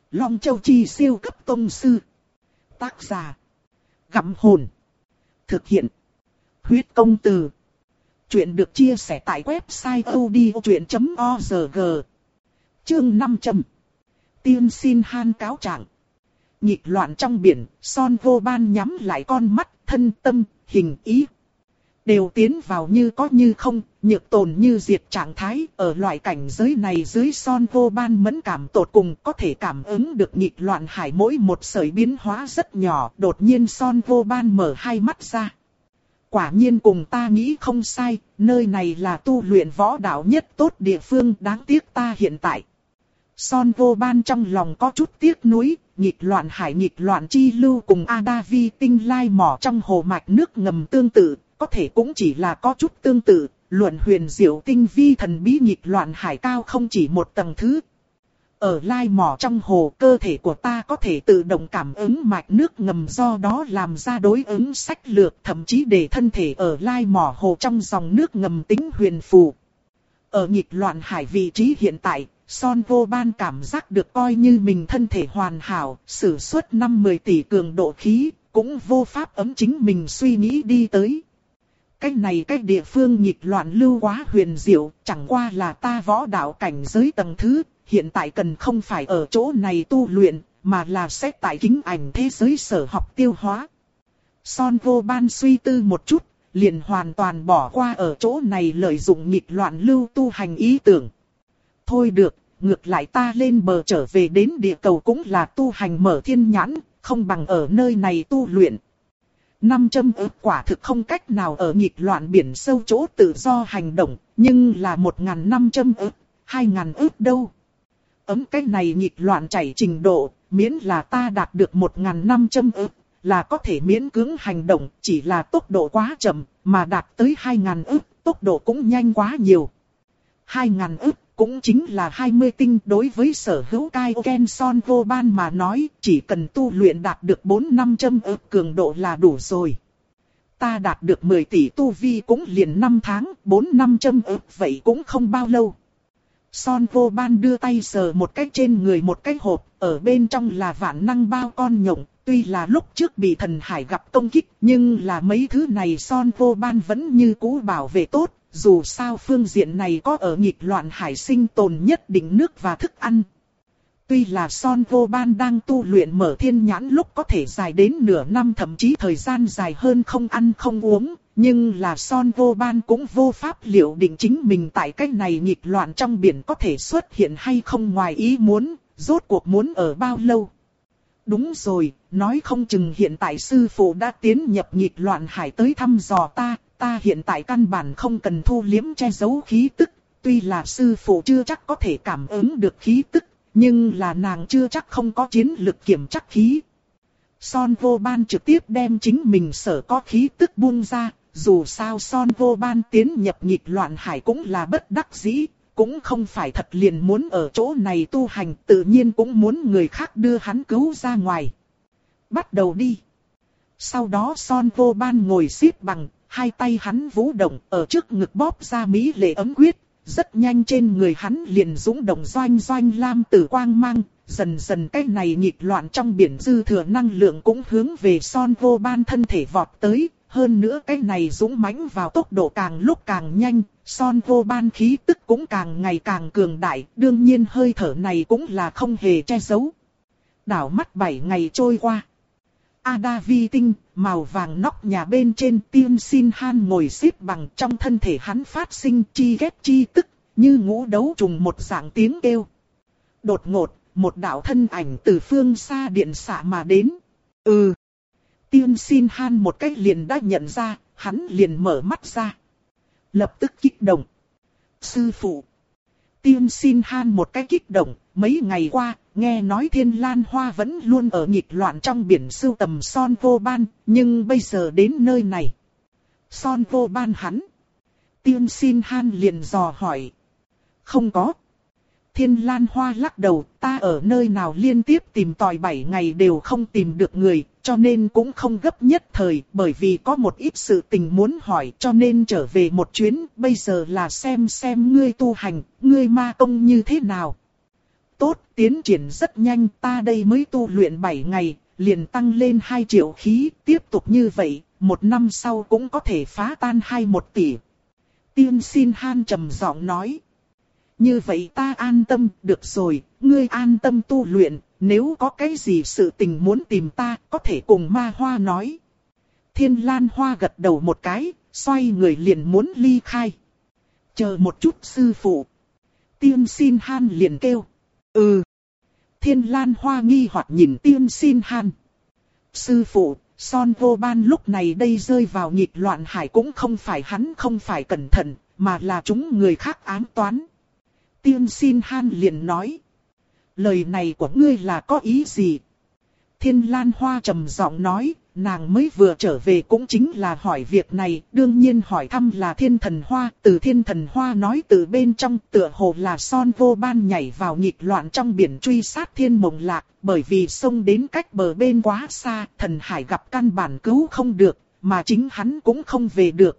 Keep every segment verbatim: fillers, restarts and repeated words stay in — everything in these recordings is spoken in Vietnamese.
Long Châu Chi siêu cấp tông sư. Tác giả. Gặm hồn. Thực hiện. Huyết công từ. Chuyện được chia sẻ tại website odchuyện chấm org. Chương năm trăm. Tiên Xin Han cáo trạng. Nghịch loạn trong biển, Son Vô Ban nhắm lại con mắt, thân tâm, hình ý. Đều tiến vào như có như không, nhược tồn như diệt trạng thái. Ở loại cảnh giới này dưới Son Vô Ban mẫn cảm tột cùng có thể cảm ứng được nghịch loạn hải mỗi một sợi biến hóa rất nhỏ. Đột nhiên Son Vô Ban mở hai mắt ra. Quả nhiên cùng ta nghĩ không sai, nơi này là tu luyện võ đạo nhất tốt địa phương, đáng tiếc ta hiện tại. Son Vô Ban trong lòng có chút tiếc nuối, nghịch loạn hải nghịch loạn chi lưu cùng Adavi tinh lai mỏ trong hồ mạch nước ngầm tương tự, có thể cũng chỉ là có chút tương tự, luận huyền diệu tinh vi thần bí nghịch loạn hải cao không chỉ một tầng thứ. Ở lai mỏ trong hồ, cơ thể của ta có thể tự động cảm ứng mạch nước ngầm, do đó làm ra đối ứng sách lược, thậm chí để thân thể ở lai mỏ hồ trong dòng nước ngầm tính huyền phù. Ở nghịch loạn hải vị trí hiện tại, Son Vô Ban cảm giác được coi như mình thân thể hoàn hảo, sử xuất năm mười tỷ cường độ khí, cũng vô pháp ấm chính mình suy nghĩ đi tới. Cái này cái địa phương nghịch loạn lưu quá huyền diệu, chẳng qua là ta võ đạo cảnh giới tầng thứ, hiện tại cần không phải ở chỗ này tu luyện, mà là xét tại kính ảnh thế giới sở học tiêu hóa. Son Vô Ban suy tư một chút, liền hoàn toàn bỏ qua ở chỗ này lợi dụng nghịch loạn lưu tu hành ý tưởng. Thôi được, ngược lại ta lên bờ trở về đến địa cầu cũng là tu hành mở thiên nhãn, không bằng ở nơi này tu luyện. Năm trăm ức quả thực không cách nào ở nghịch loạn biển sâu chỗ tự do hành động, nhưng là một ngàn năm trăm ức, hai ngàn ức đâu. Ấm cái này nghịch loạn chảy trình độ, miễn là ta đạt được một ngàn năm trăm ức, là có thể miễn cưỡng hành động, chỉ là tốc độ quá chậm, mà đạt tới hai ngàn ức, tốc độ cũng nhanh quá nhiều. hai ngàn ức cũng chính là hai mươi tinh, đối với sở hữu Kaioken Son Vô Ban mà nói, chỉ cần tu luyện đạt được bốn năm trăm ức cường độ là đủ rồi. Ta đạt được mười tỷ tu vi cũng liền năm tháng, bốn năm trăm ức vậy cũng không bao lâu. Son Vô Ban đưa tay sờ một cái trên người một cái hộp, ở bên trong là vạn năng bao con nhộng. Tuy là lúc trước bị thần hải gặp công kích, nhưng là mấy thứ này Son Vô Ban vẫn như cũ bảo vệ tốt. Dù sao phương diện này có ở nghịch loạn hải sinh tồn nhất định nước và thức ăn. Tuy là Son Vô Ban đang tu luyện mở thiên nhãn lúc có thể dài đến nửa năm, thậm chí thời gian dài hơn không ăn không uống. Nhưng là Son Vô Ban cũng vô pháp liệu định chính mình tại cái này nghịch loạn trong biển có thể xuất hiện hay không ngoài ý muốn, rốt cuộc muốn ở bao lâu. Đúng rồi, nói không chừng hiện tại sư phụ đã tiến nhập nghịch loạn hải tới thăm dò ta. Ta hiện tại căn bản không cần thu liếm che giấu khí tức, tuy là sư phụ chưa chắc có thể cảm ứng được khí tức, nhưng là nàng chưa chắc không có chiến lực kiểm chắc khí. Son Vô Ban trực tiếp đem chính mình sở có khí tức buông ra, dù sao Son Vô Ban tiến nhập nghịch loạn hải cũng là bất đắc dĩ, cũng không phải thật liền muốn ở chỗ này tu hành, tự nhiên cũng muốn người khác đưa hắn cứu ra ngoài. Bắt đầu đi. Sau đó Son Vô Ban ngồi xếp bằng. Hai tay hắn vũ động, ở trước ngực bóp ra mỹ lệ ấm quyết, rất nhanh trên người hắn liền dũng động doanh doanh lam tử quang mang, dần dần cái này nghịch loạn trong biển dư thừa năng lượng cũng hướng về Son Vô Ban thân thể vọt tới, hơn nữa cái này dũng mãnh vào tốc độ càng lúc càng nhanh, Son Vô Ban khí tức cũng càng ngày càng cường đại, đương nhiên hơi thở này cũng là không hề che giấu. Đảo mắt bảy ngày trôi qua. Adavi tinh, màu vàng nóc nhà bên trên, Tiên Xin Han ngồi xếp bằng, trong thân thể hắn phát sinh chi ghét chi tức, như ngũ đấu trùng một dạng tiếng kêu. Đột ngột, một đạo thân ảnh từ phương xa điện xạ mà đến. Ừ. Tiên Xin Han một cách liền đã nhận ra, hắn liền mở mắt ra. Lập tức kích động. Sư phụ. Tiên Xin Han một cái kích động, mấy ngày qua, nghe nói Thiên Lan Hoa vẫn luôn ở nghịch loạn trong biển sưu tầm Son Vô Ban, nhưng bây giờ đến nơi này. Son Vô Ban hắn. Tiên Xin Han liền dò hỏi. Không có. Thiên Lan Hoa lắc đầu, ta ở nơi nào liên tiếp tìm tòi bảy ngày đều không tìm được người, cho nên cũng không gấp nhất thời, bởi vì có một ít sự tình muốn hỏi cho nên trở về một chuyến, bây giờ là xem xem ngươi tu hành, ngươi ma công như thế nào. tốt, tiến triển rất nhanh, ta đây mới tu luyện bảy ngày, liền tăng lên hai triệu khí, tiếp tục như vậy, một năm sau cũng có thể phá tan hai một tỷ. Tiên Xin Han trầm giọng nói. Như vậy ta an tâm, được rồi, ngươi an tâm tu luyện, nếu có cái gì sự tình muốn tìm ta, có thể cùng Ma Hoa nói. Thiên Lan Hoa gật đầu một cái, xoay người liền muốn ly khai. Chờ một chút sư phụ. Tiên Xin Han liền kêu. Ừ. Thiên Lan Hoa nghi hoặc nhìn Tiên Xin Han. Sư phụ, Son Vô Ban lúc này đây rơi vào nghịch loạn hải cũng không phải hắn không phải cẩn thận, mà là chúng người khác ám toán. Tiên Xin Han liền nói. Lời này của ngươi là có ý gì? Thiên Lan Hoa trầm giọng nói, nàng mới vừa trở về cũng chính là hỏi việc này, đương nhiên hỏi thăm là Thiên Thần Hoa, từ Thiên Thần Hoa nói từ bên trong tựa hồ là Son Vô Ban nhảy vào nghịch loạn trong biển truy sát Thiên Mộng Lạc, bởi vì sông đến cách bờ bên quá xa, thần hải gặp căn bản cứu không được, mà chính hắn cũng không về được.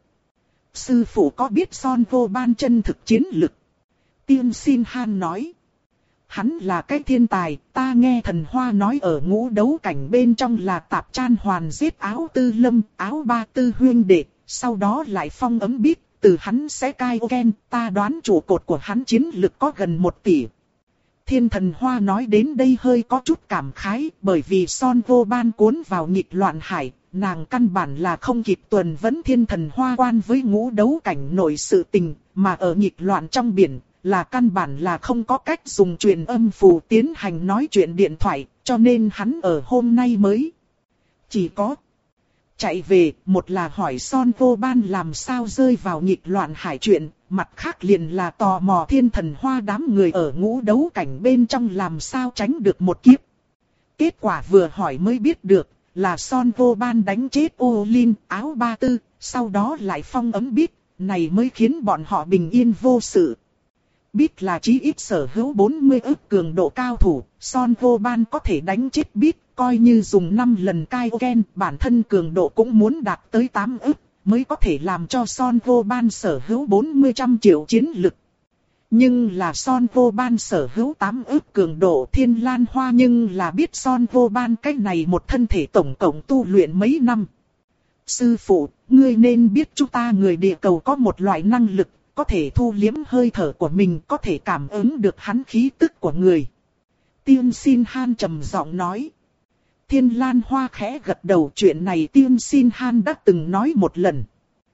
Sư phụ có biết Son Vô Ban chân thực chiến lực? Tiên Xin Han nói. Hắn là cái thiên tài, ta nghe thần hoa nói ở ngũ đấu cảnh bên trong là Tạp Chan Hoàn giết Áo Tư Lâm, Áo Ba Tư huyên đệ, sau đó lại phong ấm biết, từ hắn sẽ cai Ken, ta đoán trụ cột của hắn chiến lực có gần một tỷ. Thiên thần hoa nói đến đây hơi có chút cảm khái, bởi vì Son Vô Ban cuốn vào nghịch loạn hải, nàng căn bản là không kịp tuần vấn thiên thần hoa quan với ngũ đấu cảnh nội sự tình, mà ở nghịch loạn trong biển. Là căn bản là không có cách dùng truyền âm phù tiến hành nói chuyện điện thoại, cho nên hắn ở hôm nay mới chỉ có chạy về, một là hỏi Son Vô Ban làm sao rơi vào nghịch loạn hải chuyện, mặt khác liền là tò mò thiên thần hoa đám người ở ngũ đấu cảnh bên trong làm sao tránh được một kiếp. Kết quả vừa hỏi mới biết được, là Son Vô Ban đánh chết Ô Linh, Áo Ba Tư, sau đó lại phong ấm biết, này mới khiến bọn họ bình yên vô sự. Biết là chí ít sở hữu bốn mươi ức cường độ cao thủ, Son Vô Ban có thể đánh chết biết, coi như dùng năm lần cai Ken, bản thân cường độ cũng muốn đạt tới tám ức, mới có thể làm cho Son Vô Ban sở hữu bốn mươi trăm triệu chiến lực. Nhưng là Son Vô Ban sở hữu tám ức cường độ Thiên Lan Hoa nhưng là biết Son Vô Ban cách này một thân thể tổng cộng tu luyện mấy năm. Sư phụ, ngươi nên biết chúng ta người địa cầu có một loại năng lực, có thể thu liếm hơi thở của mình, có thể cảm ứng được hắn khí tức của người. Tiên Xin Han trầm giọng nói. Thiên Lan Hoa khẽ gật đầu, chuyện này Tiên Xin Han đã từng nói một lần.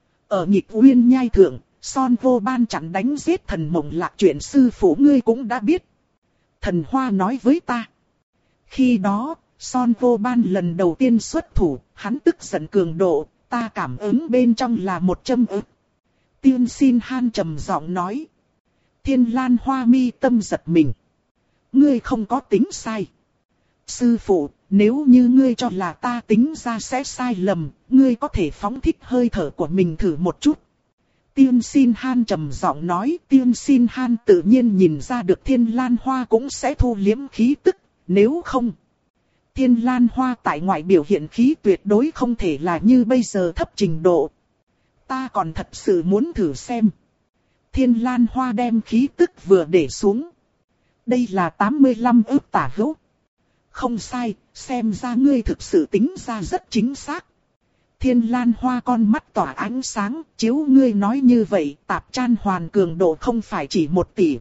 Ở Nghịch Uyên Nhai Thượng, Son Vô Ban chặn đánh giết Thần Mộng Lạc chuyện sư phụ ngươi cũng đã biết. Thần Hoa nói với ta. Khi đó, Son Vô Ban lần đầu tiên xuất thủ, hắn tức giận cường độ, ta cảm ứng bên trong là một châm ức. Tiên Xin Han trầm giọng nói. Thiên Lan Hoa mi tâm giật mình. Ngươi không có tính sai. Sư phụ, nếu như ngươi cho là ta tính ra sẽ sai lầm, ngươi có thể phóng thích hơi thở của mình thử một chút. Tiên Xin Han trầm giọng nói. Tiên Xin Han tự nhiên nhìn ra được Thiên Lan Hoa cũng sẽ thu liếm khí tức, nếu không. Thiên Lan Hoa tại ngoại biểu hiện khí tuyệt đối không thể là như bây giờ thấp trình độ. Ta còn thật sự muốn thử xem. Thiên Lan Hoa đem khí tức vừa để xuống. Đây là tám mươi lăm ức tả hữu. Không sai, xem ra ngươi thực sự tính ra rất chính xác. Thiên Lan Hoa con mắt tỏa ánh sáng, chiếu ngươi nói như vậy, Tạp Chan Hoàn cường độ không phải chỉ một tỷ.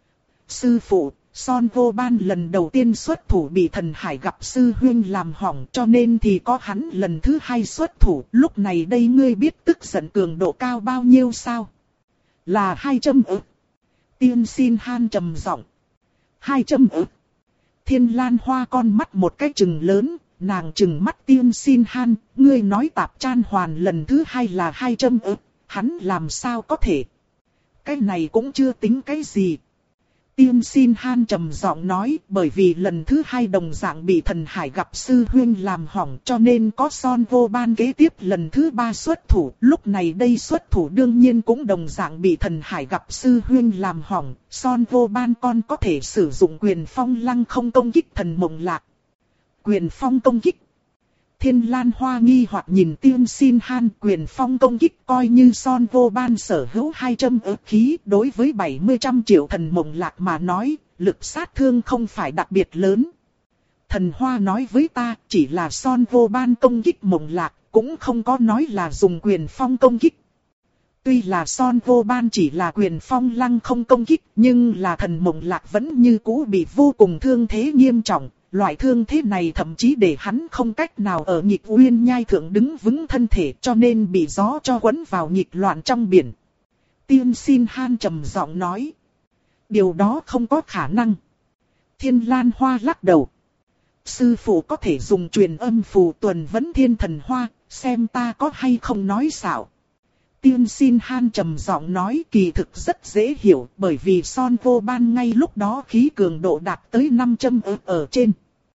Sư phụ, Son Vô Ban lần đầu tiên xuất thủ bị thần hải gặp sư huynh làm hỏng, cho nên thì có hắn lần thứ hai xuất thủ. Lúc này đây ngươi biết tức giận cường độ cao bao nhiêu sao? Là hai trăm ức. Tiên Xin Han trầm giọng. Hai trăm ức. Thiên Lan Hoa con mắt một cái trừng lớn, nàng trừng mắt Tiên Xin Han, ngươi nói Tạp Chan Hoàn lần thứ hai là hai trăm ức, hắn làm sao có thể? Cái này cũng chưa tính cái gì. Tiên Xin Han trầm giọng nói, bởi vì lần thứ hai đồng dạng bị thần hải gặp sư huynh làm hỏng, cho nên có Son Vô Ban kế tiếp lần thứ ba xuất thủ. Lúc này đây xuất thủ đương nhiên cũng đồng dạng bị thần hải gặp sư huynh làm hỏng. Son Vô Ban còn có thể sử dụng quyền phong lăng không công kích Thần Mộng Lạc. Quyền phong công kích. Thiên Lan Hoa nghi hoặc nhìn Tiên Xin Han, quyền phong công kích coi như Son Vô Ban sở hữu hai trăm ức khí, đối với bảy mươi trăm triệu Thần Mộng Lạc mà nói, lực sát thương không phải đặc biệt lớn. Thần Hoa nói với ta chỉ là Son Vô Ban công kích Mộng Lạc, cũng không có nói là dùng quyền phong công kích. Tuy là Son Vô Ban chỉ là quyền phong lăng không công kích, nhưng là thần Mộng Lạc vẫn như cũ bị vô cùng thương thế nghiêm trọng. Loại thương thế này thậm chí để hắn không cách nào ở nghịch uyên nhai thượng đứng vững thân thể, cho nên bị gió cho quấn vào nghịch loạn trong biển. Tiên Xin Han trầm giọng nói. Điều đó không có khả năng. Thiên Lan Hoa lắc đầu. Sư phụ có thể dùng truyền âm phù tuần vấn thiên thần hoa, xem ta có hay không nói xạo. Tiên Xin Han trầm giọng nói kỳ thực rất dễ hiểu, bởi vì Son Vô Ban ngay lúc đó khí cường độ đạt tới năm trăm ức ở trên.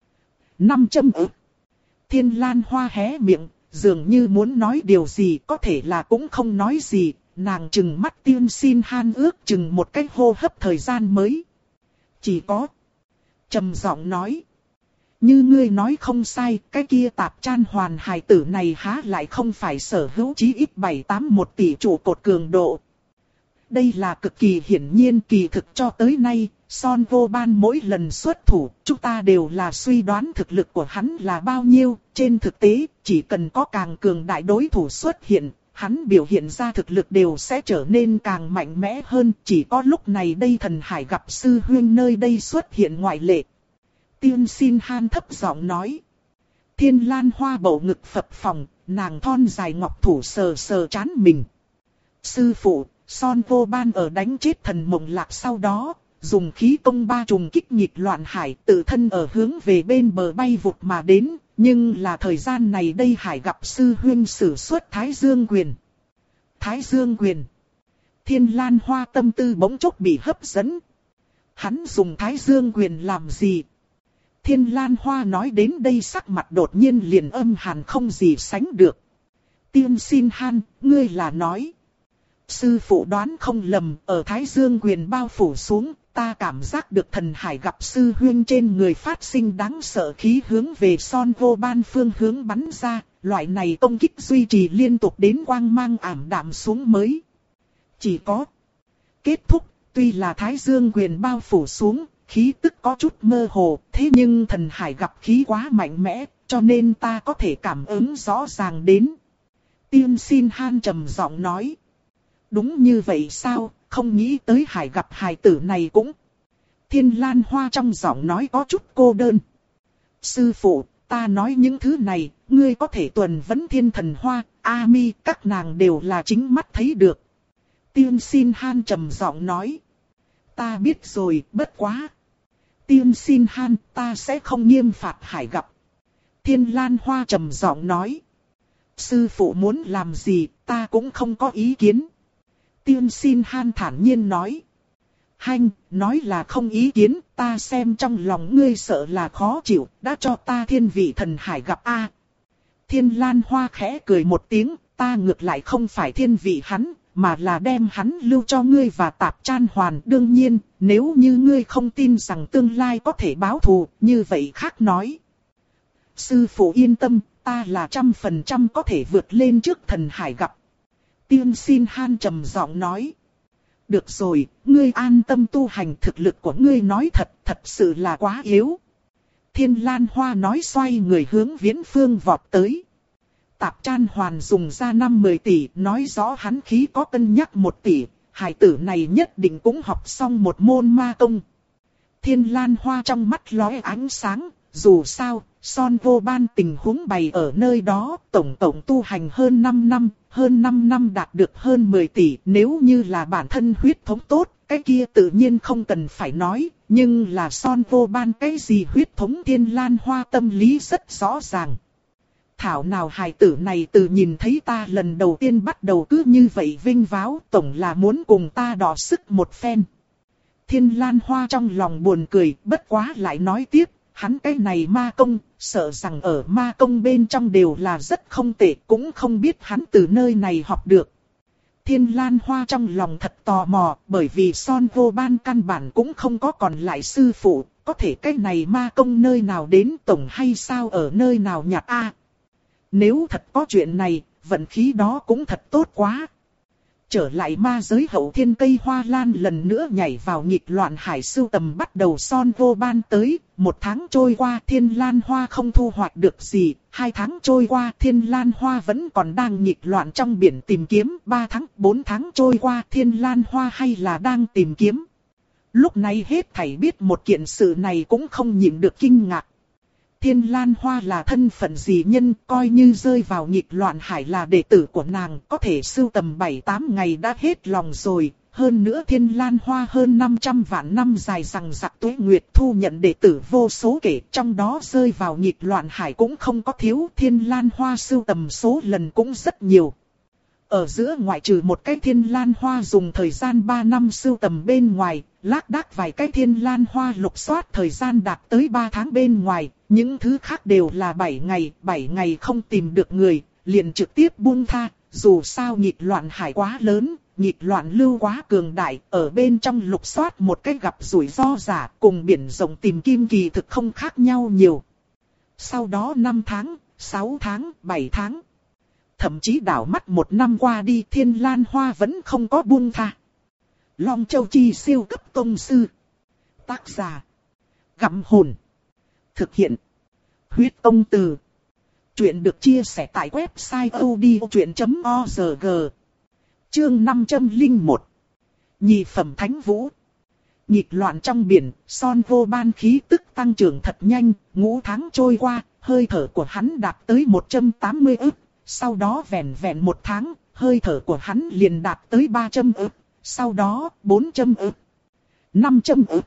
năm trăm ức. Thiên Lan Hoa hé miệng, dường như muốn nói điều gì, có thể là cũng không nói gì, nàng trừng mắt Tiên Xin Han ước chừng một cái hô hấp thời gian mới. Chỉ có. Trầm giọng nói. Như ngươi nói không sai, cái kia Tạp Chan Hoàn hài tử này há lại không phải sở hữu chí ít bảy tám một tỷ trụ cột cường độ. Đây là cực kỳ hiển nhiên, kỳ thực cho tới nay, Son Vô Ban mỗi lần xuất thủ, chúng ta đều là suy đoán thực lực của hắn là bao nhiêu. Trên thực tế, chỉ cần có càng cường đại đối thủ xuất hiện, hắn biểu hiện ra thực lực đều sẽ trở nên càng mạnh mẽ hơn. Chỉ có lúc này đây Thần Hải gặp sư huynh nơi đây xuất hiện ngoại lệ. Tiên Xin Han thấp giọng nói. Thiên Lan Hoa bầu ngực phập phồng, nàng thon dài ngọc thủ sờ sờ trán mình. Sư phụ, Son Vô Ban ở đánh chết thần Mộng Lạc sau đó, dùng khí công ba trùng kích nghịch loạn hải, tự thân ở hướng về bên bờ bay vụt mà đến, nhưng là thời gian này đây hải gặp sư huynh sử xuất Thái Dương Quyền. Thái Dương Quyền. Thiên Lan Hoa tâm tư bỗng chốc bị hấp dẫn. Hắn dùng Thái Dương Quyền làm gì? Thiên Lan Hoa nói đến đây sắc mặt đột nhiên liền âm hàn không gì sánh được. Tiên Xin Han, ngươi là nói. Sư phụ đoán không lầm, ở Thái Dương Quyền bao phủ xuống, ta cảm giác được Thần Hải gặp sư huynh trên người phát sinh đáng sợ khí hướng về Son Vô Ban phương hướng bắn ra, loại này công kích duy trì liên tục đến quang mang ảm đạm xuống mới. Chỉ có kết thúc, tuy là Thái Dương Quyền bao phủ xuống, khí tức có chút mơ hồ, thế nhưng Thần Hải gặp khí quá mạnh mẽ, cho nên ta có thể cảm ứng rõ ràng đến. Tiên Xin Han trầm giọng nói. Đúng như vậy sao, không nghĩ tới Hải gặp hài tử này cũng. Thiên Lan Hoa trong giọng nói có chút cô đơn. Sư phụ, ta nói những thứ này, ngươi có thể tuần vấn Thiên Thần Hoa, A Mi, các nàng đều là chính mắt thấy được. Tiên Xin Han trầm giọng nói. Ta biết rồi, bất quá. Tiên Xin Han, ta sẽ không nghiêm phạt Hải gặp. Thiên Lan Hoa trầm giọng nói. Sư phụ muốn làm gì, ta cũng không có ý kiến. Tiên Xin Han thản nhiên nói. Hanh, nói là không ý kiến, ta xem trong lòng ngươi sợ là khó chịu, đã cho ta thiên vị Thần Hải gặp A. Thiên Lan Hoa khẽ cười một tiếng, ta ngược lại không phải thiên vị hắn, mà là đem hắn lưu cho ngươi và Tạp Chan Hoàn. Đương nhiên, nếu như ngươi không tin rằng tương lai có thể báo thù, như vậy khác nói. Sư phụ yên tâm, ta là trăm phần trăm có thể vượt lên trước Thần Hải gặp. Tiên Xin Han trầm giọng nói. Được rồi, ngươi an tâm tu hành, thực lực của ngươi nói thật, thật sự là quá yếu. Thiên Lan Hoa nói xoay người hướng Viễn Phương vọt tới. Tạp Chan Hoàn dùng ra năm mươi tỷ, nói rõ hắn khí có cân nhắc một tỷ, hải tử này nhất định cũng học xong một môn ma công. Thiên Lan Hoa trong mắt lóe ánh sáng, dù sao, Son Vô Ban tình huống bày ở nơi đó, tổng tổng tu hành hơn năm năm, hơn năm năm đạt được hơn mười tỷ, nếu như là bản thân huyết thống tốt, cái kia tự nhiên không cần phải nói, nhưng là Son Vô Ban cái gì huyết thống Thiên Lan Hoa tâm lý rất rõ ràng. Thảo nào hài tử này từ nhìn thấy ta lần đầu tiên bắt đầu cứ như vậy vinh váo, tổng là muốn cùng ta đọ sức một phen. Thiên Lan Hoa trong lòng buồn cười, bất quá lại nói tiếp, hắn cái này ma công, sợ rằng ở ma công bên trong đều là rất không tệ, cũng không biết hắn từ nơi này học được. Thiên Lan Hoa trong lòng thật tò mò, bởi vì Son Vô Ban căn bản cũng không có còn lại sư phụ, có thể cái này ma công nơi nào đến tổng hay sao ở nơi nào nhặt a? Nếu thật có chuyện này, vận khí đó cũng thật tốt quá. Trở lại ma giới hậu thiên cây hoa lan lần nữa nhảy vào nghịch loạn hải sưu tầm bắt đầu Son vô ban tới, một tháng trôi qua thiên lan hoa không thu hoạch được gì, hai tháng trôi qua thiên lan hoa vẫn còn đang nghịch loạn trong biển tìm kiếm, ba tháng, bốn tháng trôi qua thiên lan hoa hay là đang tìm kiếm. Lúc này hết thảy biết một kiện sự này cũng không nhịn được kinh ngạc. Thiên Lan Hoa là thân phận gì nhân, coi như rơi vào nghịch loạn hải là đệ tử của nàng, có thể sưu tầm bảy tám ngày đã hết lòng rồi. Hơn nữa Thiên Lan Hoa hơn năm trăm vạn năm dài rằng giặc tuế nguyệt thu nhận đệ tử vô số kể, trong đó rơi vào nghịch loạn hải cũng không có thiếu. Thiên Lan Hoa sưu tầm số lần cũng rất nhiều. Ở giữa ngoại trừ một cái Thiên Lan Hoa dùng thời gian ba năm sưu tầm bên ngoài, lác đác vài cái Thiên Lan Hoa lục soát thời gian đạt tới ba tháng bên ngoài, những thứ khác đều là bảy ngày, bảy ngày không tìm được người, liền trực tiếp buông tha, dù sao nghịch loạn hải quá lớn, nghịch loạn lưu quá cường đại, ở bên trong lục soát một cái gặp rủi ro giả, cùng biển rộng tìm kim kỳ thực không khác nhau nhiều. Sau đó năm tháng, sáu tháng, bảy tháng, thậm chí đảo mắt một năm qua đi Thiên Lan Hoa vẫn không có buông tha. Long Châu Chi siêu cấp tông sư. Tác giả: Gặm Hồn. Thực hiện: Huyết Công Từ. Chuyện được chia sẻ tại website odchuyện chấm org. Chương năm trăm lẻ một. Nhị phẩm Thánh Vũ. Nghịch loạn trong biển, Son vô ban khí tức tăng trưởng thật nhanh, ngũ tháng trôi qua, hơi thở của hắn đạt tới một trăm tám mươi ức. Sau đó vẹn vẹn một tháng, hơi thở của hắn liền đạt tới ba trăm ức. Sau đó, bốn trăm ức, năm trăm ức,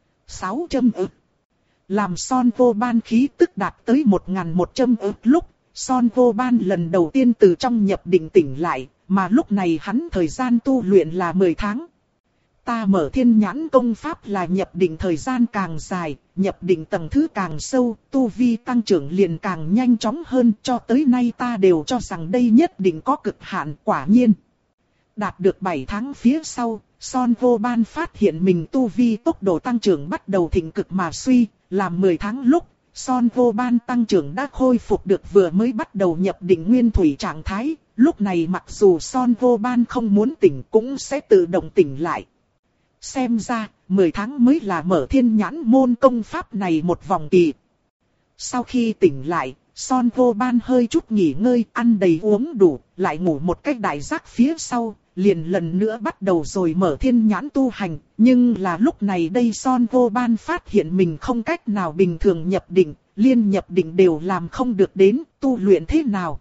sáu trăm ức. Làm Son vô ban khí tức đạt tới một nghìn một trăm ức lúc, Son vô ban lần đầu tiên từ trong nhập định tỉnh lại, mà lúc này hắn thời gian tu luyện là mười tháng. Ta mở thiên nhãn công pháp là nhập định thời gian càng dài, nhập định tầng thứ càng sâu, tu vi tăng trưởng liền càng nhanh chóng hơn, cho tới nay ta đều cho rằng đây nhất định có cực hạn. Quả nhiên. Đạt được bảy tháng phía sau, Son vô ban phát hiện mình tu vi tốc độ tăng trưởng bắt đầu thịnh cực mà suy, làm mười tháng lúc, Son vô ban tăng trưởng đã khôi phục được vừa mới bắt đầu nhập định nguyên thủy trạng thái, lúc này mặc dù Son vô ban không muốn tỉnh cũng sẽ tự động tỉnh lại. Xem ra, mười tháng mới là mở thiên nhãn môn công pháp này một vòng kỳ. Sau khi tỉnh lại, Son vô ban hơi chút nghỉ ngơi, ăn đầy uống đủ, lại ngủ một cách đại giác phía sau, liền lần nữa bắt đầu rồi mở thiên nhãn tu hành. Nhưng là lúc này đây Son vô ban phát hiện mình không cách nào bình thường nhập định, liên nhập định đều làm không được đến, tu luyện thế nào?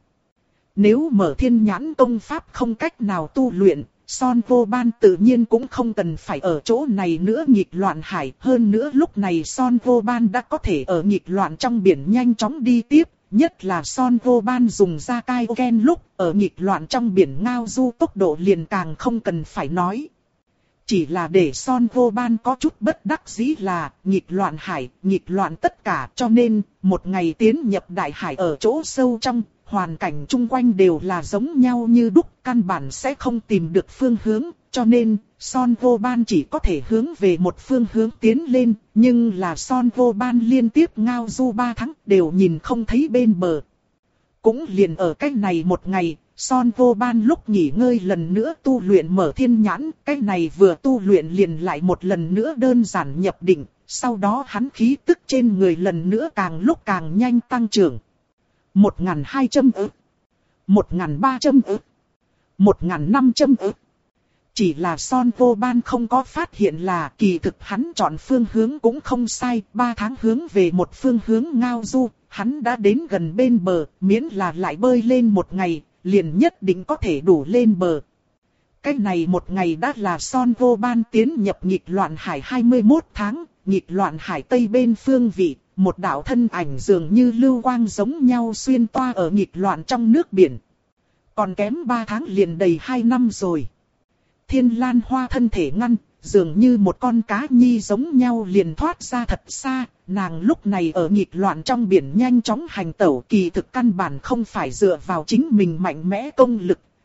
Nếu mở thiên nhãn công pháp không cách nào tu luyện, Son vô ban tự nhiên cũng không cần phải ở chỗ này nữa nghịch loạn hải. Hơn nữa lúc này Son vô ban đã có thể ở nghịch loạn trong biển nhanh chóng đi tiếp. Nhất là Son vô ban dùng ra Kaioken lúc ở nghịch loạn trong biển ngao du tốc độ liền càng không cần phải nói. Chỉ là để Son vô ban có chút bất đắc dĩ là nghịch loạn hải, nghịch loạn tất cả, cho nên một ngày tiến nhập đại hải ở chỗ sâu trong, hoàn cảnh chung quanh đều là giống nhau như đúc, căn bản sẽ không tìm được phương hướng, cho nên Son vô ban chỉ có thể hướng về một phương hướng tiến lên, nhưng là Son vô ban liên tiếp ngao du ba tháng đều nhìn không thấy bên bờ. Cũng liền ở cách này một ngày, Son vô ban lúc nghỉ ngơi lần nữa tu luyện mở thiên nhãn, cách này vừa tu luyện liền lại một lần nữa đơn giản nhập định, sau đó hắn khí tức trên người lần nữa càng lúc càng nhanh tăng trưởng. Một nghìn hai trăm ức, một nghìn ba trăm ức, một nghìn năm trăm ức. Chỉ là Son vô ban không có phát hiện là kỳ thực hắn chọn phương hướng cũng không sai, ba tháng hướng về một phương hướng ngao du, hắn đã đến gần bên bờ, miễn là lại bơi lên một ngày, liền nhất định có thể đủ lên bờ. Cái này một ngày đã là Son vô ban tiến nhập nghịch loạn hải hai mươi mốt tháng, nghịch loạn hải tây bên phương vị, một đạo thân ảnh dường như lưu quang giống nhau xuyên toa ở nghịch loạn trong nước biển. Còn kém ba tháng liền đầy hai năm rồi. Thiên Lan Hoa thân thể ngăn, dường như một con cá nhi giống nhau liền thoát ra thật xa, nàng lúc này ở nghịch loạn trong biển nhanh chóng hành tẩu, kỳ thực căn bản không phải dựa vào chính mình mạnh mẽ công lực,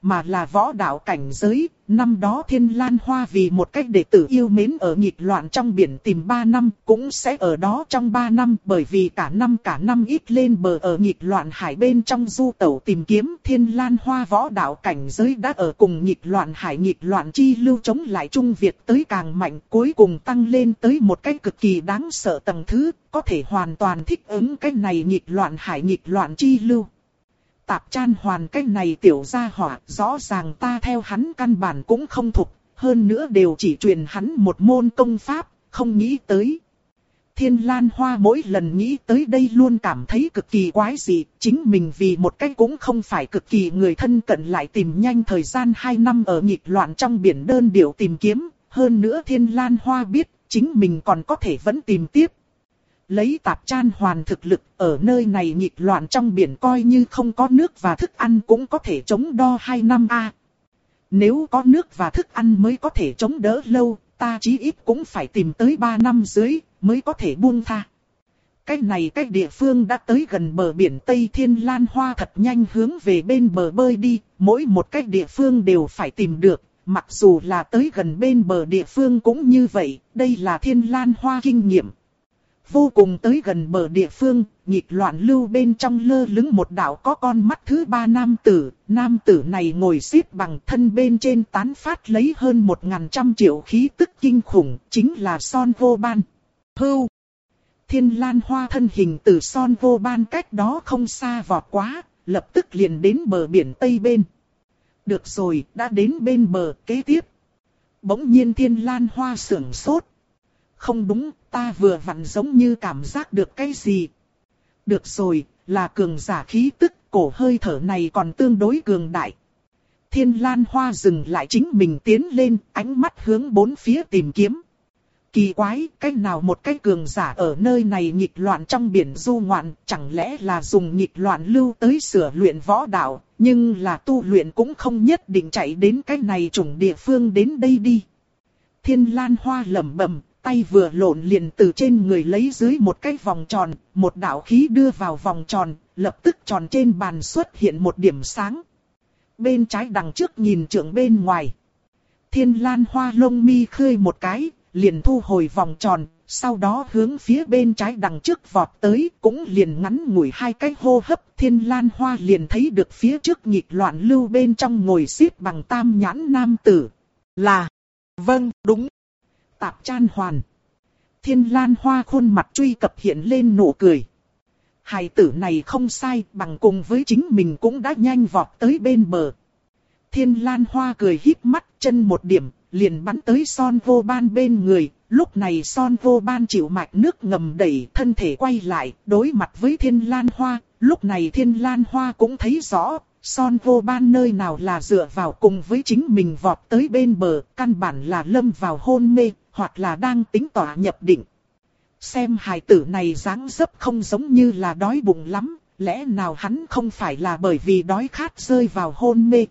mà là võ đạo cảnh giới. Năm đó Thiên Lan Hoa vì một cách đệ tử yêu mến ở nghịch loạn trong biển tìm ba năm, cũng sẽ ở đó trong ba năm, bởi vì cả năm cả năm ít lên bờ ở nghịch loạn hải bên trong du tẩu tìm kiếm. Thiên Lan Hoa võ đạo cảnh giới đã ở cùng nghịch loạn hải nghịch loạn chi lưu chống lại Trung Việt tới càng mạnh, cuối cùng tăng lên tới một cách cực kỳ đáng sợ tầng thứ, có thể hoàn toàn thích ứng cái này nghịch loạn hải nghịch loạn chi lưu. Tạp Chan Hoàn cái này tiểu gia hỏa, rõ ràng ta theo hắn căn bản cũng không thuộc, hơn nữa đều chỉ truyền hắn một môn công pháp, không nghĩ tới. Thiên Lan Hoa mỗi lần nghĩ tới đây luôn cảm thấy cực kỳ quái dị, chính mình vì một cách cũng không phải cực kỳ người thân cận lại tìm nhanh thời gian hai năm ở nghịch loạn trong biển đơn điệu tìm kiếm, hơn nữa Thiên Lan Hoa biết, chính mình còn có thể vẫn tìm tiếp. Lấy Tạp Chan Hoàn thực lực, ở nơi này nghịch loạn trong biển coi như không có nước và thức ăn cũng có thể chống đo hai năm a. Nếu có nước và thức ăn mới có thể chống đỡ lâu, ta chí ít cũng phải tìm tới ba năm dưới, mới có thể buông tha. Cái này cái địa phương đã tới gần bờ biển Tây. Thiên Lan Hoa thật nhanh hướng về bên bờ bơi đi, mỗi một cái địa phương đều phải tìm được. Mặc dù là tới gần bên bờ địa phương cũng như vậy, đây là Thiên Lan Hoa kinh nghiệm. Vô cùng tới gần bờ địa phương, nghịch loạn lưu bên trong lơ lửng một đạo có con mắt thứ ba nam tử. Nam tử này ngồi xếp bằng, thân bên trên tán phát lấy hơn một ngàn trăm triệu khí tức kinh khủng, chính là Son Vô Ban. Hưu! Thiên Lan Hoa thân hình từ Son Vô Ban cách đó không xa vọt quá, lập tức liền đến bờ biển Tây bên. Được rồi, đã đến bên bờ, kế tiếp. Bỗng nhiên Thiên Lan Hoa sửng sốt. Không đúng, ta vừa vặn giống như cảm giác được cái gì. Được rồi, là cường giả khí tức, cổ hơi thở này còn tương đối cường đại. Thiên Lan Hoa dừng lại chính mình tiến lên, ánh mắt hướng bốn phía tìm kiếm. Kỳ quái, cách nào một cái cường giả ở nơi này nghịch loạn trong biển du ngoạn, chẳng lẽ là dùng nghịch loạn lưu tới sửa luyện võ đạo, nhưng là tu luyện cũng không nhất định chạy đến cái này chủng địa phương đến đây đi. Thiên Lan Hoa lẩm bẩm, tay vừa lộn liền từ trên người lấy dưới một cái vòng tròn, một đạo khí đưa vào vòng tròn, lập tức tròn trên bàn xuất hiện một điểm sáng. Bên trái đằng trước nhìn trượng bên ngoài. Thiên Lan Hoa lông mi khơi một cái, liền thu hồi vòng tròn, sau đó hướng phía bên trái đằng trước vọt tới, cũng liền ngắn ngủi hai cái hô hấp. Thiên Lan Hoa liền thấy được phía trước nghịch loạn lưu bên trong ngồi xếp bằng tam nhãn nam tử. Là, vâng, đúng. Tạp Chan Hoàn. Thiên Lan Hoa khuôn mặt truy cập hiện lên nụ cười. Hài tử này không sai, bằng cùng với chính mình cũng đã nhanh vọt tới bên bờ. Thiên Lan Hoa cười híp mắt, chân một điểm, liền bắn tới Son Vô Ban bên người. Lúc này Son Vô Ban chịu mạch nước ngầm đẩy, thân thể quay lại, đối mặt với Thiên Lan Hoa. Lúc này Thiên Lan Hoa cũng thấy rõ, Son Vô Ban nơi nào là dựa vào cùng với chính mình vọt tới bên bờ, căn bản là lâm vào hôn mê, hoặc là đang tính tỏa nhập định. Xem hài tử này dáng dấp không giống như là đói bụng lắm, lẽ nào hắn không phải là bởi vì đói khát rơi vào hôn mê,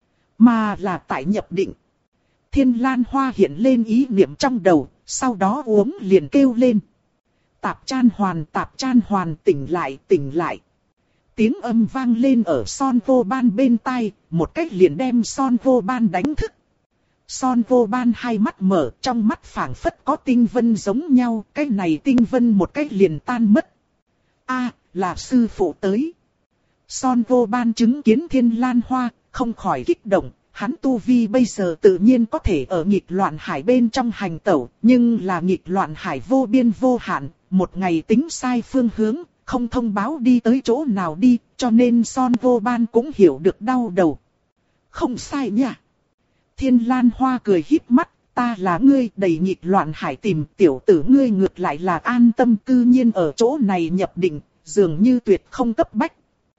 mà là tại nhập định. Thiên Lan Hoa hiện lên ý niệm trong đầu, sau đó uống liền kêu lên. Tạp Chan Hoàn, Tạp Chan Hoàn, tỉnh lại, tỉnh lại. Tiếng âm vang lên ở Son Vô Ban bên tai, một cách liền đem Son Vô Ban đánh thức. Son Vô Ban hai mắt mở, trong mắt phảng phất có tinh vân giống nhau, cái này tinh vân một cách liền tan mất. A, là sư phụ tới. Son Vô Ban chứng kiến Thiên Lan Hoa, không khỏi kích động. Hắn tu vi bây giờ tự nhiên có thể ở nghịch loạn hải bên trong hành tẩu, nhưng là nghịch loạn hải vô biên vô hạn, một ngày tính sai phương hướng, không thông báo đi tới chỗ nào đi, cho nên Son Vô Ban cũng hiểu được đau đầu. Không sai nha. Thiên Lan Hoa cười híp mắt, ta là ngươi đầy nghịch loạn hải tìm tiểu tử ngươi ngược lại là an tâm cư nhiên ở chỗ này nhập định, dường như tuyệt không cấp bách.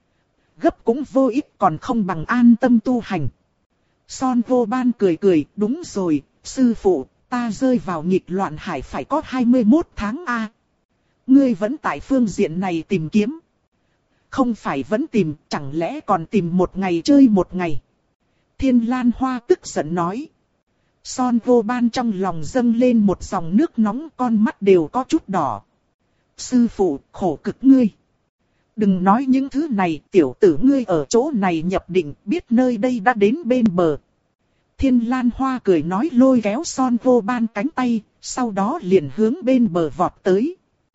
Gấp cũng vô ích còn không bằng an tâm tu hành. Son Vô Ban cười cười, đúng rồi, sư phụ, ta rơi vào nghịch loạn hải phải có hai mươi mốt tháng a. Ngươi vẫn tại phương diện này tìm kiếm. Không phải vẫn tìm, chẳng lẽ còn tìm một ngày chơi một ngày. Thiên Lan Hoa tức giận nói. Son Vô Ban trong lòng dâng lên một dòng nước nóng, con mắt đều có chút đỏ. Sư phụ, khổ cực ngươi. Đừng nói những thứ này, tiểu tử ngươi ở chỗ này nhập định, biết nơi đây đã đến bên bờ. Thiên Lan Hoa cười nói, lôi kéo Son Vô Ban cánh tay, sau đó liền hướng bên bờ vọt tới.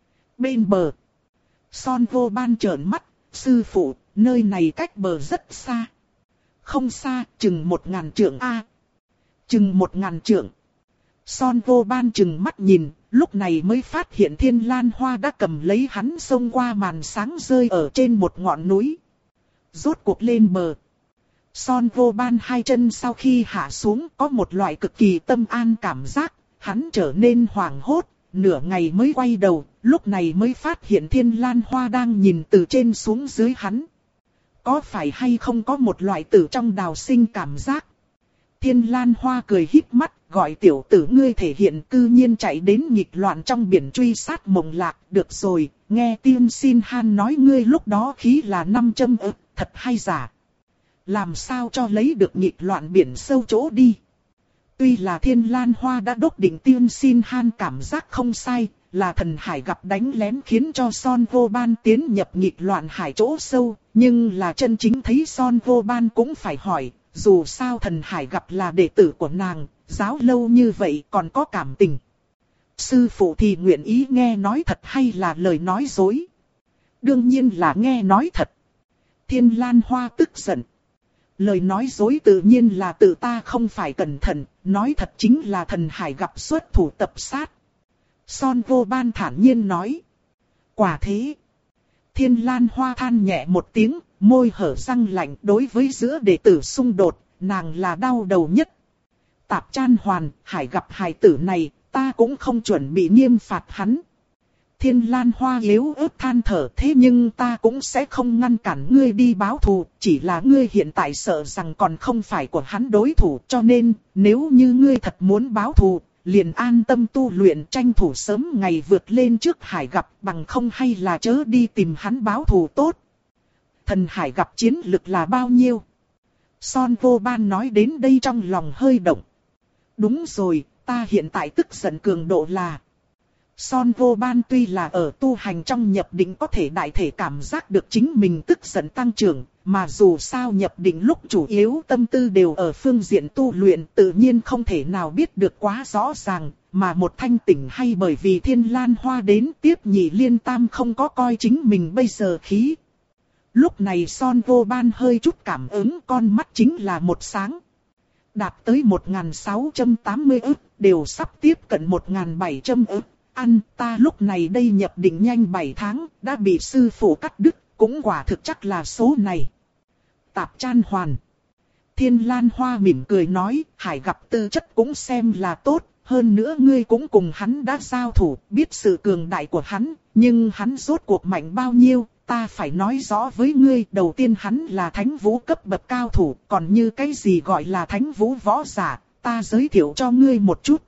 Bên bờ. Son Vô Ban trợn mắt, sư phụ, nơi này cách bờ rất xa. Không xa, chừng một ngàn trượng a. Chừng một ngàn trượng. Son Vô Ban chừng mắt nhìn, lúc này mới phát hiện Thiên Lan Hoa đã cầm lấy hắn xông qua màn sáng rơi ở trên một ngọn núi. Rốt cuộc lên bờ. Son Vô Ban hai chân sau khi hạ xuống có một loại cực kỳ tâm an cảm giác, hắn trở nên hoảng hốt, nửa ngày mới quay đầu, lúc này mới phát hiện Thiên Lan Hoa đang nhìn từ trên xuống dưới hắn. Có phải hay không có một loại tử trong đào sinh cảm giác? Thiên Lan Hoa cười híp mắt, gọi tiểu tử ngươi thể hiện cư nhiên chạy đến nghịch loạn trong biển truy sát mộng lạc. Được rồi, nghe Tiên Xin Han nói ngươi lúc đó khí là năm châm ức, thật hay giả? Làm sao cho lấy được nghịch loạn biển sâu chỗ đi? Tuy là Thiên Lan Hoa đã đốt định Tiên Xin Han cảm giác không sai, là thần hải gặp đánh lén khiến cho Son Vô Ban tiến nhập nghịch loạn hải chỗ sâu, nhưng là chân chính thấy Son Vô Ban cũng phải hỏi, dù sao thần hải gặp là đệ tử của nàng, giáo lâu như vậy còn có cảm tình. Sư phụ thì nguyện ý nghe nói thật hay là lời nói dối? Đương nhiên là nghe nói thật. Thiên Lan Hoa tức giận. Lời nói dối tự nhiên là tự ta không phải cẩn thận, nói thật chính là thần hải gặp xuất thủ tập sát. Son Vô Ban thản nhiên nói. Quả thế. Thiên Lan Hoa than nhẹ một tiếng, môi hở răng lạnh, đối với giữa đệ tử xung đột, nàng là đau đầu nhất. Tạp Chan Hoàn, hải gặp hài tử này, ta cũng không chuẩn bị nghiêm phạt hắn. Thiên Lan Hoa yếu ớt than thở, thế nhưng ta cũng sẽ không ngăn cản ngươi đi báo thù, chỉ là ngươi hiện tại sợ rằng còn không phải của hắn đối thủ, cho nên, nếu như ngươi thật muốn báo thù, liền an tâm tu luyện, tranh thủ sớm ngày vượt lên trước hải gặp, bằng không hay là chớ đi tìm hắn báo thù tốt. Thần hải gặp chiến lực là bao nhiêu? Son Vô Ban nói đến đây trong lòng hơi động. Đúng rồi, ta hiện tại tức giận cường độ là... Son Vô Ban tuy là ở tu hành trong nhập định có thể đại thể cảm giác được chính mình tức giận tăng trưởng, mà dù sao nhập định lúc chủ yếu tâm tư đều ở phương diện tu luyện, tự nhiên không thể nào biết được quá rõ ràng, mà một thanh tỉnh hay bởi vì Thiên Lan Hoa đến tiếp nhị liên tam không có coi chính mình bây giờ khí. Lúc này Son Vô Ban hơi chút cảm ứng, con mắt chính là một sáng. Đạt tới một nghìn sáu trăm tám mươi ức, đều sắp tiếp cận một nghìn bảy trăm ức. Ăn, ta lúc này đây nhập định nhanh bảy tháng, đã bị sư phụ cắt đứt, cũng quả thực chắc là số này. Tạp Chan Hoàn. Thiên Lan Hoa mỉm cười nói, hải gặp tư chất cũng xem là tốt, hơn nữa ngươi cũng cùng hắn đã giao thủ, biết sự cường đại của hắn, nhưng hắn rốt cuộc mạnh bao nhiêu, ta phải nói rõ với ngươi, đầu tiên hắn là thánh vũ cấp bậc cao thủ, còn như cái gì gọi là thánh vũ võ giả, ta giới thiệu cho ngươi một chút.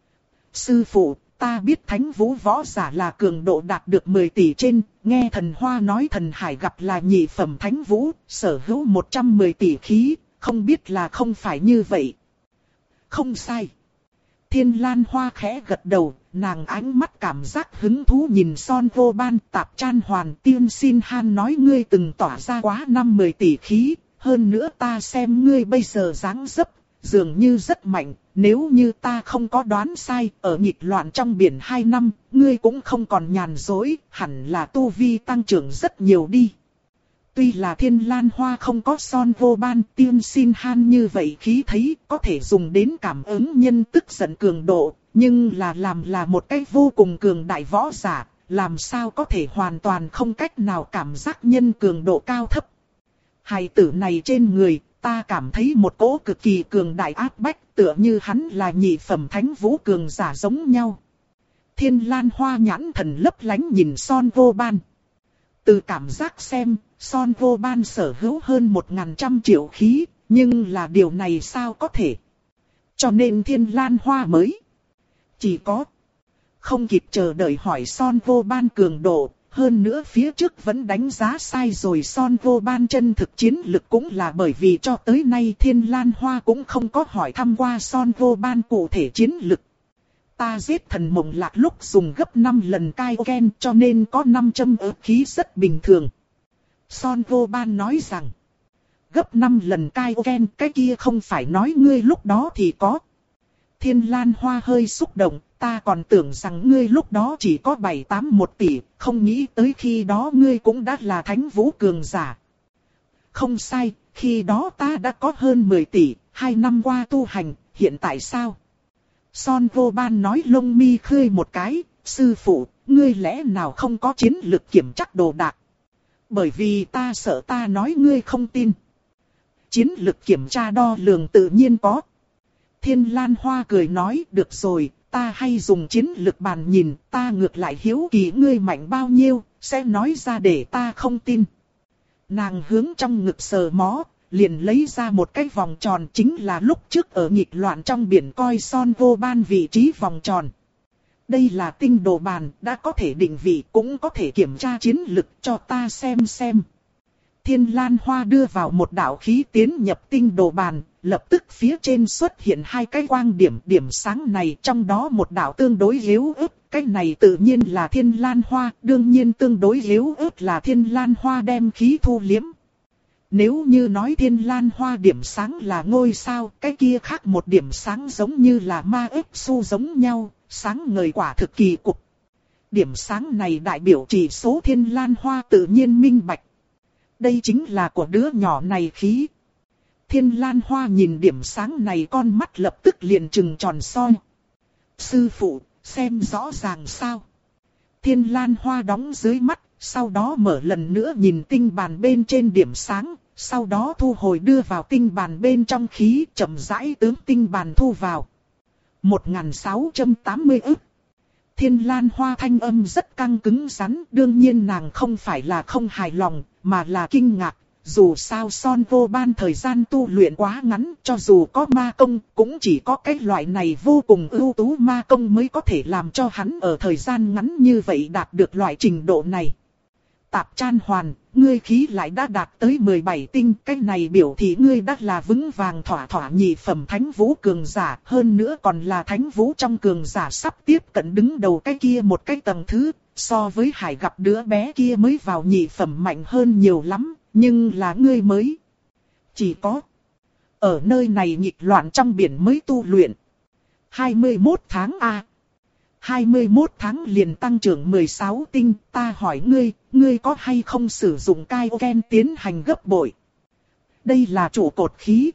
Sư phụ, ta biết thánh vũ võ giả là cường độ đạt được mười tỷ trên, nghe thần hoa nói thần hải gặp là nhị phẩm thánh vũ, sở hữu một trăm mười tỷ khí, không biết là không phải như vậy. Không sai. Thiên Lan Hoa khẽ gật đầu, nàng ánh mắt cảm giác hứng thú nhìn Son Vô Ban. Tạp Chan Hoàn, Tiên Xin Han nói ngươi từng tỏa ra quá năm mươi tỷ khí, hơn nữa ta xem ngươi bây giờ dáng dấp, dường như rất mạnh, nếu như ta không có đoán sai, ở nghịch loạn trong biển hai năm, ngươi cũng không còn nhàn dối, hẳn là tu vi tăng trưởng rất nhiều đi. Tuy là Thiên Lan Hoa không có Son Vô Ban, Tiên Xin Han như vậy khí thấy có thể dùng đến cảm ứng nhân tức giận cường độ, nhưng là làm là một cái vô cùng cường đại võ giả, làm sao có thể hoàn toàn không cách nào cảm giác nhân cường độ cao thấp. Hài tử này trên người, ta cảm thấy một cỗ cực kỳ cường đại áp bách, tựa như hắn là nhị phẩm thánh vũ cường giả giống nhau. Thiên Lan Hoa nhãn thần lấp lánh nhìn Son Vô Ban. Từ cảm giác xem, Son Vô Ban sở hữu hơn một ngàn trăm triệu khí, nhưng là điều này sao có thể. Cho nên Thiên Lan Hoa mới chỉ có không kịp chờ đợi hỏi Son Vô Ban cường độ, hơn nữa phía trước vẫn đánh giá sai rồi. Son Vô Ban chân thực chiến lực cũng là bởi vì cho tới nay Thiên Lan Hoa cũng không có hỏi thăm qua Son Vô Ban cụ thể chiến lực. Ta giết thần mộng lạc lúc dùng gấp năm lần cai ken cho nên có năm trăm ức khí rất bình thường. Son vô ban nói rằng. Gấp năm lần Kaioken, cái kia không phải nói ngươi lúc đó thì có. Thiên Lan Hoa hơi xúc động, ta còn tưởng rằng ngươi lúc đó chỉ có bảy tám một tỷ, không nghĩ tới khi đó ngươi cũng đã là thánh vũ cường giả. Không sai, khi đó ta đã có hơn mười tỷ, hai năm qua tu hành, hiện tại sao? Son vô ban nói lông mi khơi một cái, sư phụ, ngươi lẽ nào không có chiến lực kiểm chắc đồ đạc? Bởi vì ta sợ ta nói ngươi không tin. Chiến lực kiểm tra đo lường tự nhiên có. Thiên Lan Hoa cười nói, được rồi, ta hay dùng chiến lực bàn nhìn, ta ngược lại hiếu kỳ ngươi mạnh bao nhiêu, sẽ nói ra để ta không tin. Nàng hướng trong ngực sờ mó, liền lấy ra một cái vòng tròn, chính là lúc trước ở nghịch loạn trong biển coi Son vô ban vị trí vòng tròn. Đây là tinh đồ bàn, đã có thể định vị, cũng có thể kiểm tra chiến lực, cho ta xem xem. Thiên Lan Hoa đưa vào một đạo khí tiến nhập tinh đồ bàn, lập tức phía trên xuất hiện hai cái quang điểm, điểm sáng này trong đó một đạo tương đối yếu ớt, cái này tự nhiên là Thiên Lan Hoa, đương nhiên tương đối yếu ớt là Thiên Lan Hoa đem khí thu liếm. Nếu như nói Thiên Lan Hoa điểm sáng là ngôi sao, cái kia khác một điểm sáng giống như là ma ếp su giống nhau, sáng ngời quả thực kỳ cục. Điểm sáng này đại biểu chỉ số Thiên Lan Hoa tự nhiên minh bạch. Đây chính là của đứa nhỏ này khí. Thiên Lan Hoa nhìn điểm sáng này con mắt lập tức liền trừng tròn soi. Sư phụ, xem rõ ràng sao? Thiên Lan Hoa đóng dưới mắt, sau đó mở lần nữa nhìn tinh bàn bên trên điểm sáng, sau đó thu hồi đưa vào tinh bàn bên trong khí, chậm rãi tướng tinh bàn thu vào. một nghìn sáu trăm tám mươi ức. Thiên Lan Hoa thanh âm rất căng cứng rắn, đương nhiên nàng không phải là không hài lòng, mà là kinh ngạc. Dù sao Son vô ban thời gian tu luyện quá ngắn, cho dù có ma công, cũng chỉ có cái loại này vô cùng ưu tú ma công mới có thể làm cho hắn ở thời gian ngắn như vậy đạt được loại trình độ này. Tạp Chan Hoàn, ngươi khí lại đã đạt tới mười bảy tinh, cái này biểu thị ngươi đã là vững vàng thỏa thỏa nhị phẩm thánh vũ cường giả, hơn nữa còn là thánh vũ trong cường giả sắp tiếp cận đứng đầu cái kia một cái tầng thứ, so với Hải gặp đứa bé kia mới vào nhị phẩm mạnh hơn nhiều lắm, nhưng là ngươi mới chỉ có ở nơi này nghịch loạn trong biển mới tu luyện. hai mươi mốt tháng a. hai mươi mốt tháng liền tăng trưởng mười sáu tinh, ta hỏi ngươi, ngươi có hay không sử dụng Kaioken tiến hành gấp bội? Đây là trụ cột khí.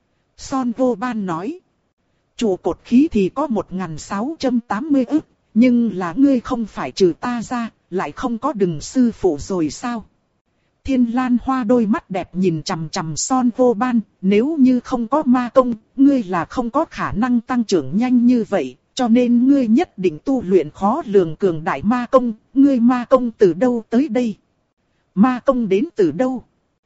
Son vô ban nói. Trụ cột khí thì có một nghìn sáu trăm tám mươi ức, nhưng là ngươi không phải trừ ta ra, lại không có đừng sư phụ rồi sao? Thiên Lan Hoa đôi mắt đẹp nhìn chằm chằm Son vô ban, nếu như không có ma công, ngươi là không có khả năng tăng trưởng nhanh như vậy. Cho nên ngươi nhất định tu luyện khó lường cường đại ma công, ngươi ma công từ đâu tới đây? Ma công đến từ đâu?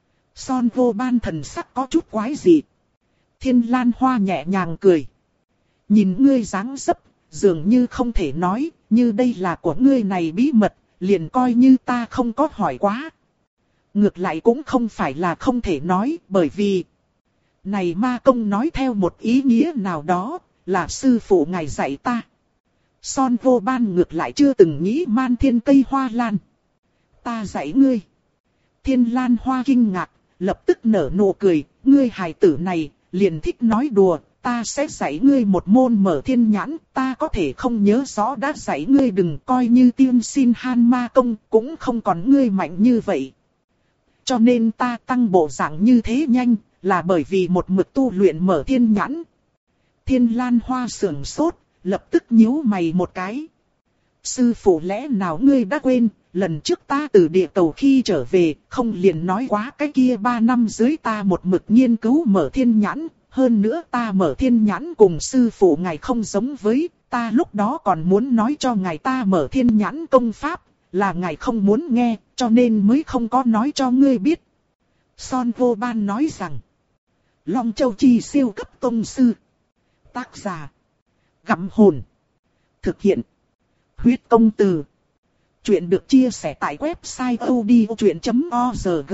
Son vô ban thần sắc có chút quái dị. Thiên Lan Hoa nhẹ nhàng cười. Nhìn ngươi dáng dấp, dường như không thể nói, như đây là của ngươi này bí mật, liền coi như ta không có hỏi quá. Ngược lại cũng không phải là không thể nói, bởi vì này ma công nói theo một ý nghĩa nào đó, là sư phụ ngài dạy ta. Son vô ban ngược lại chưa từng nghĩ man thiên cây hoa lan. Ta dạy ngươi. Thiên Lan Hoa kinh ngạc, lập tức nở nụ cười, ngươi hài tử này, liền thích nói đùa, ta sẽ dạy ngươi một môn mở thiên nhãn, ta có thể không nhớ rõ đã dạy ngươi đừng coi như tiên xin han ma công, cũng không còn ngươi mạnh như vậy. Cho nên ta tăng bộ dạng như thế nhanh, là bởi vì một mực tu luyện mở thiên nhãn. Thiên Lan Hoa sưởng sốt, lập tức nhíu mày một cái. Sư phụ lẽ nào ngươi đã quên, lần trước ta từ địa cầu khi trở về, không liền nói quá cái kia ba năm dưới ta một mực nghiên cứu mở thiên nhãn, hơn nữa ta mở thiên nhãn cùng sư phụ ngài không giống với, ta lúc đó còn muốn nói cho ngài ta mở thiên nhãn công pháp, là ngài không muốn nghe, cho nên mới không có nói cho ngươi biết. Son vô ban nói rằng, Long Châu Chi siêu cấp tông sư. Tác giả, Gặm Hồn. Thực hiện, Huyết Công Từ. Chuyện được chia sẻ tại website odchuyện chấm org.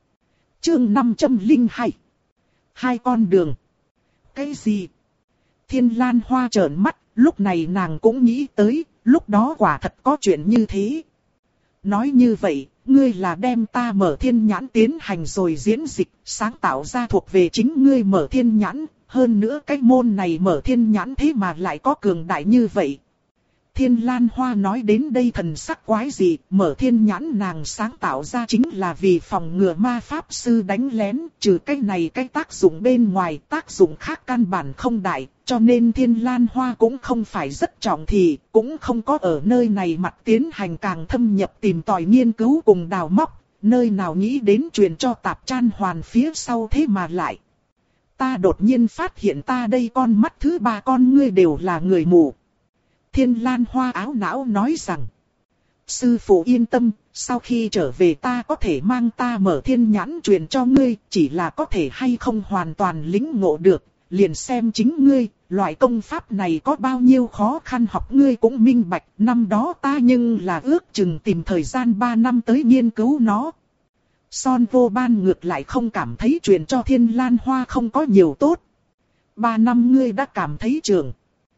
Chương năm trăm lẻ hai. Hai con đường. Cái gì? Thiên Lan Hoa trợn mắt, lúc này nàng cũng nghĩ tới, lúc đó quả thật có chuyện như thế. nói như vậy, ngươi là đem ta mở thiên nhãn tiến hành rồi diễn dịch, sáng tạo ra thuộc về chính ngươi mở thiên nhãn, hơn nữa cái môn này mở thiên nhãn thế mà lại có cường đại như vậy. Thiên Lan Hoa nói đến đây thần sắc quái dị, mở thiên nhãn nàng sáng tạo ra chính là vì phòng ngừa ma pháp sư đánh lén, trừ cái này cái tác dụng bên ngoài, tác dụng khác căn bản không đại, cho nên Thiên Lan Hoa cũng không phải rất trọng thị, cũng không có ở nơi này mặt tiến hành càng thâm nhập tìm tòi nghiên cứu cùng đào móc, nơi nào nghĩ đến truyền cho Tạp Chan Hoàn phía sau thế mà lại. Ta đột nhiên phát hiện ta đây con mắt thứ ba con ngươi đều là người mù. Thiên Lan Hoa áo não nói rằng, sư phụ yên tâm, sau khi trở về ta có thể mang ta mở thiên nhãn truyền cho ngươi, chỉ là có thể hay không hoàn toàn lĩnh ngộ được, liền xem chính ngươi, loại công pháp này có bao nhiêu khó khăn học ngươi cũng minh bạch, năm đó ta nhưng là ước chừng tìm thời gian ba năm tới nghiên cứu nó. Son Vô Ban ngược lại không cảm thấy truyền cho Thiên Lan Hoa không có nhiều tốt. Ba năm ngươi đã cảm thấy trường.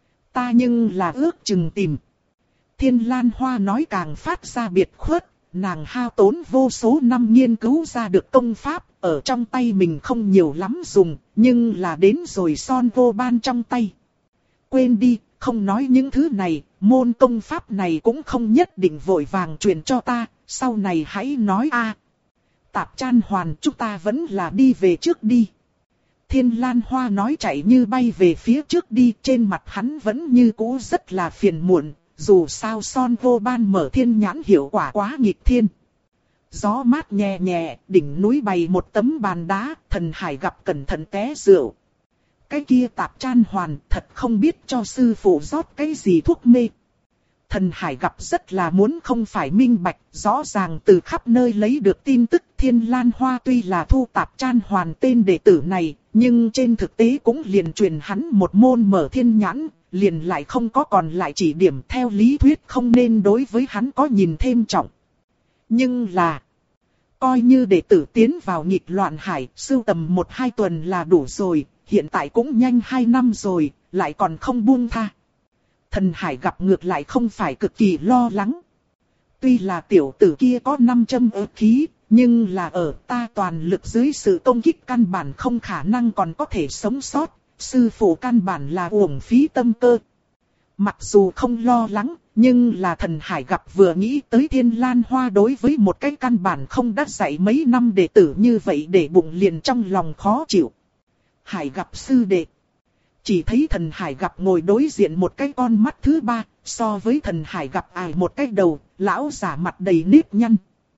Ta nhưng là ước chừng tìm. Thiên Lan Hoa nói càng phát ra biệt khuất, nàng hao tốn vô số năm nghiên cứu ra được công pháp, ở trong tay mình không nhiều lắm dùng, nhưng là đến rồi Son Vô Ban trong tay. Quên đi, không nói những thứ này, môn công pháp này cũng không nhất định vội vàng truyền cho ta, sau này hãy nói a. Tạp Chan Hoàn, chúng ta vẫn là đi về trước đi. Thiên Lan Hoa nói chạy như bay về phía trước đi, trên mặt hắn vẫn như cũ rất là phiền muộn, dù sao Son Vô Ban mở thiên nhãn hiệu quả quá nghịch thiên. Gió mát nhẹ nhẹ, đỉnh núi bày một tấm bàn đá, Thần Hải gặp cẩn thận té rượu. Cái kia Tạp Chan Hoàn thật không biết cho sư phụ rót cái gì thuốc mê. Thần Hải gặp rất là muốn không phải minh bạch, rõ ràng từ khắp nơi lấy được tin tức Thiên Lan Hoa tuy là thu Tạp Chan Hoàn tên đệ tử này, nhưng trên thực tế cũng liền truyền hắn một môn mở thiên nhãn, liền lại không có còn lại chỉ điểm theo lý thuyết không nên đối với hắn có nhìn thêm trọng. Nhưng là, coi như đệ tử tiến vào nghịch loạn hải, sưu tầm một hai tuần là đủ rồi, hiện tại cũng nhanh hai năm rồi, lại còn không buông tha. Thần Hải gặp ngược lại không phải cực kỳ lo lắng. Tuy là tiểu tử kia có năm châm ớt khí, nhưng là ở ta toàn lực dưới sự công kích căn bản không khả năng còn có thể sống sót, sư phụ căn bản là uổng phí tâm cơ. Mặc dù không lo lắng, nhưng là Thần Hải gặp vừa nghĩ tới Thiên Lan Hoa đối với một cái căn bản không đã dạy mấy năm đệ tử như vậy để bụng liền trong lòng khó chịu. Hải gặp sư đệ. Chỉ thấy Thần Hải gặp ngồi đối diện một cái con mắt thứ ba, so với Thần Hải gặp ải một cái đầu, lão giả mặt đầy nếp nhăn.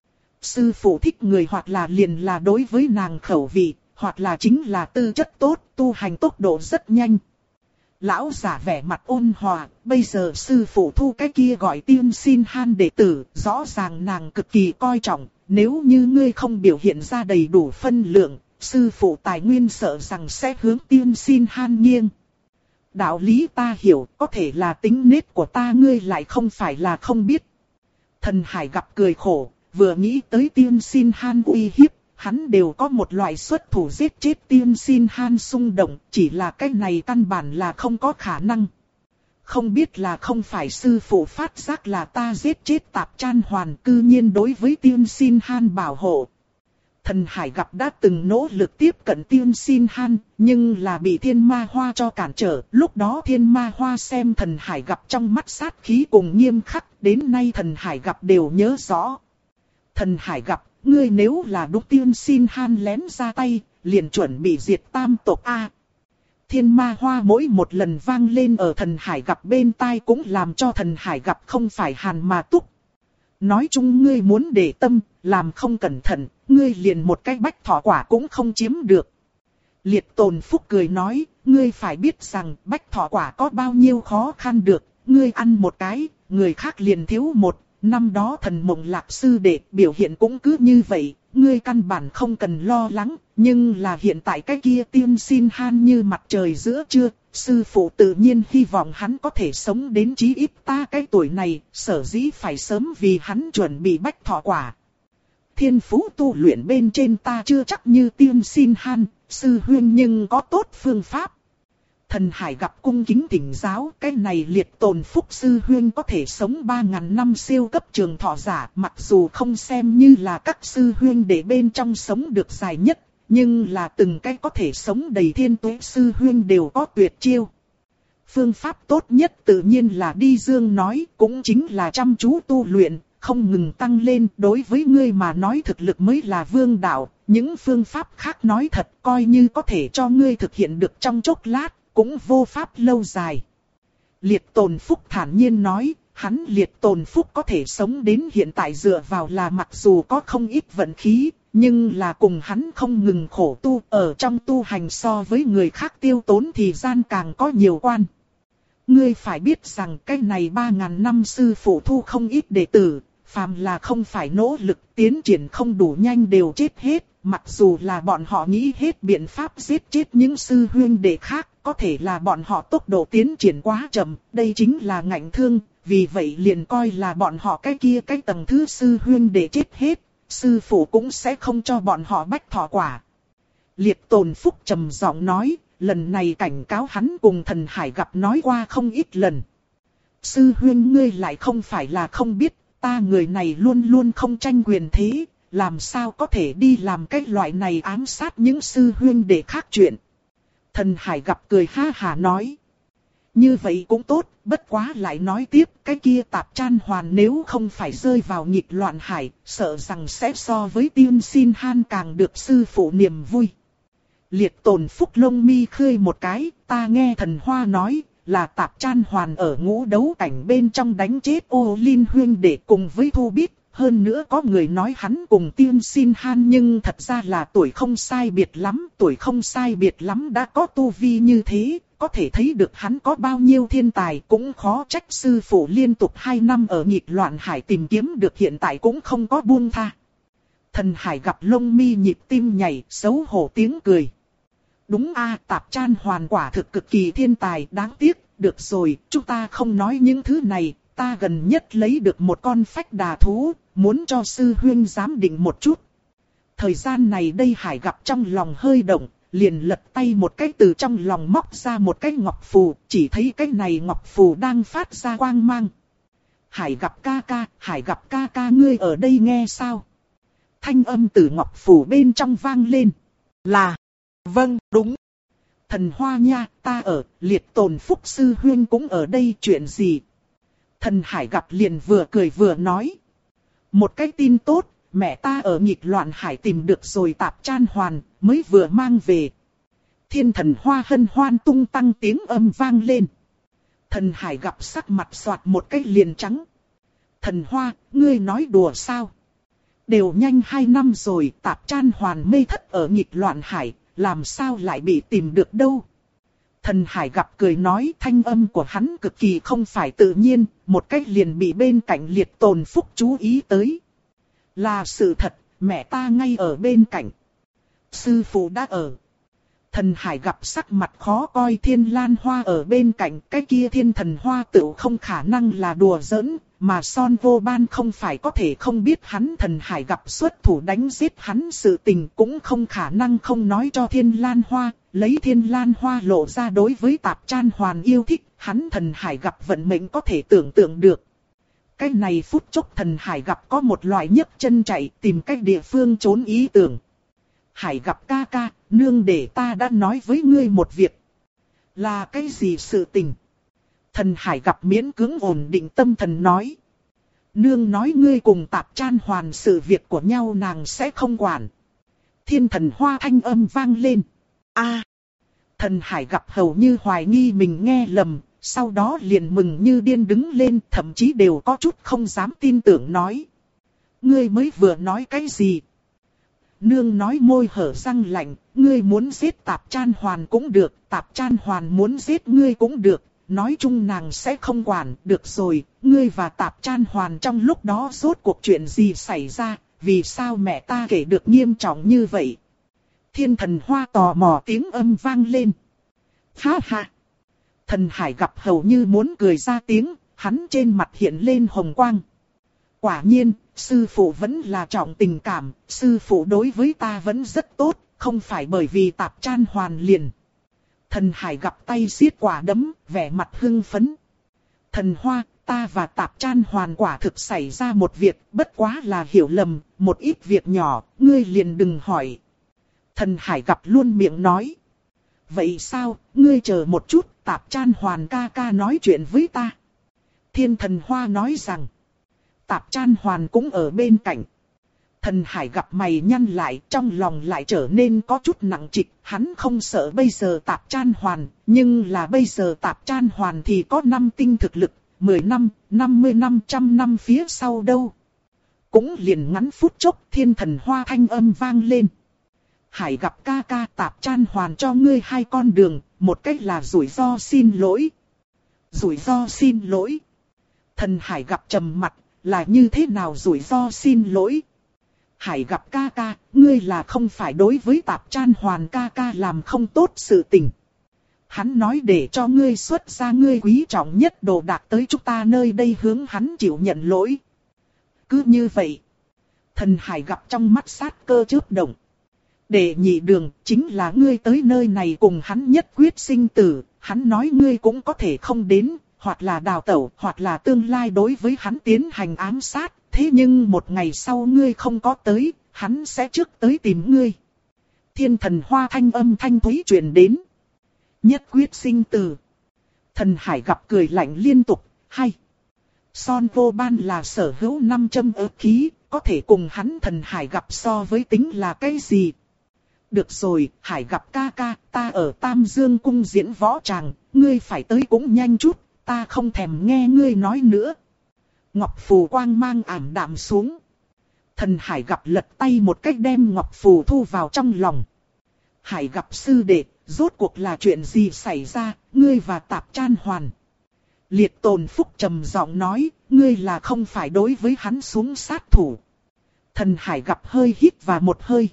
Sư phụ thích người hoặc là liền là đối với nàng khẩu vị, hoặc là chính là tư chất tốt, tu hành tốc độ rất nhanh. Lão giả vẻ mặt ôn hòa, bây giờ sư phụ thu cái kia gọi Tiên Xin Han đệ tử, rõ ràng nàng cực kỳ coi trọng, nếu như ngươi không biểu hiện ra đầy đủ phân lượng, sư phụ tài nguyên sợ rằng sẽ hướng Tiên Xin Han nghiêng. Đạo lý ta hiểu, có thể là tính nết của ta ngươi lại không phải là không biết. Thần Hải gặp cười khổ, vừa nghĩ tới Tiên Xin Han uy hiếp, hắn đều có một loại xuất thủ giết chết Tiên Xin Han xung động, chỉ là cái này căn bản là không có khả năng. Không biết là không phải sư phụ phát giác là ta giết chết Tạp Chan Hoàn, cư nhiên đối với Tiên Xin Han bảo hộ. Thần Hải gặp đã từng nỗ lực tiếp cận Tiên Xin Han, nhưng là bị Thiên Ma Hoa cho cản trở. Lúc đó Thiên Ma Hoa xem Thần Hải gặp trong mắt sát khí cùng nghiêm khắc, đến nay Thần Hải gặp đều nhớ rõ. Thần Hải gặp, ngươi nếu là đúng Tiên Xin Han lén ra tay, liền chuẩn bị diệt tam tộc A. Thiên Ma Hoa mỗi một lần vang lên ở Thần Hải gặp bên tai cũng làm cho Thần Hải gặp không phải hàn mà túc. Nói chung ngươi muốn để tâm, làm không cẩn thận, ngươi liền một cái bách thỏ quả cũng không chiếm được. Liệt Tồn Phúc cười nói, ngươi phải biết rằng bách thỏ quả có bao nhiêu khó khăn được, ngươi ăn một cái, người khác liền thiếu một. Năm đó Thần Mộng Lạc sư đệ biểu hiện cũng cứ như vậy, ngươi căn bản không cần lo lắng, nhưng là hiện tại cái kia Tiên Xin Han như mặt trời giữa trưa, sư phụ tự nhiên hy vọng hắn có thể sống đến chí ít ta cái tuổi này, sở dĩ phải sớm vì hắn chuẩn bị bách thọ quả. Thiên phú tu luyện bên trên ta chưa chắc như Tiên Xin Han, sư huynh nhưng có tốt phương pháp. Thần Hải gặp cung kính thỉnh giáo, cái này Liệt Tồn Phúc sư huynh có thể sống ba ngàn năm siêu cấp trường thọ giả, mặc dù không xem như là các sư huynh để bên trong sống được dài nhất, nhưng là từng cái có thể sống đầy thiên tuế sư huynh đều có tuyệt chiêu. Phương pháp tốt nhất tự nhiên là đi dương nói, cũng chính là chăm chú tu luyện, không ngừng tăng lên. Đối với ngươi mà nói thực lực mới là vương đạo, những phương pháp khác nói thật coi như có thể cho ngươi thực hiện được trong chốc lát, cũng vô pháp lâu dài. Liệt Tồn Phúc thản nhiên nói, hắn Liệt Tồn Phúc có thể sống đến hiện tại dựa vào là mặc dù có không ít vận khí, nhưng là cùng hắn không ngừng khổ tu, ở trong tu hành so với người khác tiêu tốn thì gian càng có nhiều quan. Ngươi phải biết rằng cái này ba ngàn năm sư phụ thu không ít đệ tử, phàm là không phải nỗ lực tiến triển không đủ nhanh đều chết hết, mặc dù là bọn họ nghĩ hết biện pháp giết chết những sư huynh đệ khác, có thể là bọn họ tốc độ tiến triển quá chậm, đây chính là ngạnh thương, vì vậy liền coi là bọn họ cái kia cái tầng thứ sư huynh đệ chết hết, sư phụ cũng sẽ không cho bọn họ bách thọ quả. Liệt Tồn Phúc trầm giọng nói, lần này cảnh cáo hắn cùng Thần Hải gặp nói qua không ít lần. Sư huynh ngươi lại không phải là không biết, ta người này luôn luôn không tranh quyền thế, làm sao có thể đi làm cái loại này ám sát những sư huynh để khác chuyện. Thần Hải gặp cười ha hà nói. Như vậy cũng tốt, bất quá lại nói tiếp, cái kia Tạp Chan Hoàn nếu không phải rơi vào nghịch loạn hải, sợ rằng sẽ so với Tiên Xin Han càng được sư phụ niềm vui. Liệt Tồn Phúc lông mi khơi một cái, ta nghe Thần Hoa nói, là Tạp Chan Hoàn ở ngũ đấu cảnh bên trong đánh chết Ô Linh huynh để cùng với Thu Bích. Hơn nữa có người nói hắn cùng Tiên Xin Han nhưng thật ra là tuổi không sai biệt lắm, tuổi không sai biệt lắm đã có tu vi như thế, có thể thấy được hắn có bao nhiêu thiên tài, cũng khó trách sư phụ liên tục hai năm ở nghịch loạn hải tìm kiếm được hiện tại cũng không có buông tha. Thần Hải gặp lông mi nhịp tim nhảy, xấu hổ tiếng cười. Đúng a, Tạp Chan Hoàn quả thực cực kỳ thiên tài, đáng tiếc, được rồi, chúng ta không nói những thứ này, ta gần nhất lấy được một con phách đà thú, muốn cho sư huynh giám định một chút. Thời gian này đây Hải gặp trong lòng hơi động, liền lật tay một cái từ trong lòng móc ra một cái ngọc phù, chỉ thấy cái này ngọc phù đang phát ra quang mang. Hải gặp ca ca, Hải gặp ca ca ngươi ở đây nghe sao? Thanh âm từ ngọc phù bên trong vang lên. Là, vâng, đúng. Thần Hoa nha, ta ở, Liệt Tồn Phúc sư huynh cũng ở đây, chuyện gì? Thần Hải gặp liền vừa cười vừa nói. Một cái tin tốt, mẹ ta ở nghịch loạn hải tìm được rồi Tạp Chan Hoàn, mới vừa mang về. Thiên Thần Hoa hân hoan tung tăng tiếng âm vang lên. Thần Hải gặp sắc mặt xoạt một cái liền trắng. Thần Hoa, ngươi nói đùa sao? Đều nhanh hai năm rồi, Tạp Chan Hoàn mê thất ở nghịch loạn hải, làm sao lại bị tìm được đâu? Thần Hải gặp cười nói, thanh âm của hắn cực kỳ không phải tự nhiên, một cách liền bị bên cạnh Liệt Tồn Phúc chú ý tới. Là sự thật, mẹ ta ngay ở bên cạnh. Sư phụ đã ở. Thần Hải gặp sắc mặt khó coi, Thiên Lan Hoa ở bên cạnh, cái kia Thiên Thần Hoa tự không khả năng là đùa giỡn, mà Son Vô Ban không phải có thể không biết hắn. Thần Hải gặp xuất thủ đánh giết hắn sự tình cũng không khả năng không nói cho Thiên Lan Hoa, lấy Thiên Lan Hoa lộ ra đối với Tạp Chan Hoàn yêu thích, hắn Thần Hải gặp vận mệnh có thể tưởng tượng được. Cái này phút chốc Thần Hải gặp có một loại nhấc chân chạy tìm cách địa phương trốn ý tưởng. Hải gặp ca ca, nương để ta đã nói với ngươi một việc. Là cái gì sự tình? Thần Hải gặp miễn cưỡng ổn định tâm thần nói. Nương nói ngươi cùng Tạp Chan Hoàn sự việc của nhau nàng sẽ không quản. Thiên Thần Hoa thanh âm vang lên. A. Thần Hải gặp hầu như hoài nghi mình nghe lầm, sau đó liền mừng như điên đứng lên, thậm chí đều có chút không dám tin tưởng nói. Ngươi mới vừa nói cái gì? Nương nói môi hở răng lạnh, ngươi muốn giết Tạp Chan Hoàn cũng được, Tạp Chan Hoàn muốn giết ngươi cũng được, nói chung nàng sẽ không quản, được rồi, ngươi và Tạp Chan Hoàn trong lúc đó rốt cuộc chuyện gì xảy ra, vì sao mẹ ta kể được nghiêm trọng như vậy? Thiên Thần Hoa tò mò tiếng âm vang lên. Ha ha! Thần Hải gặp hầu như muốn cười ra tiếng, hắn trên mặt hiện lên hồng quang. Quả nhiên, sư phụ vẫn là trọng tình cảm, sư phụ đối với ta vẫn rất tốt, không phải bởi vì Tạp Chan Hoàn liền. Thần Hải gặp tay siết quả đấm, vẻ mặt hưng phấn. Thần Hoa, ta và Tạp Chan Hoàn quả thực xảy ra một việc, bất quá là hiểu lầm, một ít việc nhỏ, ngươi liền đừng hỏi. Thần Hải gặp luôn miệng nói. Vậy sao, ngươi chờ một chút, Tạp Chan Hoàn ca ca nói chuyện với ta. Thiên Thần Hoa nói rằng. Tạp Chan Hoàn cũng ở bên cạnh. Thần Hải gặp mày nhăn lại, trong lòng lại trở nên có chút nặng trịch, hắn không sợ bây giờ Tạp Chan Hoàn, nhưng là bây giờ Tạp Chan Hoàn thì có năm tinh thực lực, mười năm, năm mươi năm, trăm năm phía sau đâu. Cũng liền ngắn phút chốc Thiên Thần Hoa thanh âm vang lên. Hải gặp ca ca, Tạp Chan Hoàn cho ngươi hai con đường, một cách là rủi ro xin lỗi. Rủi ro xin lỗi. Thần Hải gặp trầm mặt, là như thế nào rủi ro xin lỗi? Hải gặp ca ca, ngươi là không phải đối với Tạp Chan Hoàn ca ca làm không tốt sự tình. Hắn nói để cho ngươi xuất ra ngươi quý trọng nhất đồ đạc tới chúng ta nơi đây hướng hắn chịu nhận lỗi. Cứ như vậy. Thần Hải gặp trong mắt sát cơ chớp động. Để nhị đường, chính là ngươi tới nơi này cùng hắn nhất quyết sinh tử, hắn nói ngươi cũng có thể không đến, hoặc là đào tẩu, hoặc là tương lai đối với hắn tiến hành ám sát. Thế nhưng một ngày sau ngươi không có tới, hắn sẽ trước tới tìm ngươi. Thiên Thần Hoa thanh âm thanh thúy truyền đến. Nhất quyết sinh tử. Thần Hải gặp cười lạnh liên tục, hay. Son vô ban là sở hữu năm châm ớ khí, có thể cùng hắn Thần Hải gặp so với tính là cái gì? Được rồi, Hải gặp ca ca, ta ở Tam Dương cung diễn võ tràng, ngươi phải tới cũng nhanh chút, ta không thèm nghe ngươi nói nữa. Ngọc phù quang mang ảm đạm xuống. Thần Hải gặp lật tay một cách đem ngọc phù thu vào trong lòng. Hải gặp sư đệ, rốt cuộc là chuyện gì xảy ra, ngươi và Tạp Chan Hoàn. Liệt Tồn Phúc trầm giọng nói, ngươi là không phải đối với hắn xuống sát thủ. Thần Hải gặp hơi hít vào một hơi.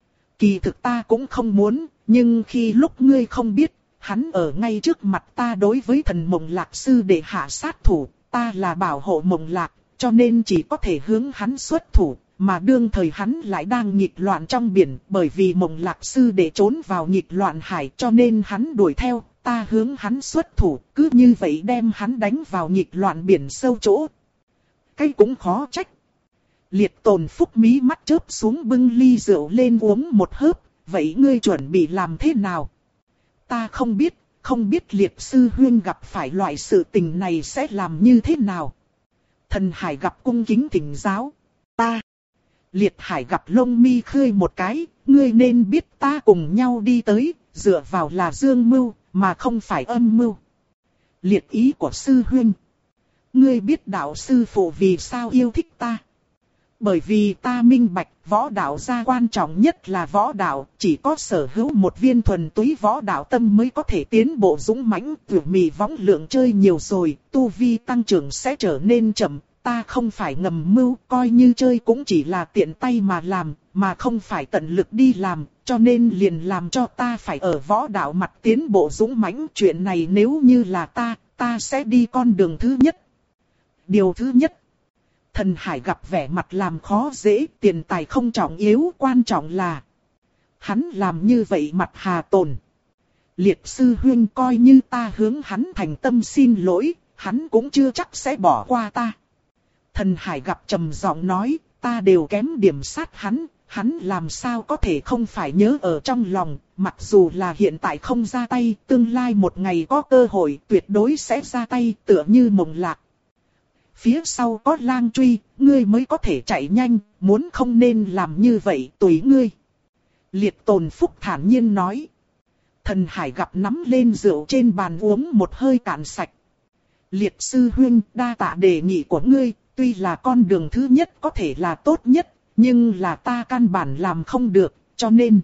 Kỳ thực ta cũng không muốn, nhưng khi lúc ngươi không biết, hắn ở ngay trước mặt ta đối với thần Mộng Lạc sư đệ hạ sát thủ. Ta là bảo hộ Mộng Lạc, cho nên chỉ có thể hướng hắn xuất thủ, mà đương thời hắn lại đang nghịch loạn trong biển, bởi vì Mộng Lạc sư đệ trốn vào nghịch loạn hải cho nên hắn đuổi theo, ta hướng hắn xuất thủ, cứ như vậy đem hắn đánh vào nghịch loạn biển sâu chỗ. Cái cũng khó trách. Liệt Tồn Phúc mí mắt chớp xuống bưng ly rượu lên uống một hớp, vậy ngươi chuẩn bị làm thế nào? Ta không biết. Không biết Liệt sư huynh gặp phải loại sự tình này sẽ làm như thế nào. Thần Hải gặp cung kính thỉnh giáo. Ta. Liệt Hải gặp lông mi khơi một cái. Ngươi nên biết ta cùng nhau đi tới. Dựa vào là dương mưu. Mà không phải âm mưu. Liệt ý của sư huynh. Ngươi biết đạo sư phụ vì sao yêu thích ta. Bởi vì ta minh bạch, võ đạo gia quan trọng nhất là võ đạo, chỉ có sở hữu một viên thuần túy võ đạo tâm mới có thể tiến bộ dũng mãnh, tiểu mì võng lượng chơi nhiều rồi, tu vi tăng trưởng sẽ trở nên chậm, ta không phải ngầm mưu, coi như chơi cũng chỉ là tiện tay mà làm, mà không phải tận lực đi làm, cho nên liền làm cho ta phải ở võ đạo mặt tiến bộ dũng mãnh, chuyện này nếu như là ta, ta sẽ đi con đường thứ nhất. Điều thứ nhất. Thần Hải gặp vẻ mặt làm khó dễ, tiền tài không trọng yếu, quan trọng là hắn làm như vậy mặt hà tồn. Liệt sư huynh coi như ta hướng hắn thành tâm xin lỗi, hắn cũng chưa chắc sẽ bỏ qua ta. Thần Hải gặp trầm giọng nói, ta đều kém điểm sát hắn, hắn làm sao có thể không phải nhớ ở trong lòng, mặc dù là hiện tại không ra tay, tương lai một ngày có cơ hội tuyệt đối sẽ ra tay, tựa như Mộng Lạc. Phía sau có lang truy, ngươi mới có thể chạy nhanh, muốn không nên làm như vậy, tùy ngươi. Liệt Tồn Phúc thản nhiên nói. Thần Hải gặp nắm lên rượu trên bàn uống một hơi cạn sạch. Liệt sư huynh, đa tạ đề nghị của ngươi, tuy là con đường thứ nhất có thể là tốt nhất, nhưng là ta căn bản làm không được, cho nên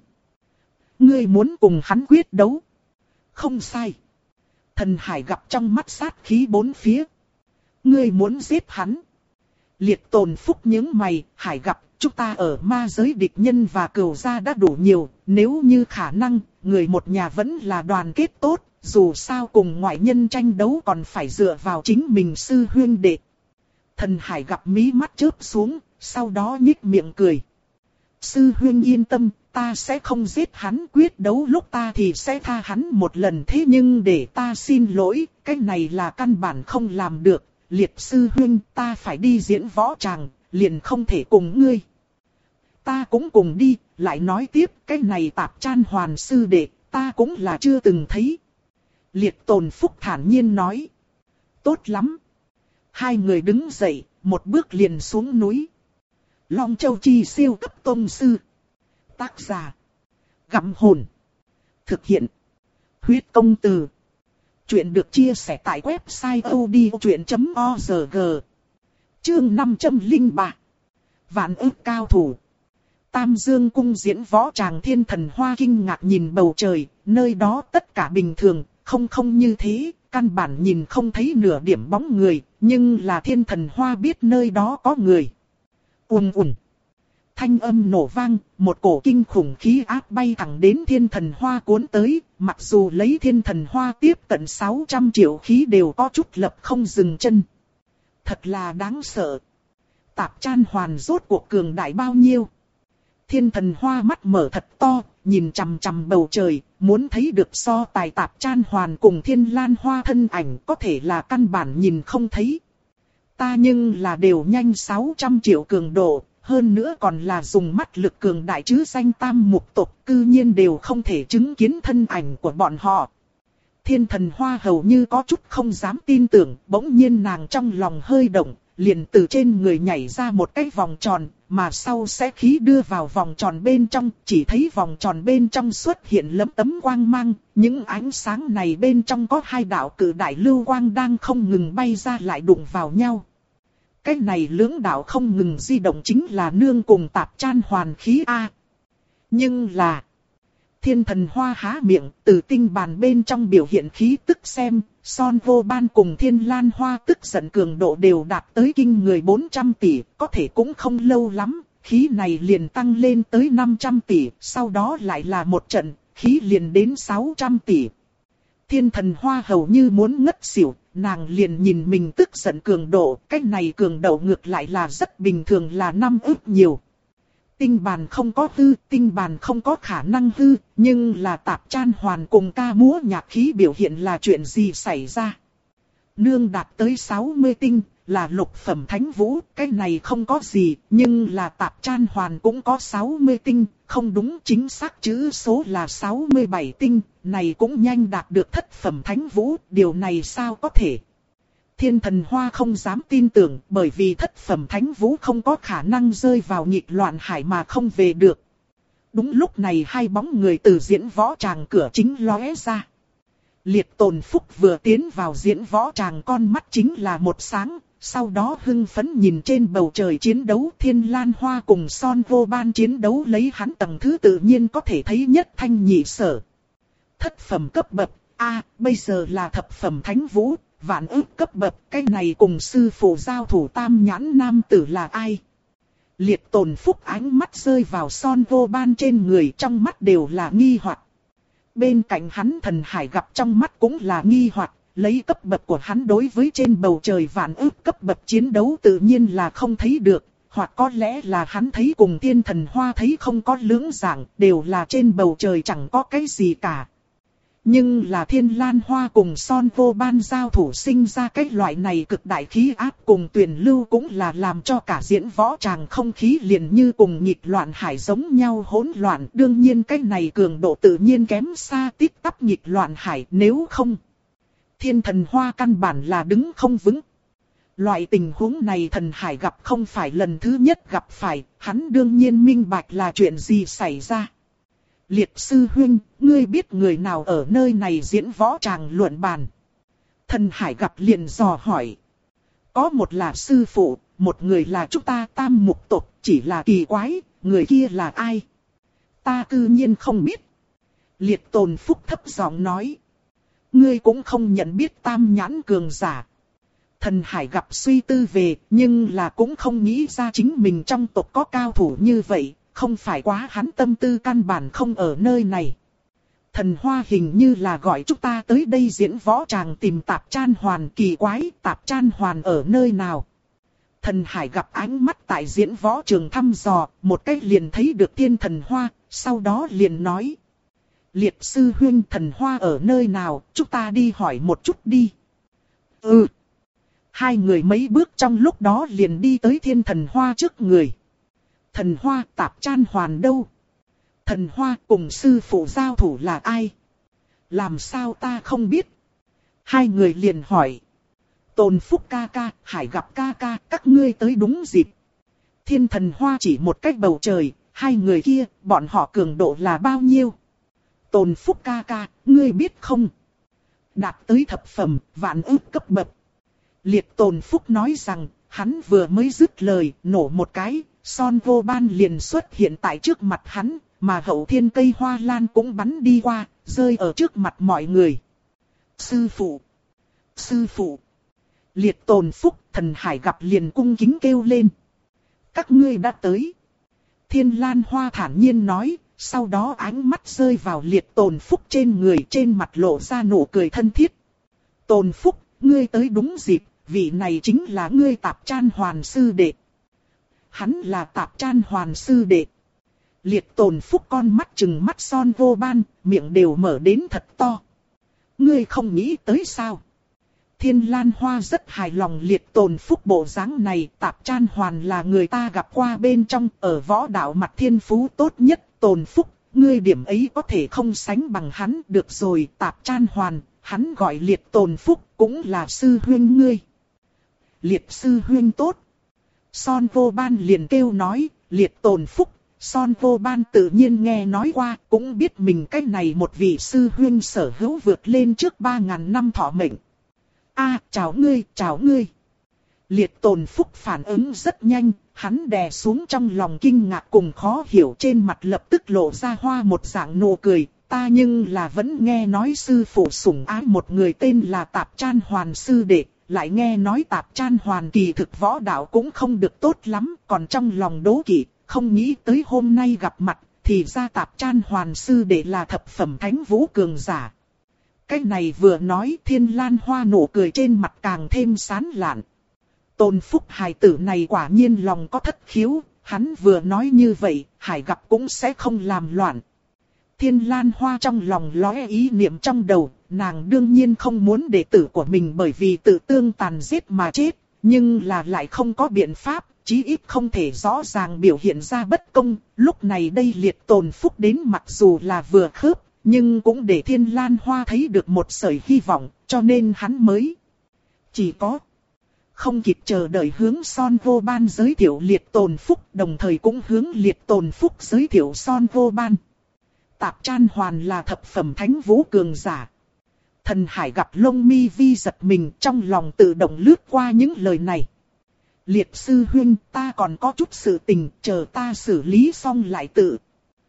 ngươi muốn cùng hắn quyết đấu. Không sai. Thần Hải gặp trong mắt sát khí bốn phía. Ngươi muốn giết hắn. Liệt Tồn Phúc nhướng mày, Hải gặp, chúng ta ở ma giới địch nhân và cừu gia đã đủ nhiều, nếu như khả năng, người một nhà vẫn là đoàn kết tốt, dù sao cùng ngoại nhân tranh đấu còn phải dựa vào chính mình sư huynh đệ. Thần Hải gặp mí mắt chớp xuống, sau đó nhích miệng cười. Sư huynh yên tâm, ta sẽ không giết hắn, quyết đấu lúc ta thì sẽ tha hắn một lần, thế nhưng để ta xin lỗi, cái này là căn bản không làm được. Liệt sư huynh, ta phải đi diễn võ tràng, liền không thể cùng ngươi. Ta cũng cùng đi, lại nói tiếp, cái này Tạp Chan Hoàn sư đệ, ta cũng là chưa từng thấy. Liệt Tồn Phúc thản nhiên nói. Tốt lắm. Hai người đứng dậy, một bước liền xuống núi. Long Châu Chi siêu cấp tông sư. Tác giả. Gặm hồn. Thực hiện. Huyết công từ. Chuyện được chia sẻ tại website odchuyện chấm org. Chương năm trăm lẻ ba. Vạn ức cao thủ. Tam Dương cung diễn võ tràng Thiên Thần Hoa kinh ngạc nhìn bầu trời, nơi đó tất cả bình thường, không không như thế, căn bản nhìn không thấy nửa điểm bóng người, nhưng là Thiên Thần Hoa biết nơi đó có người. Ùm ùm. Thanh âm nổ vang, một cổ kinh khủng khí áp bay thẳng đến Thiên Thần Hoa cuốn tới, mặc dù lấy Thiên Thần Hoa tiếp cận sáu trăm triệu khí đều có chút lập không dừng chân. Thật là đáng sợ. Tạp Chan Hoàn rốt cuộc cường đại bao nhiêu? Thiên Thần Hoa mắt mở thật to, nhìn chằm chằm bầu trời, muốn thấy được so tài Tạp Chan Hoàn cùng Thiên Lan Hoa thân ảnh, có thể là căn bản nhìn không thấy. Ta nhưng là đều nhanh sáu trăm triệu cường độ, hơn nữa còn là dùng mắt lực cường đại chứ danh tam mục tộc, cư nhiên đều không thể chứng kiến thân ảnh của bọn họ. Thiên Thần Hoa hầu như có chút không dám tin tưởng, bỗng nhiên nàng trong lòng hơi động, liền từ trên người nhảy ra một cái vòng tròn, mà sau sẽ khí đưa vào vòng tròn bên trong, chỉ thấy vòng tròn bên trong xuất hiện lấm tấm quang mang, những ánh sáng này bên trong có hai đạo cự đại lưu quang đang không ngừng bay ra lại đụng vào nhau. Cái này lưỡng đạo không ngừng di động chính là nương cùng Tạp Chan Hoàn khí A. Nhưng là... Thiên Thần Hoa há miệng, từ tinh bàn bên trong biểu hiện khí tức xem, Son Vô Ban cùng Thiên Lan Hoa tức giận cường độ đều đạt tới kinh người bốn trăm tỷ, có thể cũng không lâu lắm, khí này liền tăng lên tới năm trăm tỷ, sau đó lại là một trận, khí liền đến sáu trăm tỷ. Thiên Thần Hoa hầu như muốn ngất xỉu, nàng liền nhìn mình tức giận cường độ, cái này cường độ ngược lại là rất bình thường là năm ức nhiều. Tinh bàn không có hư, tinh bàn không có khả năng hư, nhưng là Tạp Chan Hoàn cùng ca múa nhạc khí biểu hiện là chuyện gì xảy ra. Nương đạt tới sáu mươi tinh, là lục phẩm thánh vũ, cái này không có gì, nhưng là Tạp Chan Hoàn cũng có sáu mươi tinh, không đúng chính xác chữ số là sáu mươi bảy tinh, này cũng nhanh đạt được thất phẩm thánh vũ, điều này sao có thể. Thiên Thần Hoa không dám tin tưởng, bởi vì thất phẩm thánh vũ không có khả năng rơi vào nghịch loạn hải mà không về được. Đúng lúc này hai bóng người từ diễn võ tràng cửa chính lóe ra. Liệt Tồn Phúc vừa tiến vào diễn võ tràng, con mắt chính là một sáng, sau đó hưng phấn nhìn trên bầu trời chiến đấu. Thiên Lan Hoa cùng Son Vô Ban chiến đấu lấy hắn tầng thứ tự nhiên có thể thấy nhất thanh nhị sở. Thất phẩm cấp bậc, a bây giờ là thập phẩm thánh vũ. Vạn ức cấp bậc, cái này cùng sư phụ giao thủ tam nhãn nam tử là ai? Liệt Tồn Phúc ánh mắt rơi vào Son Vô Ban trên người, trong mắt đều là nghi hoặc. Bên cạnh hắn Thần Hải gặp trong mắt cũng là nghi hoặc, lấy cấp bậc của hắn đối với trên bầu trời vạn ức cấp bậc chiến đấu tự nhiên là không thấy được, hoặc có lẽ là hắn thấy cùng Thiên Thần Hoa thấy không có lưỡng dạng, đều là trên bầu trời chẳng có cái gì cả. Nhưng là Thiên Lan Hoa cùng Son Vô Ban giao thủ sinh ra cái loại này cực đại khí áp cùng tuyển lưu cũng là làm cho cả diễn võ tràng không khí liền như cùng nghịch loạn hải giống nhau hỗn loạn. Đương nhiên cái này cường độ tự nhiên kém xa tít tắp nghịch loạn hải, nếu không Thiên Thần Hoa căn bản là đứng không vững. Loại tình huống này Thần Hải gặp không phải lần thứ nhất gặp phải, hắn đương nhiên minh bạch là chuyện gì xảy ra. Liệt sư huynh, ngươi biết người nào ở nơi này diễn võ tràng luận bàn? Thần Hải gặp liền dò hỏi. Có một là sư phụ, một người là chúng ta tam mục tộc, chỉ là kỳ quái, người kia là ai? Ta cư nhiên không biết. Liệt Tồn Phúc thấp giọng nói. Ngươi cũng không nhận biết tam nhãn cường giả. Thần Hải gặp suy tư về, nhưng là cũng không nghĩ ra chính mình trong tộc có cao thủ như vậy. Không phải quá hắn tâm tư căn bản không ở nơi này. Thần Hoa hình như là gọi chúng ta tới đây diễn võ tràng tìm Tạp Chan Hoàn, kỳ quái, Tạp Chan Hoàn ở nơi nào? Thần Hải gặp ánh mắt tại diễn võ trường thăm dò, một cách liền thấy được thiên thần hoa, sau đó liền nói. Liệt sư huynh, thần hoa ở nơi nào, chúng ta đi hỏi một chút đi. Ừ. Hai người mấy bước trong lúc đó liền đi tới thiên thần hoa trước người. Thần hoa, Tạp Chan Hoàn đâu? Thần hoa cùng sư phụ giao thủ là ai? Làm sao ta không biết? Hai người liền hỏi. Tôn Phúc ca ca, Hải gặp ca ca, các ngươi tới đúng dịp. Thiên thần hoa chỉ một cách bầu trời, hai người kia, bọn họ cường độ là bao nhiêu? Tôn Phúc ca ca, ngươi biết không? Đạt tới thập phẩm, vạn ức cấp bậc. Liệt Tôn Phúc nói rằng, hắn vừa mới dứt lời, nổ một cái, Son Vô Ban liền xuất hiện tại trước mặt hắn, mà hậu thiên cây hoa lan cũng bắn đi qua, rơi ở trước mặt mọi người. Sư phụ! Sư phụ! Liệt Tôn Phúc, Thần Hải gặp liền cung kính kêu lên. Các ngươi đã tới. Thiên Lan Hoa thản nhiên nói, sau đó ánh mắt rơi vào Liệt Tôn Phúc trên người, trên mặt lộ ra nụ cười thân thiết. Tôn Phúc, ngươi tới đúng dịp, vị này chính là ngươi Tạp Chan Hoàn sư đệ. Hắn là Tạp Chan Hoàn sư đệ. Liệt Tôn Phúc con mắt trừng mắt Son Vô Ban, miệng đều mở đến thật to. Ngươi không nghĩ tới sao? Thiên Lan Hoa rất hài lòng Liệt Tôn Phúc bộ dáng này, Tạp Chan Hoàn là người ta gặp qua bên trong, ở võ đạo mặt thiên phú tốt nhất, Tôn Phúc, ngươi điểm ấy có thể không sánh bằng hắn, được rồi, Tạp Chan Hoàn, hắn gọi Liệt Tôn Phúc, cũng là sư huynh ngươi. Liệt sư huynh tốt. Son Vô Ban liền kêu nói, Liệt Tôn Phúc, Son Vô Ban tự nhiên nghe nói qua, cũng biết mình cái này một vị sư huynh sở hữu vượt lên trước ba ngàn năm thọ mệnh. A, à, chào ngươi, chào ngươi. Liệt Tôn Phúc phản ứng rất nhanh, hắn đè xuống trong lòng kinh ngạc cùng khó hiểu, trên mặt lập tức lộ ra hoa một dạng nụ cười. Ta nhưng là vẫn nghe nói sư phụ sủng ái một người tên là Tạp Chan Hoàn sư đệ, lại nghe nói Tạp Chan Hoàn kỳ thực võ đạo cũng không được tốt lắm, còn trong lòng đố kỵ, không nghĩ tới hôm nay gặp mặt, thì ra Tạp Chan Hoàn sư đệ là thập phẩm thánh vũ cường giả. Cái này vừa nói, Thiên Lan Hoa nụ cười trên mặt càng thêm sán lạn. Tôn Phúc hài tử này quả nhiên lòng có thất khiếu, hắn vừa nói như vậy, Hải gặp cũng sẽ không làm loạn. Thiên Lan Hoa trong lòng lóe ý niệm trong đầu, nàng đương nhiên không muốn đệ tử của mình bởi vì tự tương tàn giết mà chết, nhưng là lại không có biện pháp, chí ít không thể rõ ràng biểu hiện ra bất công. Lúc này đây Liệt Tôn Phúc đến mặc dù là vừa khớp, nhưng cũng để Thiên Lan Hoa thấy được một sợi hy vọng, cho nên hắn mới chỉ có không kịp chờ đợi hướng Son Vô Ban giới thiệu Liệt Tôn Phúc, đồng thời cũng hướng Liệt Tôn Phúc giới thiệu Son Vô Ban. Tạp Chan Hoàn là thập phẩm thánh vũ cường giả. Thần Hải gặp lông mi vi giật mình, trong lòng tự động lướt qua những lời này. Liệt sư huynh, ta còn có chút sự tình, chờ ta xử lý xong lại tự.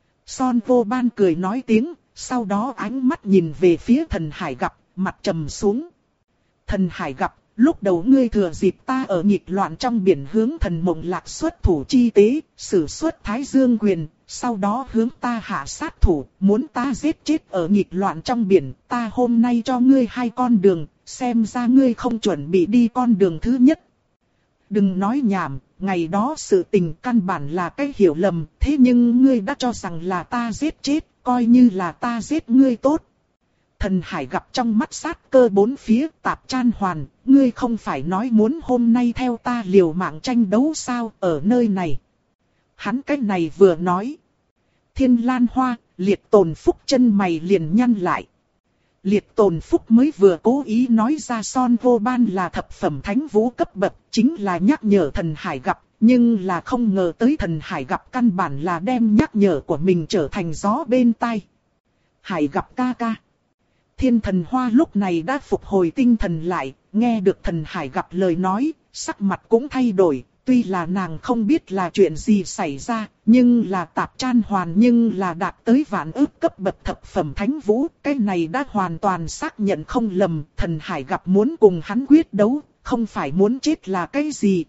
Son Vô Ban cười nói tiếng, sau đó ánh mắt nhìn về phía Thần Hải gặp, mặt trầm xuống. Thần Hải gặp, lúc đầu ngươi thừa dịp ta ở nghịch loạn trong biển hướng Thần Mộng Lạc xuất thủ chi tế, sử xuất Thái Dương quyền, sau đó hướng ta hạ sát thủ, muốn ta giết chết ở nghịch loạn trong biển, ta hôm nay cho ngươi hai con đường, xem ra ngươi không chuẩn bị đi con đường thứ nhất. Đừng nói nhảm, ngày đó sự tình căn bản là cái hiểu lầm, thế nhưng ngươi đã cho rằng là ta giết chết, coi như là ta giết ngươi tốt. Thần Hải gặp trong mắt sát cơ bốn phía. Tạp Chan Hoàn, ngươi không phải nói muốn hôm nay theo ta liều mạng tranh đấu sao, ở nơi này. Hắn cái này vừa nói. Thiên Lan Hoa, Liệt Tôn Phúc chân mày liền nhăn lại. Liệt Tôn Phúc mới vừa cố ý nói ra Son Vô Ban là thập phẩm thánh vũ cấp bậc, chính là nhắc nhở Thần Hải gặp, nhưng là không ngờ tới Thần Hải gặp căn bản là đem nhắc nhở của mình trở thành gió bên tai. Hải gặp ca ca. Thiên Thần Hoa lúc này đã phục hồi tinh thần lại, nghe được Thần Hải gặp lời nói, sắc mặt cũng thay đổi. Tuy là nàng không biết là chuyện gì xảy ra, nhưng là Tạp Chan Hoàn nhưng là đạt tới vạn ước cấp bậc thập phẩm thánh vũ. Cái này đã hoàn toàn xác nhận không lầm, Thần Hải gặp muốn cùng hắn quyết đấu, không phải muốn chết là cái gì.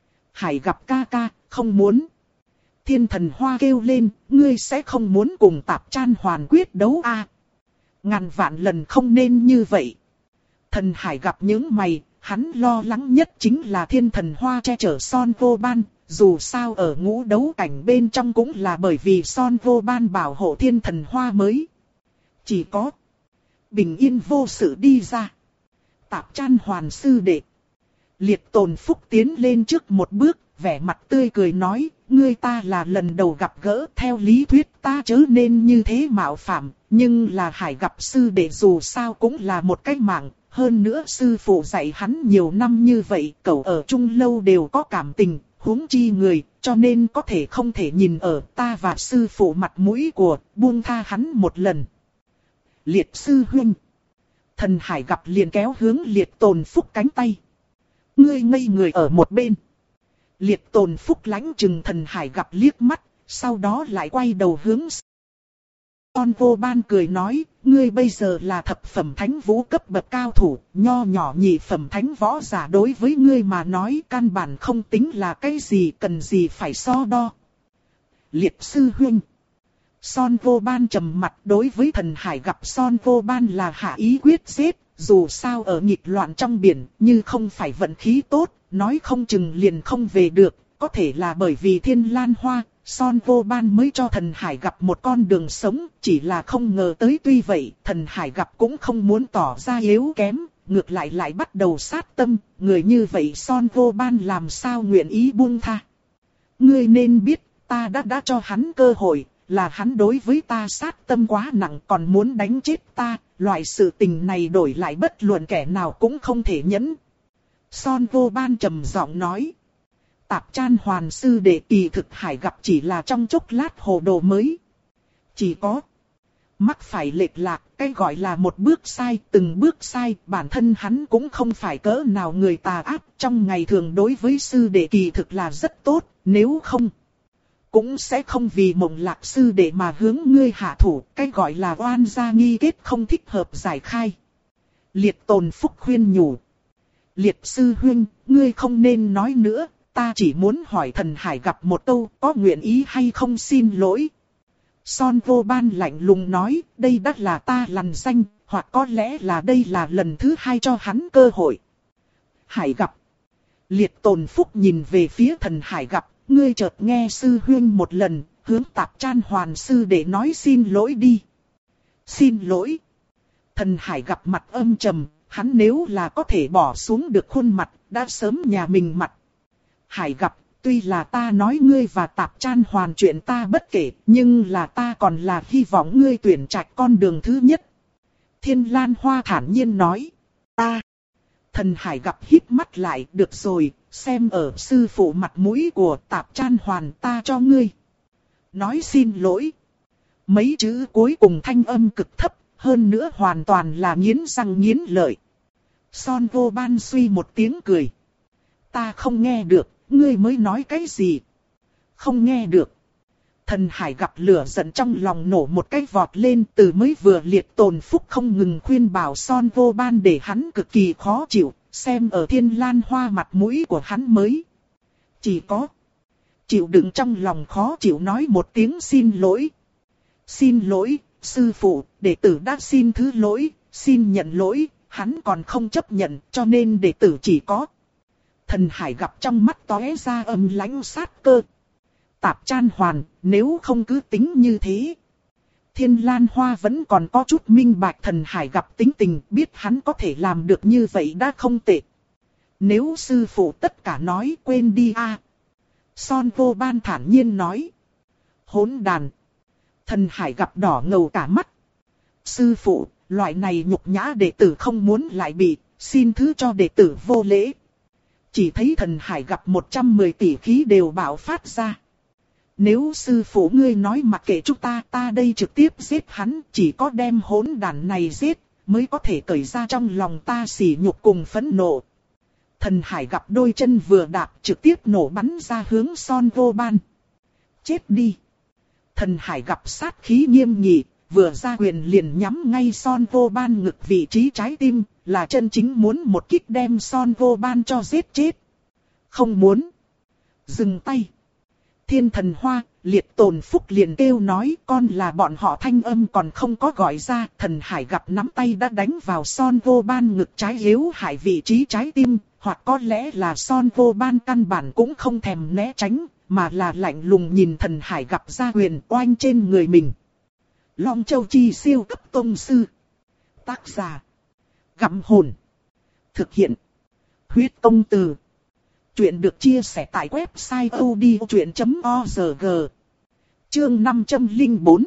Hải gặp ca ca, không muốn. Thiên Thần Hoa kêu lên, ngươi sẽ không muốn cùng Tạp Chan Hoàn quyết đấu à? Ngàn vạn lần không nên như vậy. Thần Hải gặp những mày. hắn lo lắng nhất chính là thiên thần hoa che chở Son Vô Ban, dù sao ở ngũ đấu cảnh bên trong cũng là bởi vì Son Vô Ban bảo hộ thiên thần hoa mới. Chỉ có bình yên vô sự đi ra. Tạp Chan Hoàn sư đệ. Liệt Tồn Phúc tiến lên trước một bước, vẻ mặt tươi cười nói, ngươi ta là lần đầu gặp gỡ, theo lý thuyết ta chớ nên như thế mạo phạm, nhưng là Hải gặp sư đệ dù sao cũng là một cái mạng, hơn nữa sư phụ dạy hắn nhiều năm như vậy, cậu ở chung lâu đều có cảm tình, huống chi người, cho nên có thể không thể nhìn ở ta và sư phụ mặt mũi của, buông tha hắn một lần. Liệt sư huynh. Thần Hải gặp liền kéo hướng Liệt Tồn Phúc cánh tay. Ngươi ngây người ở một bên. Liệt Tồn Phúc lãnh chừng Thần Hải gặp liếc mắt, sau đó lại quay đầu hướng Son Vô Ban cười nói, ngươi bây giờ là thập phẩm thánh vũ cấp bậc cao thủ, nho nhỏ nhị phẩm thánh võ giả đối với ngươi mà nói căn bản không tính là cái gì, cần gì phải so đo. Liệt sư huynh. Son Vô Ban trầm mặt, đối với Thần Hải gặp Son Vô Ban là hạ ý quyết giết, dù sao ở nghịch loạn trong biển, như không phải vận khí tốt, nói không chừng liền không về được, có thể là bởi vì Thiên Lan Hoa, Son Vô Ban mới cho Thần Hải gặp một con đường sống, chỉ là không ngờ tới. Tuy vậy, Thần Hải gặp cũng không muốn tỏ ra yếu kém, ngược lại lại bắt đầu sát tâm, người như vậy Son Vô Ban làm sao nguyện ý buông tha. Ngươi nên biết, ta đã đã cho hắn cơ hội, là hắn đối với ta sát tâm quá nặng còn muốn đánh chết ta, loại sự tình này đổi lại bất luận kẻ nào cũng không thể nhẫn. Son Vô Ban trầm giọng nói. Tạp Chan Hoàn sư đệ kỳ thực Hải gặp chỉ là trong chốc lát hồ đồ mới. Chỉ có mắc phải lệch lạc, cái gọi là một bước sai, từng bước sai, bản thân hắn cũng không phải cỡ nào người tà ác, trong ngày thường đối với sư đệ kỳ thực là rất tốt, nếu không cũng sẽ không vì Mộng Lạc sư đệ mà hướng ngươi hạ thủ, cái gọi là oan gia nghi kết không thích hợp giải khai. Liệt Tồn Phúc khuyên nhủ. Liệt sư huynh, ngươi không nên nói nữa, ta chỉ muốn hỏi Thần Hải gặp một câu, có nguyện ý hay không xin lỗi. Son Vô Ban lạnh lùng nói, đây đã là ta lằn danh, hoặc có lẽ là đây là lần thứ hai cho hắn cơ hội. Hải gặp. Liệt Tồn Phúc nhìn về phía Thần Hải gặp, ngươi chợt nghe sư huynh một lần, hướng Tạp Chan Hoàn sư để nói xin lỗi đi. Xin lỗi. Thần Hải gặp mặt âm trầm, hắn nếu là có thể bỏ xuống được khuôn mặt, đã sớm nhà mình mặt. Hải gặp, tuy là ta nói ngươi và Tạp Chan Hoàn chuyện ta bất kể, nhưng là ta còn là hy vọng ngươi tuyển trạch con đường thứ nhất. Thiên Lan Hoa thản nhiên nói. Ta. Thần Hải gặp híp mắt lại, được rồi, xem ở sư phụ mặt mũi của Tạp Chan Hoàn ta cho ngươi. Nói xin lỗi. Mấy chữ cuối cùng thanh âm cực thấp, hơn nữa hoàn toàn là nghiến răng nghiến lợi. Son Vô Ban suy một tiếng cười. Ta không nghe được, ngươi mới nói cái gì? Không nghe được. Thần Hải gặp lửa giận trong lòng nổ một cái vọt lên, từ mới vừa Liệt Tồn Phúc không ngừng khuyên bảo Son Vô Ban để hắn cực kỳ khó chịu, xem ở Thiên Lan Hoa mặt mũi của hắn mới. Chỉ có chịu đựng trong lòng khó chịu nói một tiếng xin lỗi. Xin lỗi, sư phụ, đệ tử đã xin thứ lỗi, xin nhận lỗi, hắn còn không chấp nhận, cho nên đệ tử chỉ có. Thần Hải gặp trong mắt tóe ra âm lãnh sát cơ. Tạp Chan Hoàn, nếu không cứ tính như thế. Thiên Lan Hoa vẫn còn có chút minh bạch Thần Hải gặp tính tình, biết hắn có thể làm được như vậy đã không tệ. Nếu sư phụ tất cả nói quên đi a. À. Son Vô Ban thản nhiên nói. Hỗn đàn. Thần Hải gặp đỏ ngầu cả mắt. Sư phụ, loại này nhục nhã đệ tử không muốn lại bị, xin thứ cho đệ tử vô lễ. Chỉ thấy Thần Hải gặp một trăm mười tỷ khí đều bạo phát ra. Nếu sư phụ ngươi nói mặc kệ chúng ta, ta đây trực tiếp giết hắn, chỉ có đem hỗn đàn này giết, mới có thể cởi ra trong lòng ta sỉ nhục cùng phẫn nộ. Thần Hải gặp đôi chân vừa đạp trực tiếp nổ bắn ra hướng Son Vô Ban. Chết đi. Thần Hải gặp sát khí nghiêm nghị, vừa ra quyền liền nhắm ngay Son Vô Ban ngực vị trí trái tim, là chân chính muốn một kích đem Son Vô Ban cho giết chết. Không muốn. Dừng tay. Thiên Thần Hoa, Liệt Tồn Phúc liền kêu nói con là bọn họ thanh âm còn không có gọi ra. Thần Hải gặp nắm tay đã đánh vào Son Vô Ban ngực trái yếu hại vị trí trái tim. Hoặc có lẽ là Son Vô Ban căn bản cũng không thèm né tránh, mà là lạnh lùng nhìn Thần Hải gặp ra quyền oanh trên người mình. Long Châu Chi siêu cấp tông sư. Tác giả: Gặm Hồn. Thực hiện: Huyết Công Từ. Chuyện được chia sẻ tại website odchuyện chấm org. Chương năm trăm lẻ bốn.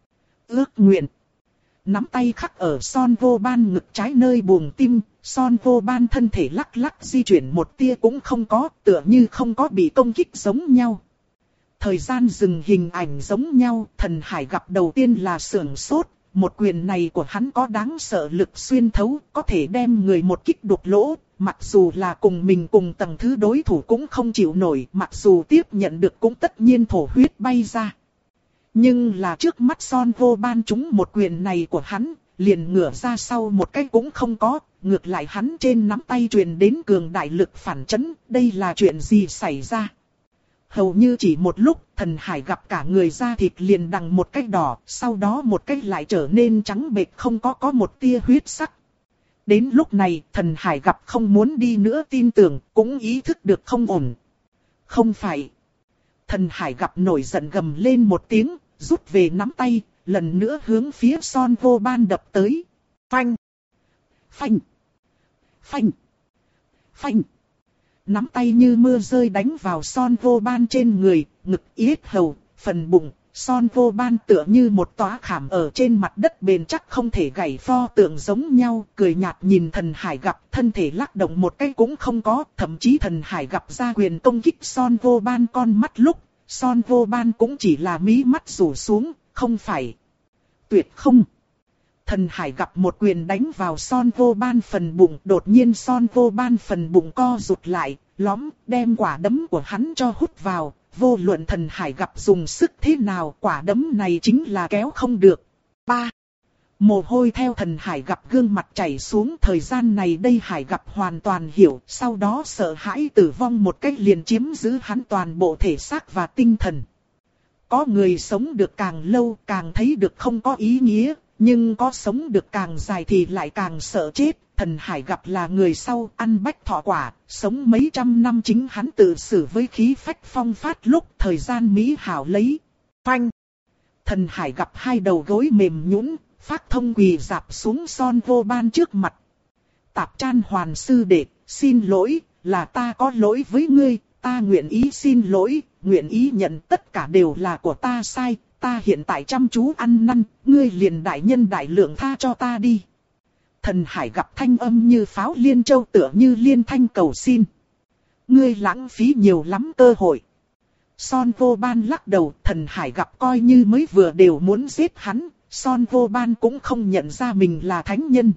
Ước nguyện. Nắm tay khắc ở Son Vô Ban ngực trái nơi buồng tim, Son Vô Ban thân thể lắc lắc di chuyển một tia cũng không có, tựa như không có bị công kích giống nhau. Thời gian dừng hình ảnh giống nhau, Thần Hải gặp đầu tiên là sưởng sốt, một quyền này của hắn có đáng sợ lực xuyên thấu, có thể đem người một kích đục lỗ, mặc dù là cùng mình cùng tầng thứ đối thủ cũng không chịu nổi, mặc dù tiếp nhận được cũng tất nhiên thổ huyết bay ra. Nhưng là trước mắt Son Vô Ban trúng một quyền này của hắn, liền ngửa ra sau một cái cũng không có, ngược lại hắn trên nắm tay truyền đến cường đại lực phản chấn, đây là chuyện gì xảy ra? Hầu như chỉ một lúc, Thần Hải gặp cả người da thịt liền đằng một cái đỏ, sau đó một cái lại trở nên trắng bệch không có có một tia huyết sắc. Đến lúc này, Thần Hải gặp không muốn đi nữa tin tưởng, cũng ý thức được không ổn. Không phải. Thần Hải gặp nổi giận gầm lên một tiếng, rút về nắm tay, lần nữa hướng phía Son Vô Ban đập tới. Phanh! Phanh! Phanh! Phanh! Nắm tay như mưa rơi đánh vào Son Vô Ban trên người, ngực, yết hầu, phần bụng. Son Vô Ban tựa như một tóa khảm ở trên mặt đất bền chắc không thể gãy pho tượng giống nhau, cười nhạt nhìn Thần Hải gặp, thân thể lắc động một cái cũng không có, thậm chí Thần Hải gặp ra quyền công kích Son Vô Ban con mắt lúc, Son Vô Ban cũng chỉ là mí mắt rủ xuống, không phải. Tuyệt không. Thần Hải gặp một quyền đánh vào Son Vô Ban phần bụng, đột nhiên Son Vô Ban phần bụng co rụt lại, lõm, đem quả đấm của hắn cho hút vào. Vô luận Thần Hải gặp dùng sức thế nào, quả đấm này chính là kéo không được. ba. Mồ hôi theo Thần Hải gặp gương mặt chảy xuống, thời gian này đây Hải gặp hoàn toàn hiểu, sau đó sợ hãi tử vong một cách liền chiếm giữ hắn toàn bộ thể xác và tinh thần. Có người sống được càng lâu càng thấy được không có ý nghĩa, nhưng có sống được càng dài thì lại càng sợ chết. Thần Hải gặp là người sau ăn bách thọ quả, sống mấy trăm năm chính hắn tự xử với khí phách phong phát lúc thời gian mỹ hảo lấy. Phanh! Thần Hải gặp hai đầu gối mềm nhũn, phát thông quỳ dạp xuống Son Vô Ban trước mặt. Tạp Chan Hoàn sư đệ, xin lỗi, là ta có lỗi với ngươi, ta nguyện ý xin lỗi, nguyện ý nhận tất cả đều là của ta sai, ta hiện tại chăm chú ăn năn, ngươi liền đại nhân đại lượng tha cho ta đi. Thần Hải gặp thanh âm như pháo liên châu tựa như liên thanh cầu xin. Ngươi lãng phí nhiều lắm cơ hội. Son Vô Ban lắc đầu, Thần Hải gặp coi như mới vừa đều muốn giết hắn, Son Vô Ban cũng không nhận ra mình là thánh nhân.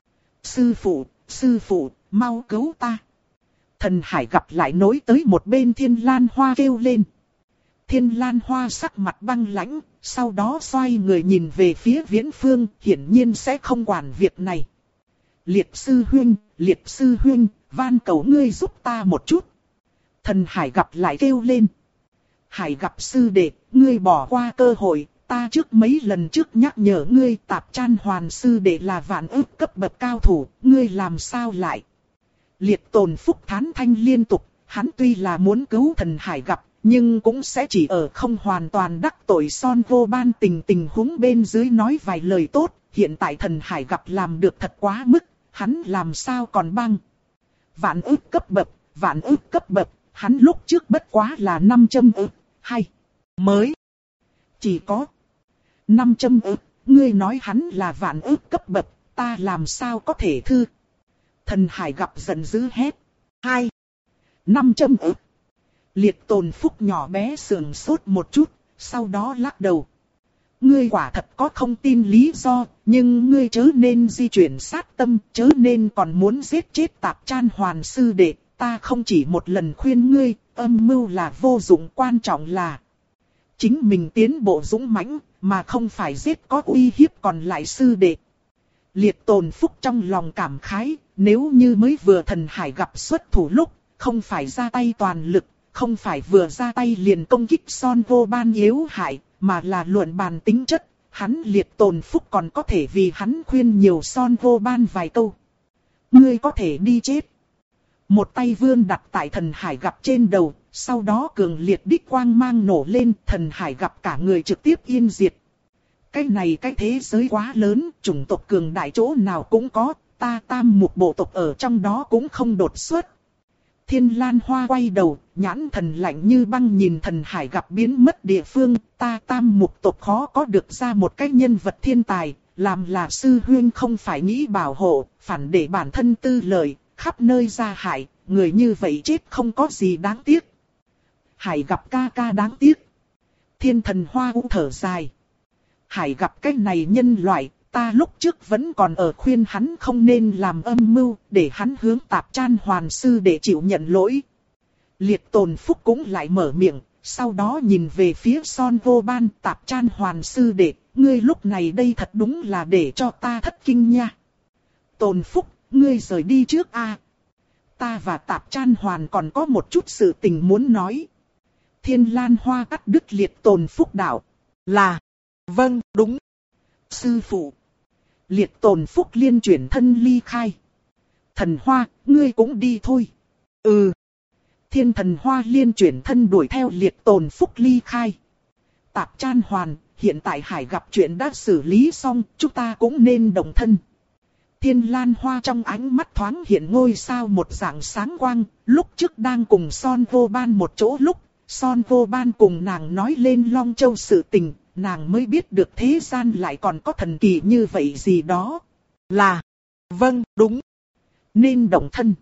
Sư phụ, sư phụ, mau cứu ta. Thần Hải gặp lại nối tới một bên Thiên Lan Hoa kêu lên. Thiên Lan Hoa sắc mặt băng lãnh, sau đó xoay người nhìn về phía Viễn Phương, hiển nhiên sẽ không quản việc này. Liệt sư huynh, liệt sư huynh, van cầu ngươi giúp ta một chút. Thần Hải gặp lại kêu lên. Hải gặp sư đệ, ngươi bỏ qua cơ hội, ta trước mấy lần trước nhắc nhở ngươi Tạp Chan Hoàn sư đệ là vạn ức cấp bậc cao thủ, ngươi làm sao lại. Liệt Tồn Phúc thán thanh liên tục, hắn tuy là muốn cứu Thần Hải gặp, nhưng cũng sẽ chỉ ở không hoàn toàn đắc tội Son Vô Ban tình tình huống bên dưới nói vài lời tốt. Hiện tại Thần Hải gặp làm được thật quá mức, hắn làm sao còn băng. Vạn ức cấp bậc, vạn ức cấp bậc, hắn lúc trước bất quá là năm trăm ức, hay mới chỉ có năm trăm ức, ngươi nói hắn là vạn ức cấp bậc, ta làm sao có thể thư. Thần Hải gặp giận dữ hét. Hai, năm trăm ức. Liệt Tồn Phúc nhỏ bé sườn sốt một chút, sau đó lắc đầu. Ngươi quả thật có không tin lý do, nhưng ngươi chớ nên di chuyển sát tâm, chớ nên còn muốn giết chết Tạp Chan Hoàn sư đệ. Ta không chỉ một lần khuyên ngươi, âm mưu là vô dụng, quan trọng là chính mình tiến bộ dũng mãnh, mà không phải giết có uy hiếp còn lại sư đệ. Liệt Tồn Phúc trong lòng cảm khái, nếu như mới vừa Thần Hải gặp xuất thủ lúc, không phải ra tay toàn lực, không phải vừa ra tay liền công kích Son Vô Ban yếu hại, mà là luận bàn tính chất. Hắn Liệt Tồn Phúc còn có thể vì hắn khuyên nhiều Son Vô Ban vài câu. Ngươi có thể đi chết. Một tay vươn đặt tại thần hải gặp trên đầu, sau đó cường liệt đích quang mang nổ lên, thần hải gặp cả người trực tiếp yên diệt. Cái này cái thế giới quá lớn, chủng tộc cường đại chỗ nào cũng có, ta Tam Mục bộ tộc ở trong đó cũng không đột xuất. Thiên Lan Hoa quay đầu, nhãn thần lạnh như băng nhìn thần hải gặp biến mất địa phương, ta Tam Mục tộc khó có được ra một cái nhân vật thiên tài, làm là sư huynh không phải nghĩ bảo hộ, phản để bản thân tư lợi, khắp nơi ra hại, người như vậy chết không có gì đáng tiếc. Hải gặp ca ca đáng tiếc. Thiên Thần Hoa u thở dài. Hải gặp cái này nhân loại, ta lúc trước vẫn còn ở khuyên hắn không nên làm âm mưu, để hắn hướng Tạp Chan Hoàn sư để chịu nhận lỗi. Liệt Tồn Phúc cũng lại mở miệng, sau đó nhìn về phía Son Vô Ban, Tạp Chan Hoàn sư đệ, ngươi lúc này đây thật đúng là để cho ta thất kinh nha. Tồn Phúc, ngươi rời đi trước a. Ta và Tạp Chan Hoàn còn có một chút sự tình muốn nói. Thiên Lan Hoa cắt đứt Liệt Tồn Phúc đạo. Là, vâng, đúng. Sư phụ. Liệt Tồn Phúc liên chuyển thân ly khai. Thần Hoa, ngươi cũng đi thôi. Ừ. Thiên Thần Hoa liên chuyển thân đuổi theo Liệt Tồn Phúc ly khai. Tạp Chan Hoàn, hiện tại Hải gặp chuyện đã xử lý xong, chúng ta cũng nên đồng thân. Thiên Lan Hoa trong ánh mắt thoáng hiện ngôi sao một dạng sáng quang, lúc trước đang cùng Son Vô Ban một chỗ lúc, Son Vô Ban cùng nàng nói lên Long Châu sự tình, nàng mới biết được thế gian lại còn có thần kỳ như vậy gì đó. Là, vâng, đúng, nên đồng thân.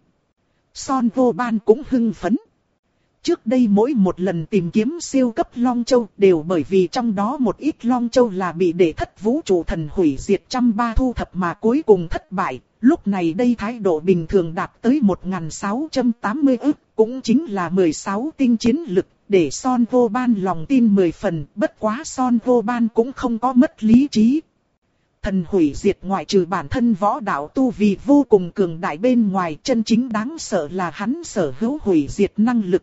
Son Vô Ban cũng hưng phấn. Trước đây mỗi một lần tìm kiếm siêu cấp Long Châu đều bởi vì trong đó một ít Long Châu là bị đệ thất vũ trụ thần hủy diệt trăm ba thu thập mà cuối cùng thất bại. Lúc này đây thái độ bình thường đạt tới một nghìn sáu trăm tám mươi ức, cũng chính là mười sáu tinh chiến lực, để Son Vô Ban lòng tin mười phần, bất quá Son Vô Ban cũng không có mất lý trí. Thần hủy diệt ngoại trừ bản thân võ đạo tu vì vô cùng cường đại bên ngoài, chân chính đáng sợ là hắn sở hữu hủy diệt năng lực.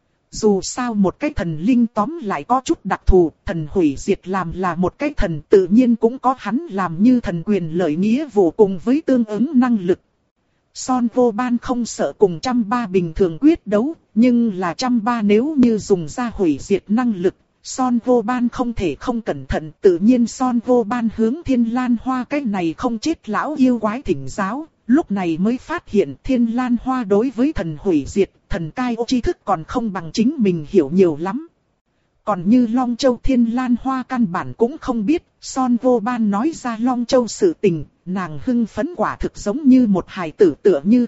Dù sao một cái thần linh tóm lại có chút đặc thù, thần hủy diệt làm là một cái thần tự nhiên cũng có hắn làm như thần quyền lợi nghĩa vụ cùng với tương ứng năng lực. Son Vô Ban không sợ cùng trăm ba bình thường quyết đấu, nhưng là trăm ba nếu như dùng ra hủy diệt năng lực, Son Vô Ban không thể không cẩn thận, tự nhiên Son Vô Ban hướng Thiên Lan Hoa cái này không chết lão yêu quái thỉnh giáo. Lúc này mới phát hiện Thiên Lan Hoa đối với thần hủy diệt, thần cai ô tri thức còn không bằng chính mình hiểu nhiều lắm. Còn như Long Châu Thiên Lan Hoa căn bản cũng không biết, Son Vô Ban nói ra Long Châu sự tình, nàng hưng phấn quả thực giống như một hài tử tựa như.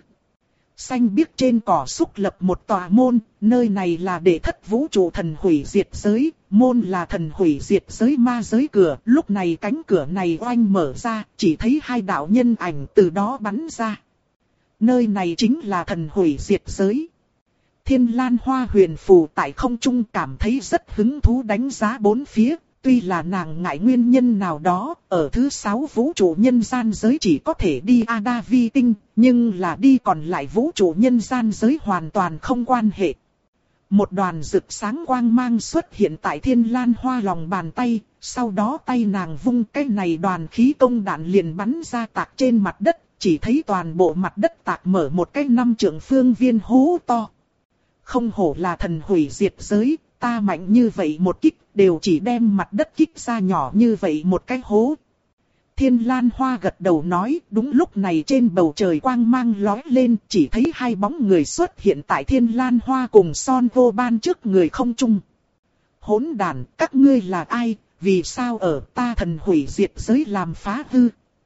Xanh biếc trên cỏ xúc lập một tòa môn, nơi này là đệ thất vũ trụ thần hủy diệt giới, môn là thần hủy diệt giới ma giới cửa. Lúc này cánh cửa này oanh mở ra, chỉ thấy hai đạo nhân ảnh từ đó bắn ra. Nơi này chính là thần hủy diệt giới. Thiên Lan Hoa huyền phù tại không trung cảm thấy rất hứng thú đánh giá bốn phía. Tuy là nàng ngại nguyên nhân nào đó, ở thứ sáu vũ trụ nhân gian giới chỉ có thể đi Ada Vi tinh, nhưng là đi còn lại vũ trụ nhân gian giới hoàn toàn không quan hệ. Một đoàn rực sáng quang mang xuất hiện tại Thiên Lan Hoa lòng bàn tay, sau đó tay nàng vung cái này đoàn khí công đạn liền bắn ra tạc trên mặt đất, chỉ thấy toàn bộ mặt đất tạc mở một cái năm trượng phương viên hố to. Không hổ là thần hủy diệt giới, ta mạnh như vậy một kích, đều chỉ đem mặt đất kích ra nhỏ như vậy một cái hố. Thiên Lan Hoa gật đầu nói, đúng lúc này trên bầu trời quang mang lóe lên, chỉ thấy hai bóng người xuất hiện tại Thiên Lan Hoa cùng Son Vô Ban trước người không trung. Hỗn đàn, các ngươi là ai, vì sao ở ta thần hủy diệt giới làm phá hư?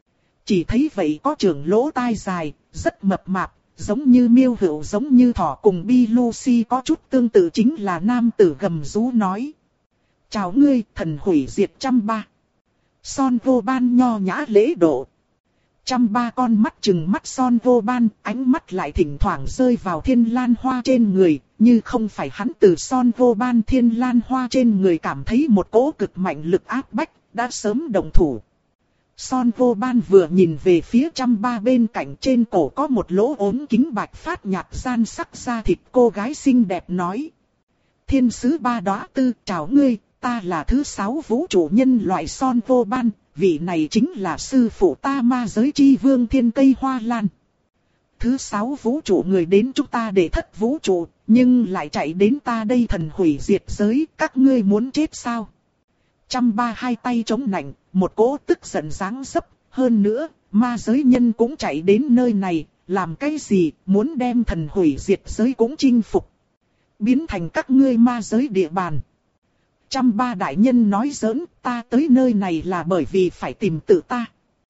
Chỉ thấy vậy có trưởng lỗ tai dài, rất mập mạp, giống như miêu hữu giống như thỏ cùng Bi Lucy có chút tương tự chính là nam tử gầm rú nói. Chào ngươi, thần hủy diệt trăm ba. Son Vô Ban nho nhã lễ độ. Trăm ba con mắt trừng mắt Son Vô Ban, ánh mắt lại thỉnh thoảng rơi vào Thiên Lan Hoa trên người, như không phải hắn từ Son Vô Ban Thiên Lan Hoa trên người cảm thấy một cỗ cực mạnh lực áp bách, đã sớm động thủ. Son Vô Ban vừa nhìn về phía trăm ba bên cạnh trên cổ có một lỗ ốm kính bạch phát nhạt gian sắc da thịt cô gái xinh đẹp nói. Thiên sứ Ba Đóa Tư, chào ngươi, ta là thứ sáu vũ trụ nhân loại Son Vô Ban, vị này chính là sư phụ ta ma giới chi vương Thiên Cây Hoa Lan. Thứ sáu vũ trụ người đến chúng ta để thất vũ trụ, nhưng lại chạy đến ta đây thần hủy diệt giới, các ngươi muốn chết sao? Trăm Ba hai tay chống nạnh, một cỗ tức giận giáng dấp, hơn nữa, ma giới nhân cũng chạy đến nơi này, làm cái gì, muốn đem thần hủy diệt giới cũng chinh phục. Biến thành các ngươi ma giới địa bàn. Trăm Ba đại nhân nói giỡn, ta tới nơi này là bởi vì phải tìm tự ta.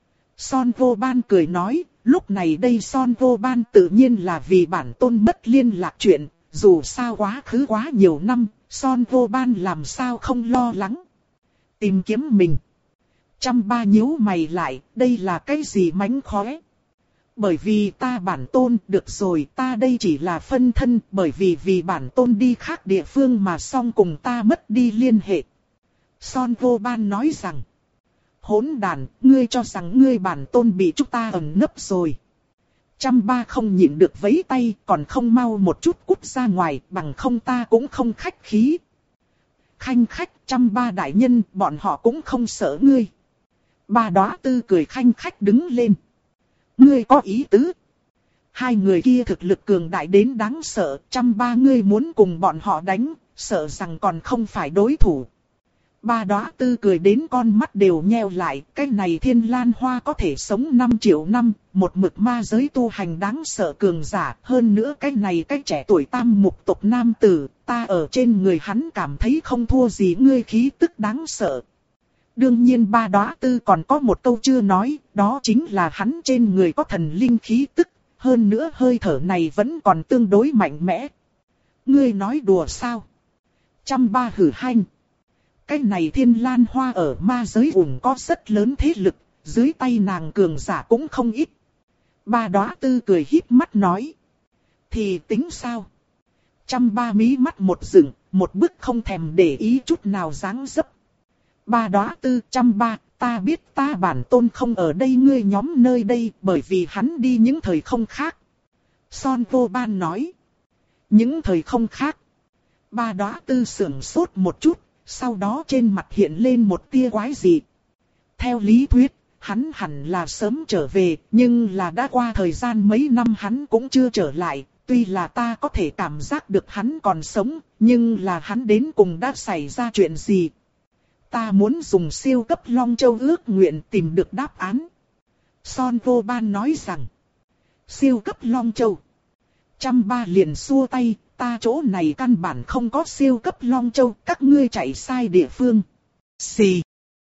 Son Vô Ban cười nói, lúc này đây Son Vô Ban tự nhiên là vì bản tôn mất liên lạc chuyện, dù sao quá khứ quá nhiều năm, Son Vô Ban làm sao không lo lắng. Tìm kiếm mình. Trăm Ba nhíu mày lại, đây là cái gì mánh khóe? Bởi vì ta bản tôn, được rồi, ta đây chỉ là phân thân, bởi vì vì bản tôn đi khác địa phương mà song cùng ta mất đi liên hệ. Son Vô Ban nói rằng, hỗn đàn, ngươi cho rằng ngươi bản tôn bị chúng ta ẩn nấp rồi. Trăm Ba không nhịn được vẫy tay, còn không mau một chút cút ra ngoài, bằng không ta cũng không khách khí. Khanh khách, Trăm Ba đại nhân, bọn họ cũng không sợ ngươi. Ba Đóa Tư cười khanh khách đứng lên. Ngươi có ý tứ. Hai người kia thực lực cường đại đến đáng sợ, Trăm Ba ngươi muốn cùng bọn họ đánh, sợ rằng còn không phải đối thủ. Ba Đóa Tư cười đến con mắt đều nheo lại, cái này Thiên Lan Hoa có thể sống năm triệu năm, một mực ma giới tu hành đáng sợ cường giả, hơn nữa cái này cái trẻ tuổi tam mục tộc nam tử, ta ở trên người hắn cảm thấy không thua gì ngươi khí tức đáng sợ. Đương nhiên Ba Đóa Tư còn có một câu chưa nói, đó chính là hắn trên người có thần linh khí tức, hơn nữa hơi thở này vẫn còn tương đối mạnh mẽ. Ngươi nói đùa sao? Trăm Ba hử hanh. Cái này Thiên Lan Hoa ở ma giới ủng có rất lớn thế lực, dưới tay nàng cường giả cũng không ít. Ba Đóa Tư cười híp mắt nói. Thì tính sao? Trăm Ba mí mắt một dựng, một bức không thèm để ý chút nào dáng dấp. Ba Đóa Tư, Trăm Ba, ta biết ta bản tôn không ở đây ngươi nhóm nơi đây bởi vì hắn đi những thời không khác. Son Vô Ban nói. Những thời không khác. Ba Đóa Tư sưởng sốt một chút, sau đó trên mặt hiện lên một tia quái dị. Theo lý thuyết, hắn hẳn là sớm trở về, nhưng là đã qua thời gian mấy năm hắn cũng chưa trở lại. Tuy là ta có thể cảm giác được hắn còn sống, nhưng là hắn đến cùng đã xảy ra chuyện gì? Ta muốn dùng siêu cấp Long Châu ước nguyện tìm được đáp án. Son Vô Ban nói rằng, siêu cấp Long Châu. Trăm Ba liền xua tay, ta chỗ này căn bản không có siêu cấp Long Châu, các ngươi chạy sai địa phương. Xì.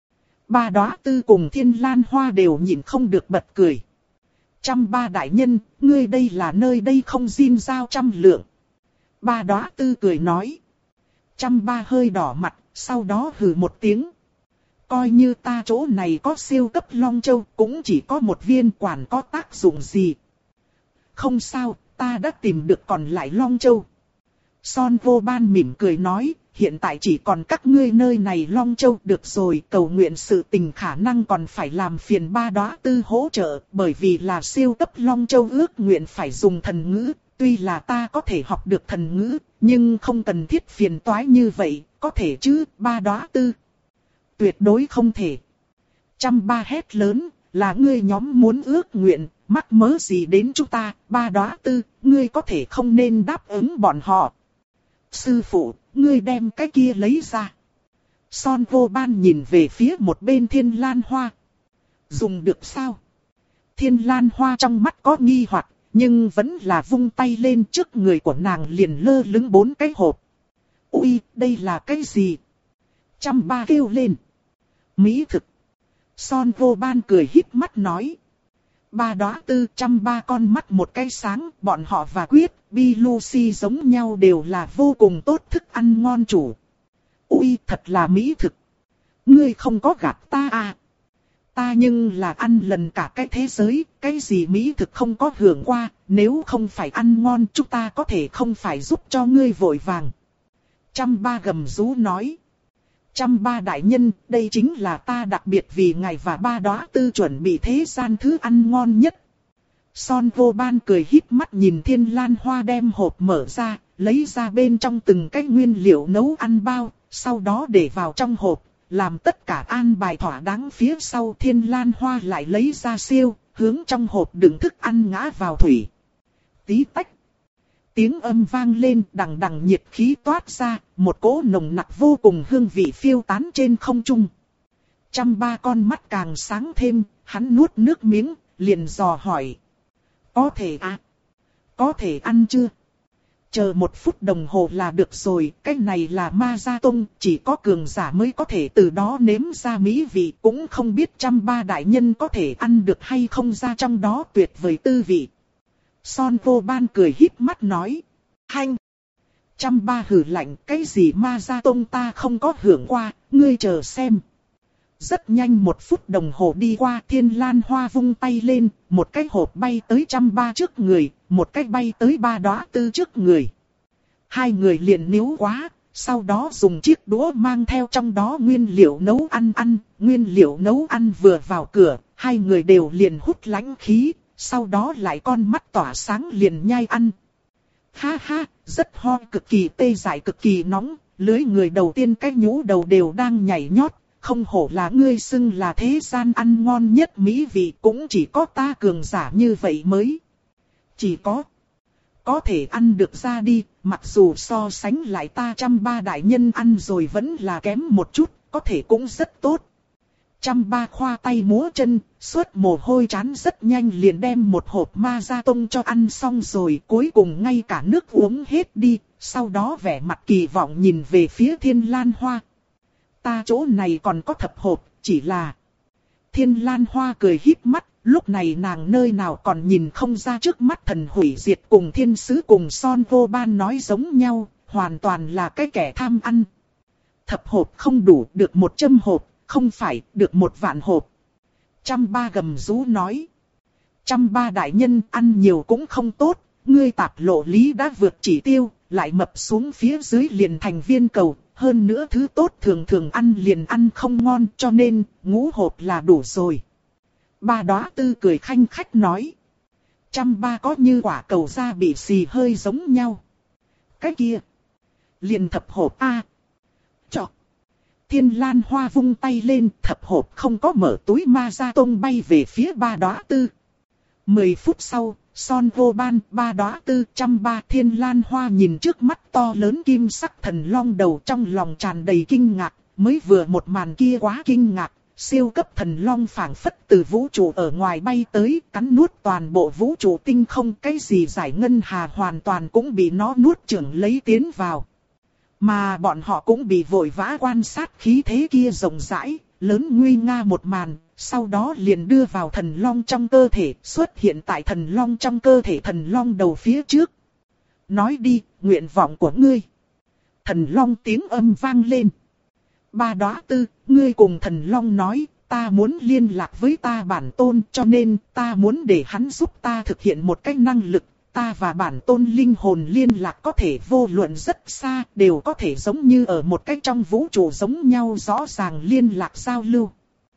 Ba Đóa Tư cùng Thiên Lan Hoa đều nhìn không được bật cười. Trăm Ba đại nhân, ngươi đây là nơi đây không xin giao trăm lượng. Ba Đóa Tư cười nói. Trăm Ba hơi đỏ mặt, sau đó hừ một tiếng. Coi như ta chỗ này có siêu cấp Long Châu, cũng chỉ có một viên, quản có tác dụng gì. Không sao, ta đã tìm được còn lại Long Châu. Son Vô Ban mỉm cười nói, hiện tại chỉ còn các ngươi nơi này Long Châu, được rồi, cầu nguyện sự tình khả năng còn phải làm phiền Ba Đóa Tư hỗ trợ, bởi vì là siêu cấp Long Châu ước nguyện phải dùng thần ngữ, tuy là ta có thể học được thần ngữ, nhưng không cần thiết phiền toái như vậy, có thể chứ, Ba Đóa Tư? Tuyệt đối không thể. Trăm Ba hét lớn, là ngươi nhóm muốn ước nguyện, mắc mớ gì đến chúng ta, Ba Đóa Tư, ngươi có thể không nên đáp ứng bọn họ. Sư phụ, ngươi đem cái kia lấy ra. Son Vô Ban nhìn về phía một bên Thiên Lan Hoa. Dùng được sao? Thiên Lan Hoa trong mắt có nghi hoặc, nhưng vẫn là vung tay lên, trước người của nàng liền lơ lửng bốn cái hộp. Ui, đây là cái gì? Trăm Ba kêu lên. Mỹ thực. Son Vô Ban cười híp mắt nói. Ba Đóa Tư, Trăm Ba con mắt một cái sáng, bọn họ và Quyết, Bi Lucy giống nhau đều là vô cùng tốt thức ăn ngon chủ. Ui, thật là mỹ thực. Ngươi không có gạt ta à? Ta nhưng là ăn lần cả cái thế giới, cái gì mỹ thực không có hưởng qua, nếu không phải ăn ngon chúng ta có thể không phải giúp cho ngươi vội vàng. Trăm Ba gầm rú nói. Trăm Ba đại nhân, đây chính là ta đặc biệt vì ngài và Ba Đóa Tư chuẩn bị thế gian thứ ăn ngon nhất. Son Vô Ban cười híp mắt nhìn Thiên Lan Hoa đem hộp mở ra, lấy ra bên trong từng cái nguyên liệu nấu ăn bao, sau đó để vào trong hộp, làm tất cả an bài thỏa đáng phía sau Thiên Lan Hoa lại lấy ra siêu, hướng trong hộp đựng thức ăn ngã vào thủy. Tí tách. Tiếng âm vang lên, đằng đằng nhiệt khí toát ra, một cỗ nồng nặc vô cùng hương vị phiêu tán trên không trung. Trăm ba con mắt càng sáng thêm, hắn nuốt nước miếng, liền dò hỏi. Có thể à? Có thể ăn chưa? Chờ một phút đồng hồ là được rồi, cái này là ma gia tông, chỉ có cường giả mới có thể từ đó nếm ra mỹ vị, cũng không biết trăm ba đại nhân có thể ăn được hay không ra trong đó tuyệt vời tư vị. Son vô ban cười híp mắt nói. Hanh! Trăm ba hừ lạnh, cái gì ma gia tông ta không có hưởng qua, ngươi chờ xem. Rất nhanh một phút đồng hồ đi qua, Thiên Lan Hoa vung tay lên, một cái hộp bay tới trăm ba trước người, một cái bay tới ba đóa tư trước người. Hai người liền níu quá, sau đó dùng chiếc đũa mang theo trong đó nguyên liệu nấu ăn ăn, nguyên liệu nấu ăn vừa vào cửa, hai người đều liền hút lãnh khí, sau đó lại con mắt tỏa sáng liền nhai ăn. Ha ha, rất ho, cực kỳ tê dại, cực kỳ nóng, lưới người đầu tiên cái nhũ đầu đều đang nhảy nhót. Không hổ là ngươi xưng là thế gian ăn ngon nhất mỹ vị, cũng chỉ có ta cường giả như vậy mới. Chỉ có. Có thể ăn được ra đi, mặc dù so sánh lại ta trăm ba đại nhân ăn rồi vẫn là kém một chút, có thể cũng rất tốt. Trăm ba khoa tay múa chân, suốt mồ hôi chán rất nhanh liền đem một hộp ma gia tông cho ăn xong rồi, cuối cùng ngay cả nước uống hết đi, sau đó vẻ mặt kỳ vọng nhìn về phía Thiên Lan Hoa. Ta chỗ này còn có thập hộp, chỉ là... Thiên Lan Hoa cười híp mắt, lúc này nàng nơi nào còn nhìn không ra trước mắt thần hủy diệt cùng thiên sứ cùng Son vô ban nói giống nhau, hoàn toàn là cái kẻ tham ăn. Thập hộp không đủ, được một trăm hộp, không phải, được một vạn hộp. Trăm ba gầm rú nói. Trăm ba đại nhân ăn nhiều cũng không tốt, ngươi tạp lộ lý đã vượt chỉ tiêu, lại mập xuống phía dưới liền thành viên cầu. Hơn nữa thứ tốt thường thường ăn liền ăn không ngon cho nên ngũ hộp là đủ rồi. Ba đóa tư cười khanh khách nói. Trăm ba có như quả cầu da bị xì hơi giống nhau. Cái kia. Liền thập hộp a. Chọ. Thiên Lan Hoa vung tay lên, thập hộp không có mở túi ma gia tông bay về phía ba đóa tư. Mười phút sau. Son vô ban, ba đóa tư, trăm ba Thiên Lan Hoa nhìn trước mắt to lớn kim sắc thần long đầu trong lòng tràn đầy kinh ngạc, mới vừa một màn kia quá kinh ngạc, siêu cấp thần long phảng phất từ vũ trụ ở ngoài bay tới, cắn nuốt toàn bộ vũ trụ tinh không, cái gì giải ngân hà hoàn toàn cũng bị nó nuốt chửng lấy tiến vào. Mà bọn họ cũng bị vội vã quan sát khí thế kia rộng rãi, lớn nguy nga một màn. Sau đó liền đưa vào thần long trong cơ thể, xuất hiện tại thần long trong cơ thể thần long đầu phía trước. Nói đi, nguyện vọng của ngươi. Thần long tiếng âm vang lên. Ba đóa tư, ngươi cùng thần long nói, ta muốn liên lạc với ta bản tôn, cho nên ta muốn để hắn giúp ta thực hiện một cái năng lực. Ta và bản tôn linh hồn liên lạc có thể vô luận rất xa, đều có thể giống như ở một cái trong vũ trụ giống nhau, rõ ràng liên lạc giao lưu.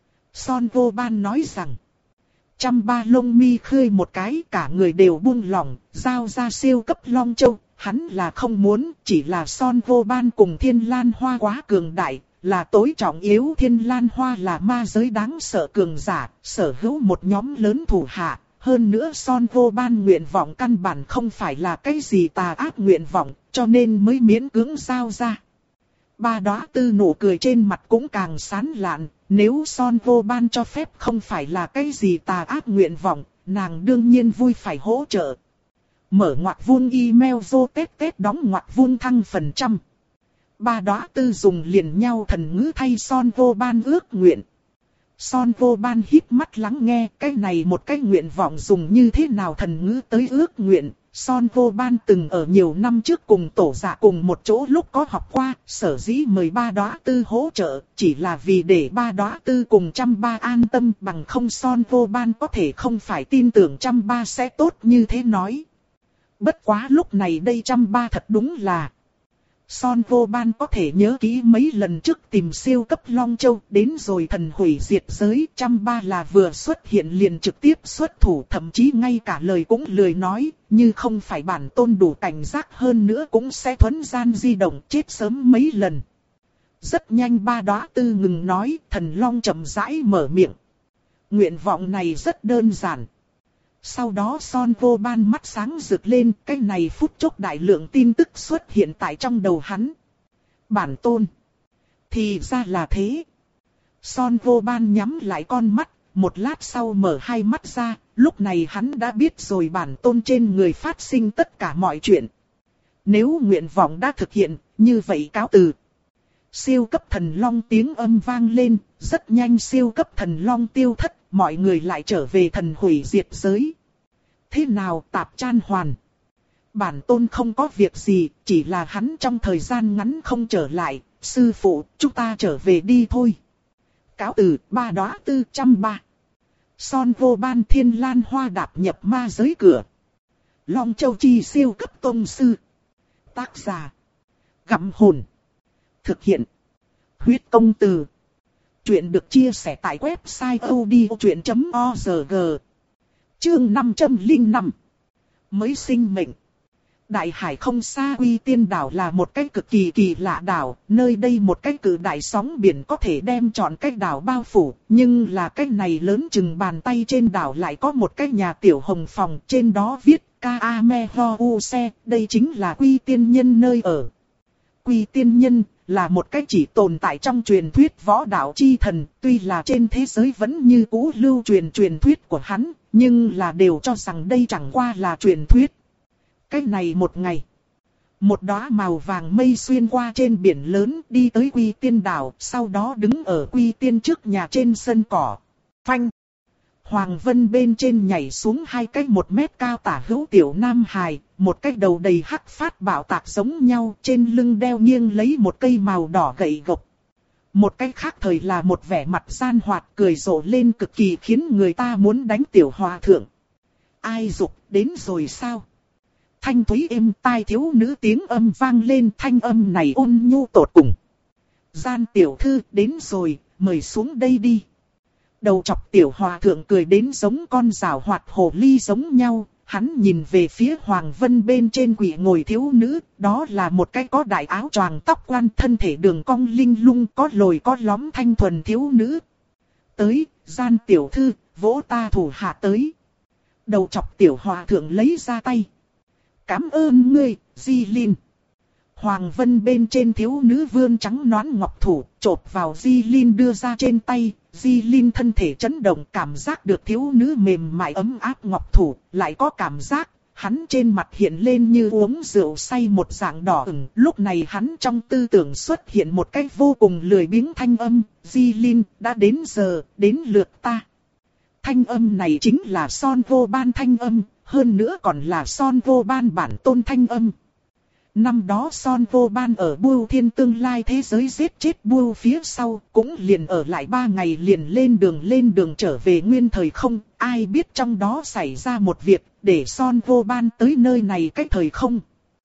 Son vô ban nói rằng, trăm ba lông mi khơi một cái, cả người đều buông lỏng, giao ra siêu cấp long châu, hắn là không muốn, chỉ là Son vô ban cùng Thiên Lan Hoa quá cường đại, là tối trọng yếu. Thiên Lan Hoa là ma giới đáng sợ cường giả, sở hữu một nhóm lớn thủ hạ, hơn nữa Son vô ban nguyện vọng căn bản không phải là cái gì tà ác nguyện vọng, cho nên mới miễn cưỡng giao ra. Ba đóa tư nụ cười trên mặt cũng càng sán lạn, nếu Son vô ban cho phép không phải là cái gì tà ác nguyện vọng, nàng đương nhiên vui phải hỗ trợ. Mở ngoặc vuông email vô tết tết đóng ngoặc vuông thăng phần trăm. Ba đóa tư dùng liền nhau thần ngữ thay Son vô ban ước nguyện. Son vô ban híp mắt lắng nghe, cái này một cái nguyện vọng dùng như thế nào thần ngữ tới ước nguyện. Son vô ban từng ở nhiều năm trước cùng tổ giả cùng một chỗ lúc có học qua, sở dĩ mời ba đóa tư hỗ trợ, chỉ là vì để ba đóa tư cùng trăm ba an tâm, bằng không Son vô ban có thể không phải tin tưởng trăm ba sẽ tốt như thế nói. Bất quá lúc này đây trăm ba thật đúng là. Son Vô Ban có thể nhớ kỹ mấy lần trước tìm siêu cấp Long Châu, đến rồi thần hủy diệt giới, trăm ba là vừa xuất hiện liền trực tiếp xuất thủ, thậm chí ngay cả lời cũng lười nói, như không phải bản tôn đủ cảnh giác hơn nữa cũng sẽ thuấn gian di động chết sớm mấy lần. Rất nhanh ba đóa tư ngừng nói, thần long chậm rãi mở miệng. Nguyện vọng này rất đơn giản. Sau đó Son Vô Ban mắt sáng rực lên, cái này phút chốc đại lượng tin tức xuất hiện tại trong đầu hắn. Bản tôn. Thì ra là thế. Son Vô Ban nhắm lại con mắt, một lát sau mở hai mắt ra, lúc này hắn đã biết rồi bản tôn trên người phát sinh tất cả mọi chuyện. Nếu nguyện vọng đã thực hiện, như vậy cáo từ. Siêu cấp thần long tiếng âm vang lên, rất nhanh siêu cấp thần long tiêu thất, mọi người lại trở về thần hủy diệt giới. Thế nào Tạp Chan Hoàn? Bản tôn không có việc gì, chỉ là hắn trong thời gian ngắn không trở lại, sư phụ, chúng ta trở về đi thôi. Cáo từ, ba đóa tư trăm ba. Son Vô Ban thiên lan hoa đạp nhập ma giới cửa. Long Châu Chi siêu cấp tông sư. Tác giả. Gặm hồn. Thực hiện. Huyết công từ. Chuyện được chia sẻ tại website odchuyện chấm org. Chương năm trăm lẻ năm. Mới sinh mệnh. Đại hải không xa Quy Tiên đảo là một cái cực kỳ kỳ lạ đảo, nơi đây một cái cự đại sóng biển có thể đem trọn cái đảo bao phủ, nhưng là cái này lớn chừng bàn tay trên đảo lại có một cái nhà tiểu hồng phòng, trên đó viết Kamehouse, đây chính là Quy Tiên Nhân nơi ở. Quy Tiên Nhân là một cái chỉ tồn tại trong truyền thuyết võ đạo chi thần, tuy là trên thế giới vẫn như cũ lưu truyền truyền thuyết của hắn, nhưng là đều cho rằng đây chẳng qua là truyền thuyết. Cái này một ngày, một đóa màu vàng mây xuyên qua trên biển lớn đi tới Quy Tiên đảo, sau đó đứng ở Quy Tiên trước nhà trên sân cỏ. Phanh! Hoàng Vân bên trên nhảy xuống hai cái một mét cao tả hữu tiểu nam hài, một cái đầu đầy hắc phát bạo tạc giống nhau, trên lưng đeo nghiêng lấy một cây màu đỏ gậy gộc. Một cái khác thời là một vẻ mặt gian hoạt cười rộ lên cực kỳ khiến người ta muốn đánh tiểu hòa thượng. Ai dục đến rồi sao? Thanh thúy êm tai thiếu nữ tiếng âm vang lên, thanh âm này ôn nhu tột cùng. Gian tiểu thư đến rồi, mời xuống đây đi. Đầu chọc tiểu hòa thượng cười đến giống con rào hoạt hồ ly giống nhau, hắn nhìn về phía Hoàng Vân bên trên quỷ ngồi thiếu nữ, đó là một cái có đại áo choàng tóc quan thân thể đường cong linh lung có lồi có lõm thanh thuần thiếu nữ. Tới, gian tiểu thư, vỗ ta thủ hạ tới. Đầu chọc tiểu hòa thượng lấy ra tay. Cảm ơn ngươi, Di Linh. Hoàng Vân bên trên thiếu nữ vươn trắng nõn ngọc thủ, chộp vào Di Linh đưa ra trên tay. Di Linh thân thể chấn động, cảm giác được thiếu nữ mềm mại ấm áp ngọc thủ, lại có cảm giác, hắn trên mặt hiện lên như uống rượu say một dạng đỏ ửng. Lúc này hắn trong tư tưởng xuất hiện một cách vô cùng lười biếng thanh âm, Di Linh, đã đến giờ, đến lượt ta. Thanh âm này chính là Son Vô Ban thanh âm, hơn nữa còn là Son Vô Ban bản tôn thanh âm. Năm đó Son Vô Ban ở Bưu Thiên tương lai thế giới giết chết Bưu phía sau, cũng liền ở lại ba ngày liền lên đường lên đường trở về nguyên thời không, ai biết trong đó xảy ra một việc, để Son Vô Ban tới nơi này cái thời không.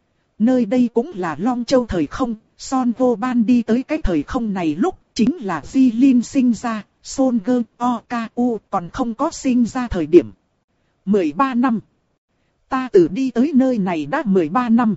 Nơi đây cũng là Long Châu thời không, Son Vô Ban đi tới cái thời không này lúc, chính là Di Linh sinh ra, Son Gơ O K U còn không có sinh ra thời điểm. mười ba năm. Ta từ đi tới nơi này đã mười ba năm.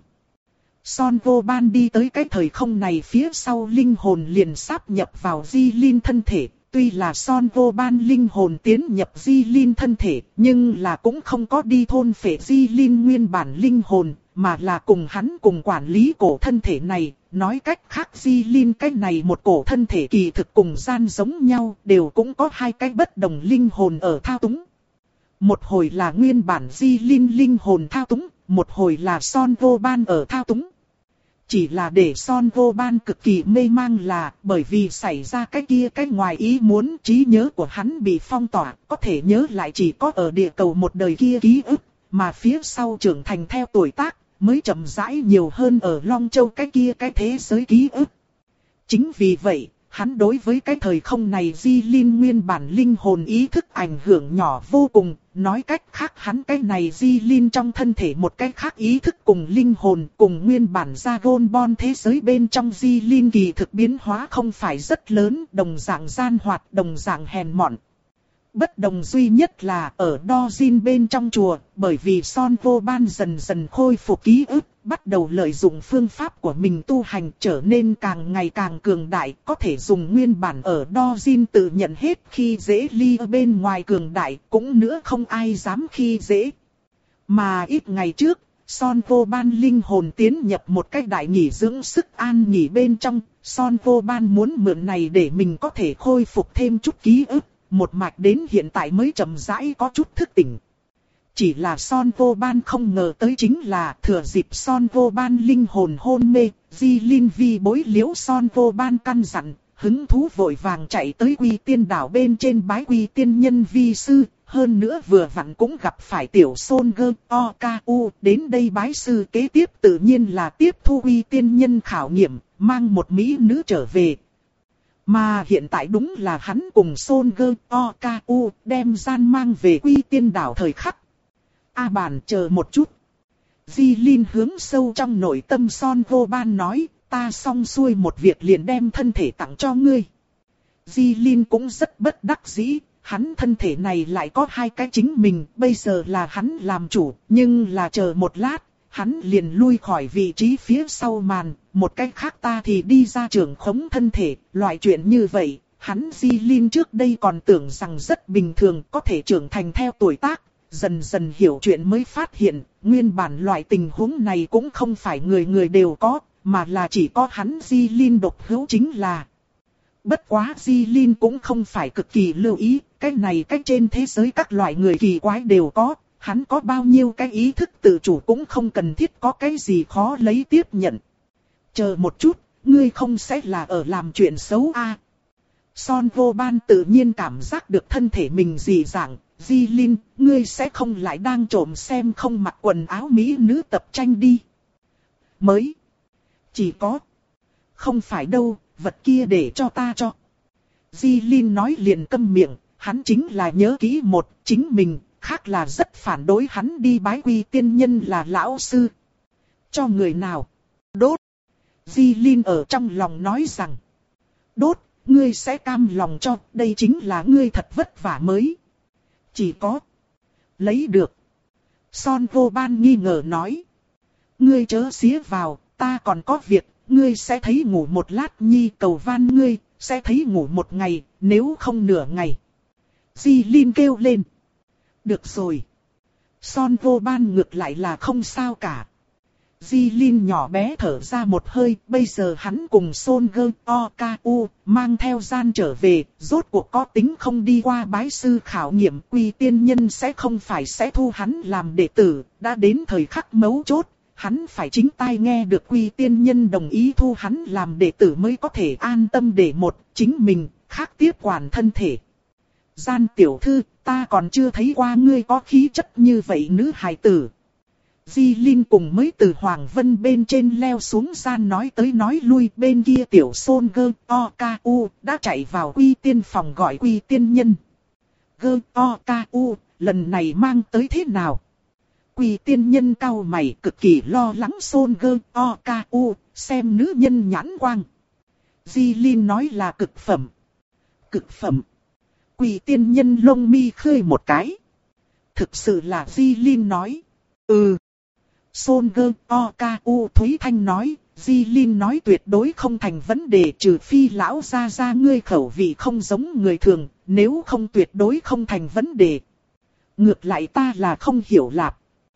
Son Vô Ban đi tới cái thời không này phía sau linh hồn liền sáp nhập vào Di Linh thân thể. Tuy là Son Vô Ban linh hồn tiến nhập Di Linh thân thể, nhưng là cũng không có đi thôn phệ Di Linh nguyên bản linh hồn, mà là cùng hắn cùng quản lý cổ thân thể này. Nói cách khác Di Linh cái này một cổ thân thể kỳ thực cùng gian giống nhau, đều cũng có hai cái bất đồng linh hồn ở thao túng. Một hồi là nguyên bản Di Linh linh hồn thao túng, một hồi là Son Vô Ban ở thao túng. Chỉ là để Son Vô Ban cực kỳ mê mang là bởi vì xảy ra cái kia cái ngoài ý muốn, trí nhớ của hắn bị phong tỏa, có thể nhớ lại chỉ có ở địa cầu một đời kia ký ức, mà phía sau trưởng thành theo tuổi tác, mới chậm rãi nhiều hơn ở Long Châu cái kia cái thế giới ký ức. Chính vì vậy, hắn đối với cái thời không này Di Linh nguyên bản linh hồn ý thức ảnh hưởng nhỏ vô cùng, nói cách khác hắn cái này Di Linh trong thân thể một cách khác ý thức cùng linh hồn cùng nguyên bản Dragon Ball thế giới bên trong Di Linh kỳ thực biến hóa không phải rất lớn, đồng dạng gian hoạt, đồng dạng hèn mọn. Bất đồng duy nhất là ở Dojin bên trong chùa, bởi vì Son Vô Ban dần dần khôi phục ký ức, bắt đầu lợi dụng phương pháp của mình tu hành trở nên càng ngày càng cường đại, có thể dùng nguyên bản ở Dojin tự nhận hết khi dễ ly ở bên ngoài cường đại, cũng nữa không ai dám khi dễ. Mà ít ngày trước, Son Vô Ban linh hồn tiến nhập một cách đại nghỉ dưỡng sức an nghỉ bên trong, Son Vô Ban muốn mượn này để mình có thể khôi phục thêm chút ký ức. Một mạch đến hiện tại mới chậm rãi có chút thức tỉnh. Chỉ là Son Vô Ban không ngờ tới chính là thừa dịp Son Vô Ban linh hồn hôn mê, Di Linh vi bối liễu Son Vô Ban căn dặn, hứng thú vội vàng chạy tới Quy Tiên đảo bên trên bái Quy Tiên nhân vi sư, hơn nữa vừa vặn cũng gặp phải tiểu Son Gơ O K U, đến đây bái sư kế tiếp tự nhiên là tiếp thu Quy Tiên nhân khảo nghiệm, mang một mỹ nữ trở về. Mà hiện tại đúng là hắn cùng Son Gơ O K U đem gian mang về Quy Tiên đảo thời khắc. A Bàn chờ một chút. Di Linh hướng sâu trong nội tâm Son Vô Ban nói, ta xong xuôi một việc liền đem thân thể tặng cho ngươi. Di Linh cũng rất bất đắc dĩ, hắn thân thể này lại có hai cái chính mình, bây giờ là hắn làm chủ, nhưng là chờ một lát. Hắn liền lui khỏi vị trí phía sau màn, một cách khác ta thì đi ra trưởng khống thân thể, loại chuyện như vậy, hắn Di Linh trước đây còn tưởng rằng rất bình thường có thể trưởng thành theo tuổi tác, dần dần hiểu chuyện mới phát hiện, nguyên bản loại tình huống này cũng không phải người người đều có, mà là chỉ có hắn Di Linh độc hữu chính là. Bất quá Di Linh cũng không phải cực kỳ lưu ý, cái này cách trên thế giới các loại người kỳ quái đều có. Hắn có bao nhiêu cái ý thức tự chủ cũng không cần thiết có cái gì khó lấy tiếp nhận. Chờ một chút, ngươi không sẽ là ở làm chuyện xấu a? À? Son Vô Ban tự nhiên cảm giác được thân thể mình dị dạng, Di Linh, ngươi sẽ không lại đang trộm xem không mặc quần áo mỹ nữ tập tranh đi. Mới. Chỉ có. Không phải đâu, vật kia để cho ta cho. Di Linh nói liền câm miệng, hắn chính là nhớ kỹ một, chính mình. Khác là rất phản đối hắn đi bái Quy Tiên nhân là lão sư. Cho người nào? Đốt. Di Linh ở trong lòng nói rằng. Đốt, ngươi sẽ cam lòng cho, đây chính là ngươi thật vất vả mới. Chỉ có. Lấy được. Son Vô Ban nghi ngờ nói. Ngươi chớ xía vào, ta còn có việc, ngươi sẽ thấy ngủ một lát nhi cầu van ngươi, sẽ thấy ngủ một ngày, nếu không nửa ngày. Di Linh kêu lên. Được rồi. Son Vô Ban ngược lại là không sao cả. Di Linh nhỏ bé thở ra một hơi, bây giờ hắn cùng Son Gơ O K U mang theo gian trở về, rốt cuộc có tính không đi qua bái sư khảo nghiệm, Quy Tiên nhân sẽ không phải sẽ thu hắn làm đệ tử, đã đến thời khắc mấu chốt, hắn phải chính tai nghe được Quy Tiên nhân đồng ý thu hắn làm đệ tử mới có thể an tâm để một, chính mình, khác tiếp quản thân thể. Gian tiểu thư, ta còn chưa thấy qua ngươi có khí chất như vậy nữ hài tử. Di Linh cùng mới từ Hoàng Vân bên trên leo xuống gian nói tới nói lui, bên kia tiểu Son Gơ O K U đã chạy vào Quy Tiên phòng gọi Quy Tiên nhân. Gơ O K U, lần này mang tới thế nào? Quy Tiên nhân cau mày cực kỳ lo lắng Son Gơ O K U, xem nữ nhân nhãn quang. Di Linh nói là cực phẩm. Cực phẩm. Quy Tiên nhân lông mi khơi một cái. Thực sự là Di Linh nói. Ừ. Son Gơ O K U Thúy Thanh nói. Di Linh nói tuyệt đối không thành vấn đề, trừ phi lão gia gia ngươi khẩu vị không giống người thường, nếu không tuyệt đối không thành vấn đề. Ngược lại ta là không hiểu lạp.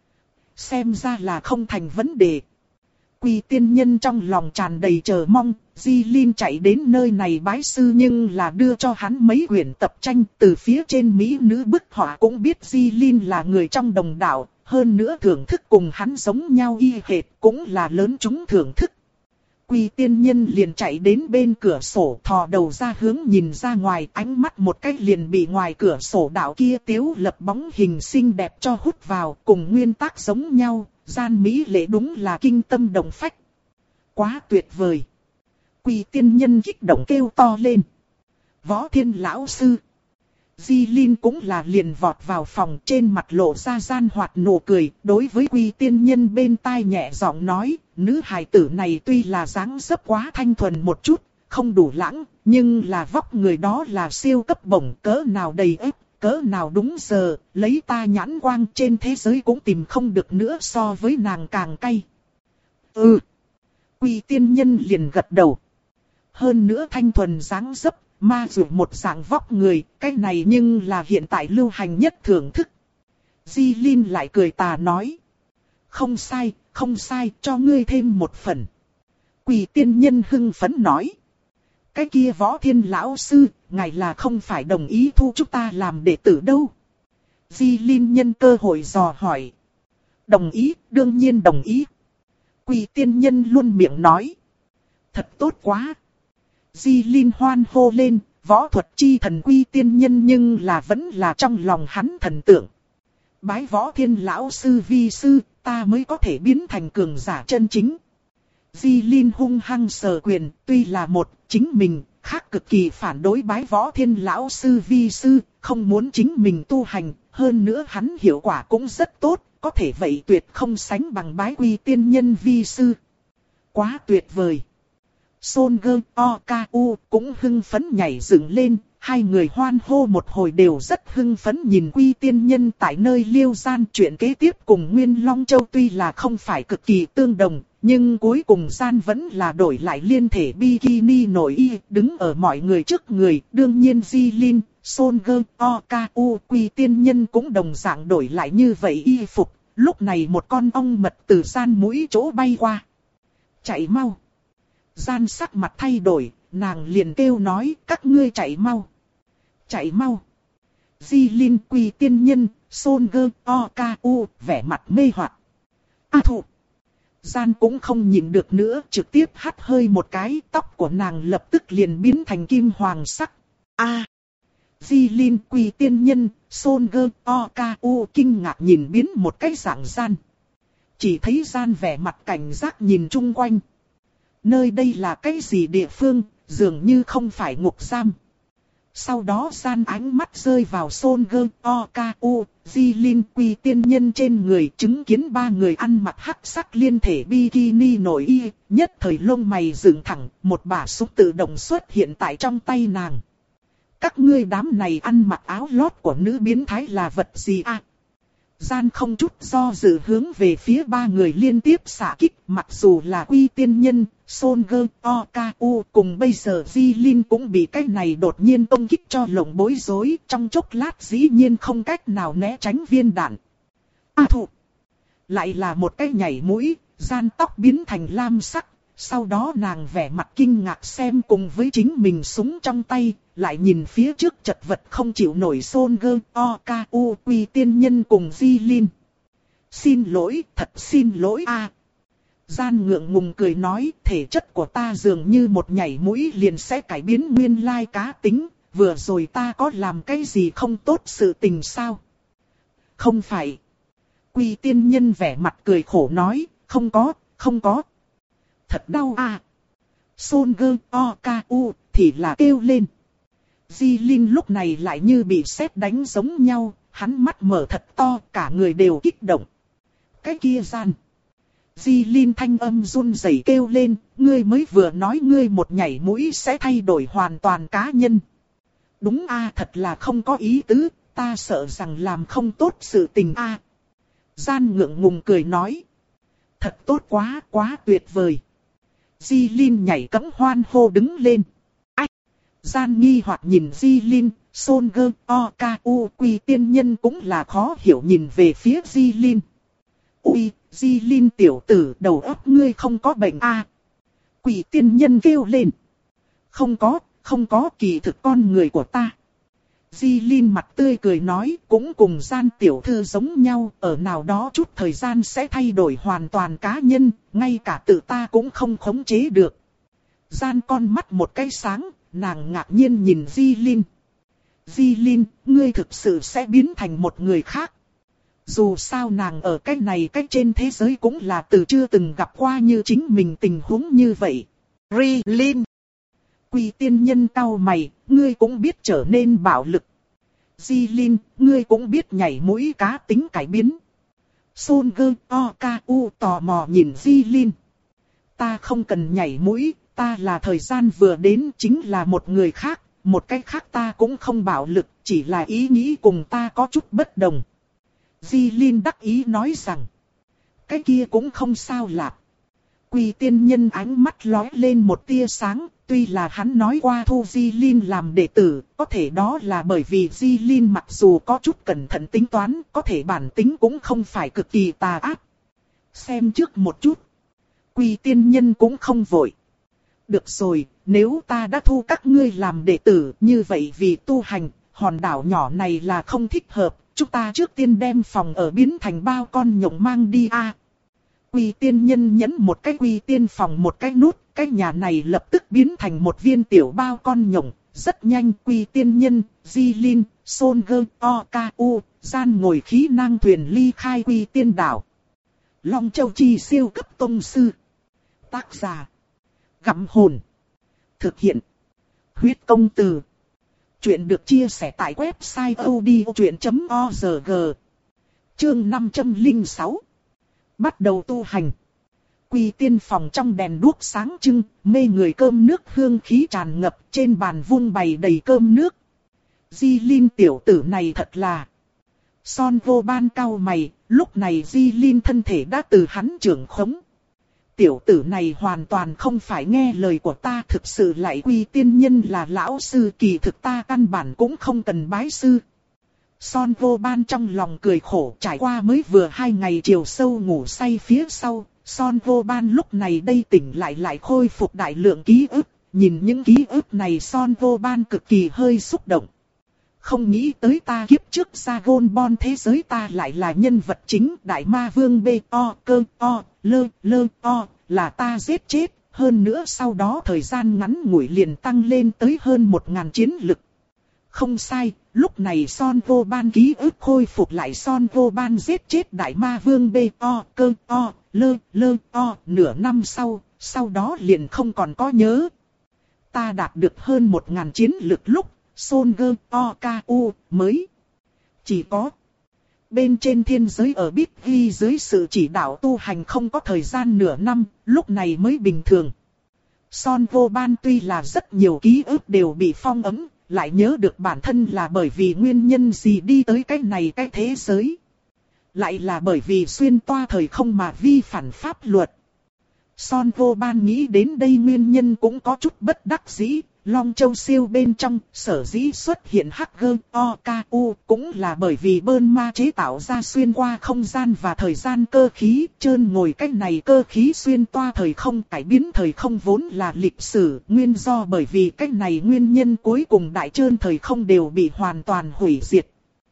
Xem ra là không thành vấn đề. Quy Tiên nhân trong lòng tràn đầy chờ mong, Di Linh chạy đến nơi này bái sư nhưng là đưa cho hắn mấy quyển tập tranh, từ phía trên mỹ nữ bức họa cũng biết Di Linh là người trong đồng đạo, hơn nữa thưởng thức cùng hắn giống nhau y hệt, cũng là lớn chúng thưởng thức. Quy Tiên nhân liền chạy đến bên cửa sổ, thò đầu ra hướng nhìn ra ngoài, ánh mắt một cách liền bị ngoài cửa sổ đạo kia tiếu lập bóng hình xinh đẹp cho hút vào, cùng nguyên tắc giống nhau, gian mỹ lệ đúng là kinh tâm động phách. Quá tuyệt vời. Quy Tiên nhân kích động kêu to lên. Võ Thiên lão sư. Di Linh cũng là liền vọt vào phòng, trên mặt lộ ra gian hoạt nụ cười, đối với Quy tiên nhân bên tai nhẹ giọng nói, nữ hài tử này tuy là dáng dấp quá thanh thuần một chút, không đủ lãng, nhưng là vóc người đó là siêu cấp bổng, cỡ nào đầy ếp, cỡ nào đúng giờ, lấy ta nhãn quang trên thế giới cũng tìm không được nữa so với nàng càng cay. Ừ. Quy tiên nhân liền gật đầu. Hơn nữa thanh thuần dáng dấp, ma dụ một dạng vóc người, cái này nhưng là hiện tại lưu hành nhất thưởng thức. Di Linh lại cười tà nói. Không sai, không sai, cho ngươi thêm một phần. Quỷ tiên nhân hưng phấn nói. Cái kia Võ Thiên lão sư, ngài là không phải đồng ý thu chúng ta làm đệ tử đâu. Di Linh nhân cơ hội dò hỏi. Đồng ý, đương nhiên đồng ý. Quỷ tiên nhân luôn miệng nói. Thật tốt quá. Di Linh hoan hô lên, võ thuật chi thần Quy tiên nhân nhưng là vẫn là trong lòng hắn thần tượng. Bái Võ Thiên lão sư vi sư, ta mới có thể biến thành cường giả chân chính. Di Linh hung hăng sờ quyền, tuy là một, chính mình, khác cực kỳ phản đối bái Võ Thiên lão sư vi sư, không muốn chính mình tu hành, hơn nữa hắn hiệu quả cũng rất tốt, có thể vậy tuyệt không sánh bằng bái Quy tiên nhân vi sư. Quá tuyệt vời. Son Gơ O-Ka-U cũng hưng phấn nhảy dựng lên, hai người hoan hô một hồi đều rất hưng phấn nhìn Quy tiên nhân tại nơi Liêu Gian. Chuyện kế tiếp cùng Nguyên Long Châu tuy là không phải cực kỳ tương đồng, nhưng cuối cùng Gian vẫn là đổi lại liên thể bikini nội y, đứng ở mọi người trước người. Đương nhiên Di Linh, Son Gơ O-Ka-U Quy tiên nhân cũng đồng dạng đổi lại như vậy y phục. Lúc này một con ong mật từ Gian mũi chỗ bay qua. Chạy mau. Gian sắc mặt thay đổi, nàng liền kêu nói các ngươi chạy mau. Chạy mau. Di Linh Quy tiên nhân, Son Gơ O-Ka-U vẻ mặt mê hoặc. A thụ. Gian cũng không nhịn được nữa, trực tiếp hắt hơi một cái, tóc của nàng lập tức liền biến thành kim hoàng sắc. A. Di Linh Quy tiên nhân, Son Gơ O-Ka-U kinh ngạc nhìn biến một cái dạng Gian. Chỉ thấy Gian vẻ mặt cảnh giác nhìn chung quanh. Nơi đây là cái gì địa phương, dường như không phải ngục giam. Sau đó Gian ánh mắt rơi vào Son Gơ O-Ka-U, Di Linh Quy tiên nhân trên người, chứng kiến ba người ăn mặc hắc sắc liên thể bikini nội y, nhất thời lông mày dựng thẳng, một bả súng tự động xuất hiện tại trong tay nàng. Các ngươi đám này ăn mặc áo lót của nữ biến thái là vật gì à? Gian không chút do dự hướng về phía ba người liên tiếp xạ kích, mặc dù là Quy tiên nhân, Son Gơ O-Ka-U cùng bây giờ Di Linh cũng bị cái này đột nhiên công kích cho lồng bối rối, trong chốc lát dĩ nhiên không cách nào né tránh viên đạn. A thụ! Lại là một cái nhảy mũi, Gian tóc biến thành lam sắc, sau đó nàng vẻ mặt kinh ngạc xem cùng với chính mình súng trong tay, lại nhìn phía trước chật vật không chịu nổi Son Gơ O-Ka-U Quy tiên nhân cùng Di Linh. Xin lỗi, thật xin lỗi a. Gian ngượng ngùng cười nói, thể chất của ta dường như một nhảy mũi liền sẽ cải biến nguyên lai cá tính, vừa rồi ta có làm cái gì không tốt sự tình sao? Không phải. Quy tiên nhân vẻ mặt cười khổ nói, không có, không có. Thật đau à. Son Gơ O-Ka-U thì là kêu lên. Di Linh lúc này lại như bị sét đánh giống nhau, hắn mắt mở thật to, cả người đều kích động. Cái kia Gian. Di Linh thanh âm run rẩy kêu lên, ngươi mới vừa nói ngươi một nhảy mũi sẽ thay đổi hoàn toàn cá nhân. Đúng a, thật là không có ý tứ, ta sợ rằng làm không tốt sự tình a. Gian ngượng ngùng cười nói. Thật tốt quá, quá tuyệt vời. Di Linh nhảy cẫng hoan hô đứng lên. Ách! Gian nghi hoặc nhìn Di Linh, Son Gơ O-Ka-U Quy tiên nhân cũng là khó hiểu nhìn về phía Di Linh. Ui, Di Linh tiểu tử đầu óc ngươi không có bệnh a. À. Quỷ tiên nhân kêu lên. Không có, không có, kỳ thực con người của ta. Di Linh mặt tươi cười nói, cũng cùng Gian tiểu thư giống nhau, ở nào đó chút thời gian sẽ thay đổi hoàn toàn cá nhân, ngay cả tự ta cũng không khống chế được. Gian con mắt một cái sáng, nàng ngạc nhiên nhìn Di Linh. Di Linh, ngươi thực sự sẽ biến thành một người khác. Dù sao nàng ở cách này cách trên thế giới cũng là từ chưa từng gặp qua như chính mình tình huống như vậy. Ri Linh. Quy tiên nhân cau mày, ngươi cũng biết trở nên bạo lực. Di Linh, ngươi cũng biết nhảy mũi cá tính cải biến. Son Gơ O K U tò mò nhìn Di Linh. Ta không cần nhảy mũi, ta là thời gian vừa đến chính là một người khác, một cách khác ta cũng không bạo lực, chỉ là ý nghĩ cùng ta có chút bất đồng. Di Linh đắc ý nói rằng, cái kia cũng không sao lạp. Quy tiên nhân ánh mắt lóe lên một tia sáng, tuy là hắn nói qua thu Di Linh làm đệ tử, có thể đó là bởi vì Di Linh mặc dù có chút cẩn thận tính toán, có thể bản tính cũng không phải cực kỳ tà ác. Xem trước một chút. Quy tiên nhân cũng không vội. Được rồi, nếu ta đã thu các ngươi làm đệ tử, như vậy vì tu hành, hòn đảo nhỏ này là không thích hợp, chúng ta trước tiên đem phòng ở biến thành bao con nhộng mang đi a. À. Quy tiên nhân nhấn một cái quy tiên phòng một cái nút, cái nhà này lập tức biến thành một viên tiểu bao con nhộng. Rất nhanh quy tiên nhân, Di Linh, Son Gơ, O K U, gian ngồi khí năng thuyền ly khai quy tiên đảo. Long Châu Chi siêu cấp tông sư. Tác giả. Gặm hồn. Thực hiện. Huyết công từ. Chuyện được chia sẻ tại website odchuyện chấm org. Chương năm trăm lẻ sáu. Bắt đầu tu hành. Quy tiên phòng trong đèn đuốc sáng trưng, mê người cơm nước hương khí tràn ngập, trên bàn vung bày đầy cơm nước. Di Linh tiểu tử này thật là. Son vô ban cau mày, lúc này Di Linh thân thể đã từ hắn trưởng khống. Tiểu tử này hoàn toàn không phải nghe lời của ta, thực sự lại quy tiên nhân là lão sư, kỳ thực ta căn bản cũng không cần bái sư. Son vô ban trong lòng cười khổ, trải qua mới vừa hai ngày chiều sâu ngủ say phía sau, Son vô ban lúc này đây tỉnh lại lại khôi phục đại lượng ký ức, nhìn những ký ức này Son vô ban cực kỳ hơi xúc động. Không nghĩ tới ta kiếp trước Dragon Ball thế giới ta lại là nhân vật chính, đại ma vương B O cơ O lơ lơ O là ta giết chết, hơn nữa sau đó thời gian ngắn ngủi liền tăng lên tới hơn một ngàn chiến lực. Không sai, lúc này Son vô ban ký ức khôi phục lại, Son vô ban giết chết đại ma vương B O cơ O lơ lơ O nửa năm sau, sau đó liền không còn có nhớ. Ta đạt được hơn một ngàn chiến lực lúc Son Gơ O K U mới chỉ có bên trên thiên giới ở Bít Ghi dưới sự chỉ đạo tu hành không có thời gian nửa năm, lúc này mới bình thường. Son vô ban tuy là rất nhiều ký ức đều bị phong ấn, lại nhớ được bản thân là bởi vì nguyên nhân gì đi tới cái này cái thế giới. Lại là bởi vì xuyên toa thời không mà vi phản pháp luật. Son vô ban nghĩ đến đây nguyên nhân cũng có chút bất đắc dĩ. Long Châu siêu bên trong, sở dĩ xuất hiện H G O K U cũng là bởi vì bơn ma chế tạo ra xuyên qua không gian và thời gian cơ khí, trơn ngồi cách này cơ khí xuyên toa thời không, cải biến thời không vốn là lịch sử, nguyên do bởi vì cách này nguyên nhân cuối cùng đại trơn thời không đều bị hoàn toàn hủy diệt.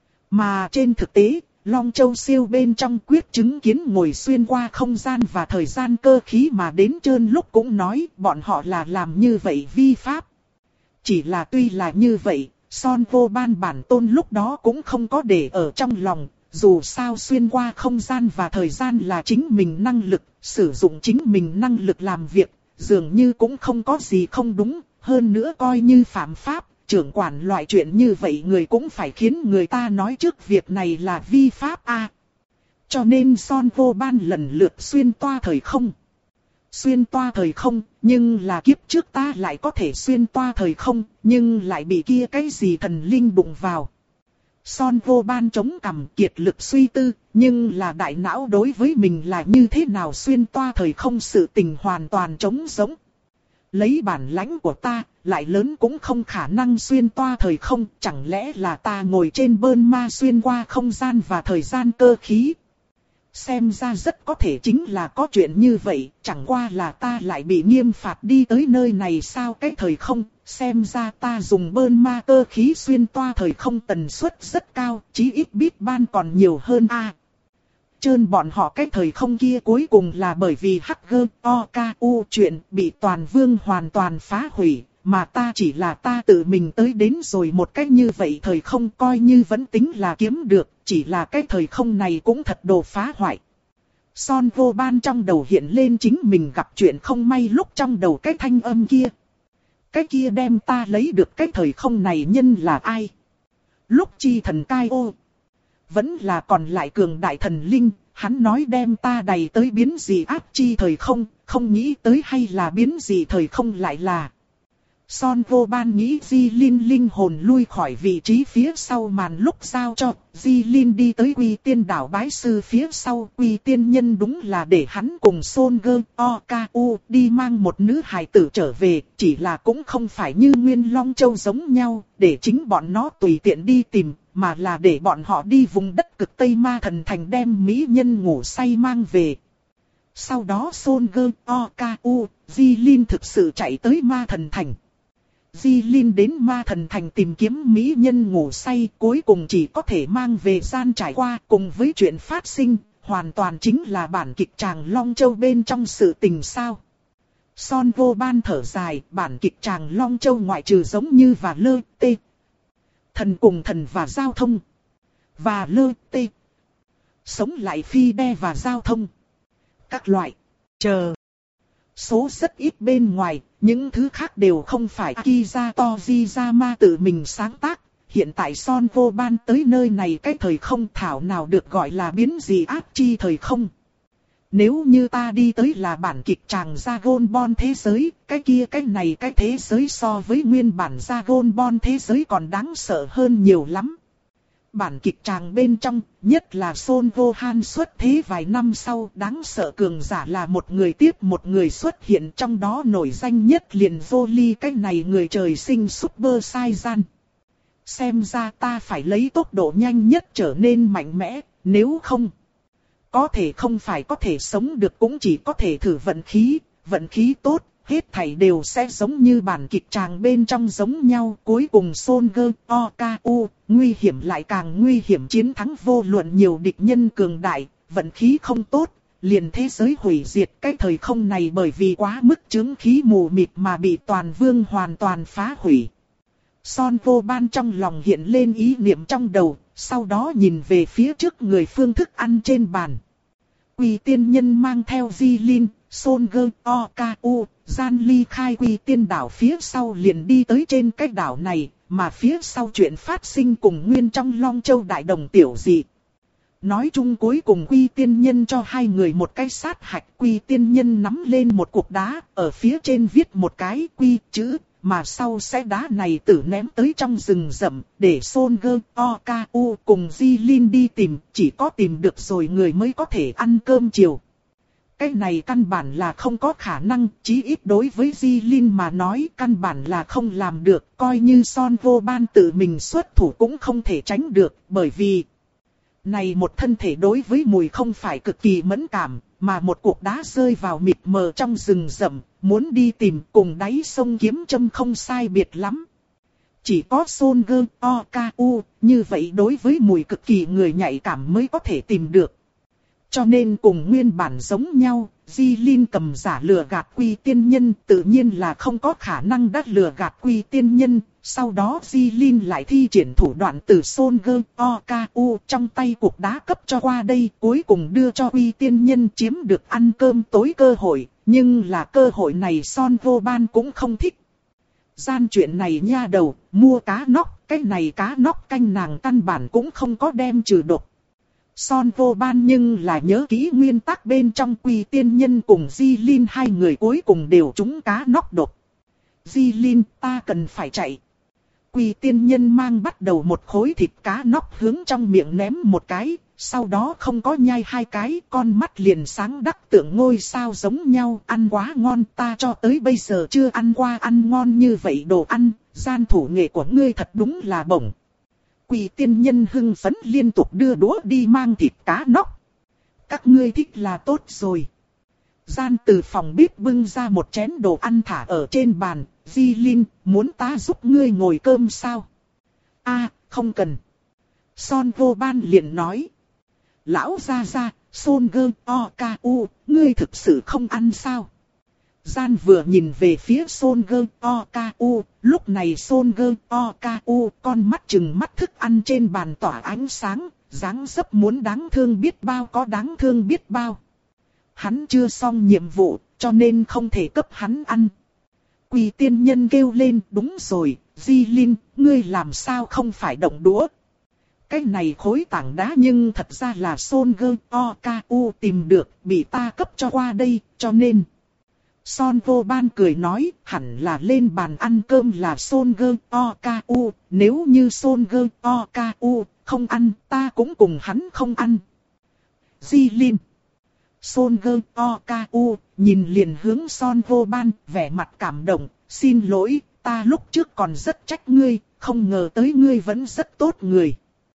Mà trên thực tế, Long Châu siêu bên trong quyết chứng kiến ngồi xuyên qua không gian và thời gian cơ khí mà đến trơn lúc cũng nói bọn họ là làm như vậy vi pháp. Chỉ là tuy là như vậy, Son vô ban bản tôn lúc đó cũng không có để ở trong lòng, dù sao xuyên qua không gian và thời gian là chính mình năng lực, sử dụng chính mình năng lực làm việc, dường như cũng không có gì không đúng, hơn nữa coi như phạm pháp, trưởng quản loại chuyện như vậy người cũng phải khiến người ta nói trước việc này là vi pháp a. À, cho nên Son vô ban lần lượt xuyên toa thời không. Xuyên toa thời không, nhưng là kiếp trước ta lại có thể xuyên toa thời không, nhưng lại bị kia cái gì thần linh đụng vào. Son vô ban chống cằm kiệt lực suy tư, nhưng là đại não đối với mình là như thế nào xuyên toa thời không sự tình hoàn toàn trống rỗng. Lấy bản lãnh của ta, lại lớn cũng không khả năng xuyên toa thời không, chẳng lẽ là ta ngồi trên bơn ma xuyên qua không gian và thời gian cơ khí. Xem ra rất có thể chính là có chuyện như vậy, chẳng qua là ta lại bị nghiêm phạt đi tới nơi này sao cái thời không, xem ra ta dùng bơn ma cơ khí xuyên toa thời không tần suất rất cao, chí ít biết ban còn nhiều hơn a. À, trơn bọn họ cái thời không kia cuối cùng là bởi vì H G O K U chuyện bị toàn vương hoàn toàn phá hủy, mà ta chỉ là ta tự mình tới đến rồi một cách như vậy thời không coi như vẫn tính là kiếm được, chỉ là cái thời không này cũng thật đồ phá hoại. Son vô ban trong đầu hiện lên chính mình gặp chuyện không may lúc trong đầu cái thanh âm kia. Cái kia đem ta lấy được cái thời không này nhân là ai? lúc chi thần cai ô. Vẫn là còn lại cường đại thần linh, hắn nói đem ta đầy tới biến dị áp chi thời không, không nghĩ tới hay là biến dị thời không lại là. Son vô ban nghĩ Di Linh linh hồn lui khỏi vị trí phía sau màn lúc giao cho, Di Linh đi tới Quy Tiên đảo bái sư phía sau, Quy Tiên nhân đúng là để hắn cùng Son Gơ O K U đi mang một nữ hài tử trở về, chỉ là cũng không phải như Nguyên Long Châu giống nhau, để chính bọn nó tùy tiện đi tìm, mà là để bọn họ đi vùng đất cực Tây Ma Thần Thành đem mỹ nhân ngủ say mang về. Sau đó Son Gơ O K U, Di Linh thực sự chạy tới Ma Thần Thành. Di Linh đến Ma Thần Thành tìm kiếm mỹ nhân ngủ say, cuối cùng chỉ có thể mang về gian trải qua, cùng với chuyện phát sinh, hoàn toàn chính là bản kịch tràng Long Châu bên trong sự tình sao. Son vô ban thở dài, bản kịch tràng Long Châu ngoại trừ giống như và lơ tê. Thần cùng thần và giao thông. Và lơ tê. Sống lại phi đe và giao thông. Các loại. Chờ. Số rất ít bên ngoài, những thứ khác đều không phải Akiza Tojiyama tự mình sáng tác. Hiện tại Son vô ban tới nơi này cái thời không thảo nào được gọi là biến dị áp chi thời không. Nếu như ta đi tới là bản kịch tràng Dragon Ball thế giới, cái kia cái này cái thế giới so với nguyên bản Dragon Ball thế giới còn đáng sợ hơn nhiều lắm. Bản kịch tràng bên trong, nhất là Son Gohan xuất thế vài năm sau, đáng sợ cường giả là một người tiếp một người xuất hiện, trong đó nổi danh nhất liền Broly cái này người trời sinh Super Saiyan. Xem ra ta phải lấy tốc độ nhanh nhất trở nên mạnh mẽ, nếu không, có thể không phải có thể sống được cũng chỉ có thể thử vận khí, vận khí tốt. Hết thảy đều sẽ giống như bản kịch tràng bên trong giống nhau. Cuối cùng Son Gơ O K U, nguy hiểm lại càng nguy hiểm, chiến thắng vô luận nhiều địch nhân cường đại, vận khí không tốt, liền thế giới hủy diệt. Cái thời không này bởi vì quá mức chướng khí mù mịt mà bị toàn vương hoàn toàn phá hủy. Son vô ban trong lòng hiện lên ý niệm trong đầu, sau đó nhìn về phía trước người phương thức ăn trên bàn. Quy tiên nhân mang theo Di Linh, Son Gơ O K U, gian ly khai Quy Tiên đảo phía sau liền đi tới trên cái đảo này, mà phía sau chuyện phát sinh cùng nguyên trong Long Châu Đại Đồng tiểu dị. Nói chung cuối cùng Quy Tiên nhân cho hai người một cái sát hạch, Quy Tiên nhân nắm lên một cục đá, ở phía trên viết một cái Quy chữ, mà sau sẽ đá này tử ném tới trong rừng rậm, để Son Gơ O K U cùng Di Linh đi tìm, chỉ có tìm được rồi người mới có thể ăn cơm chiều. Cái này căn bản là không có khả năng, chí ít đối với Di Linh mà nói căn bản là không làm được, coi như Son vô ban tự mình xuất thủ cũng không thể tránh được, bởi vì này một thân thể đối với mùi không phải cực kỳ mẫn cảm, mà một cục đá rơi vào mịt mờ trong rừng rậm, muốn đi tìm cùng đáy sông kiếm châm không sai biệt lắm. Chỉ có Son Gơ O K U, như vậy đối với mùi cực kỳ người nhạy cảm mới có thể tìm được. Cho nên cùng nguyên bản giống nhau, Di Linh cầm giả lừa gạt Quy Tiên nhân tự nhiên là không có khả năng đắt lừa gạt Quy Tiên nhân. Sau đó Di Linh lại thi triển thủ đoạn từ Son Gơ O K U trong tay cục đá cấp cho qua đây, cuối cùng đưa cho Quy Tiên nhân chiếm được ăn cơm tối cơ hội. Nhưng là cơ hội này Son vô ban cũng không thích. Gian chuyện này nha đầu, mua cá nóc, cái này cá nóc canh nàng căn bản cũng không có đem trừ độc. Son vô ban nhưng là nhớ kỹ nguyên tắc bên trong Quy Tiên nhân cùng Di Linh hai người cuối cùng đều trúng cá nóc độc. Di Linh, ta cần phải chạy. Quy Tiên nhân mang bắt đầu một khối thịt cá nóc hướng trong miệng ném một cái, sau đó không có nhai hai cái, con mắt liền sáng đắc tượng ngôi sao giống nhau, ăn quá ngon, ta cho tới bây giờ chưa ăn qua ăn ngon như vậy đồ ăn, gian thủ nghệ của ngươi thật đúng là bổng. Quy Tiên nhân hưng phấn liên tục đưa đũa đi mang thịt cá nóc. Các ngươi thích là tốt rồi. Gian từ phòng bếp bưng ra một chén đồ ăn thả ở trên bàn. Di Linh, muốn ta giúp ngươi ngồi cơm sao? A, không cần. Son vô ban liền nói. Lão gia gia, Son Gơ O K U, ngươi thực sự không ăn sao? Gian vừa nhìn về phía Son Gơ O K U, lúc này Son Gơ O K U con mắt chừng mắt thức ăn trên bàn tỏa ánh sáng, dáng dấp muốn đáng thương biết bao có đáng thương biết bao. Hắn chưa xong nhiệm vụ, cho nên không thể cấp hắn ăn. Quy Tiên nhân kêu lên, đúng rồi, Di Linh, ngươi làm sao không phải động đũa, cái này khối tảng đá nhưng thật ra là Son Gơ Oku tìm được, bị ta cấp cho qua đây, cho nên. Son Vô Ban cười nói, hẳn là lên bàn ăn cơm là Son Gơ Oku, nếu như Son Gơ Oku không ăn, ta cũng cùng hắn không ăn. Di Lin. Son Gơ Oku nhìn liền hướng Son Vô Ban, vẻ mặt cảm động, xin lỗi, ta lúc trước còn rất trách ngươi, không ngờ tới ngươi vẫn rất tốt người.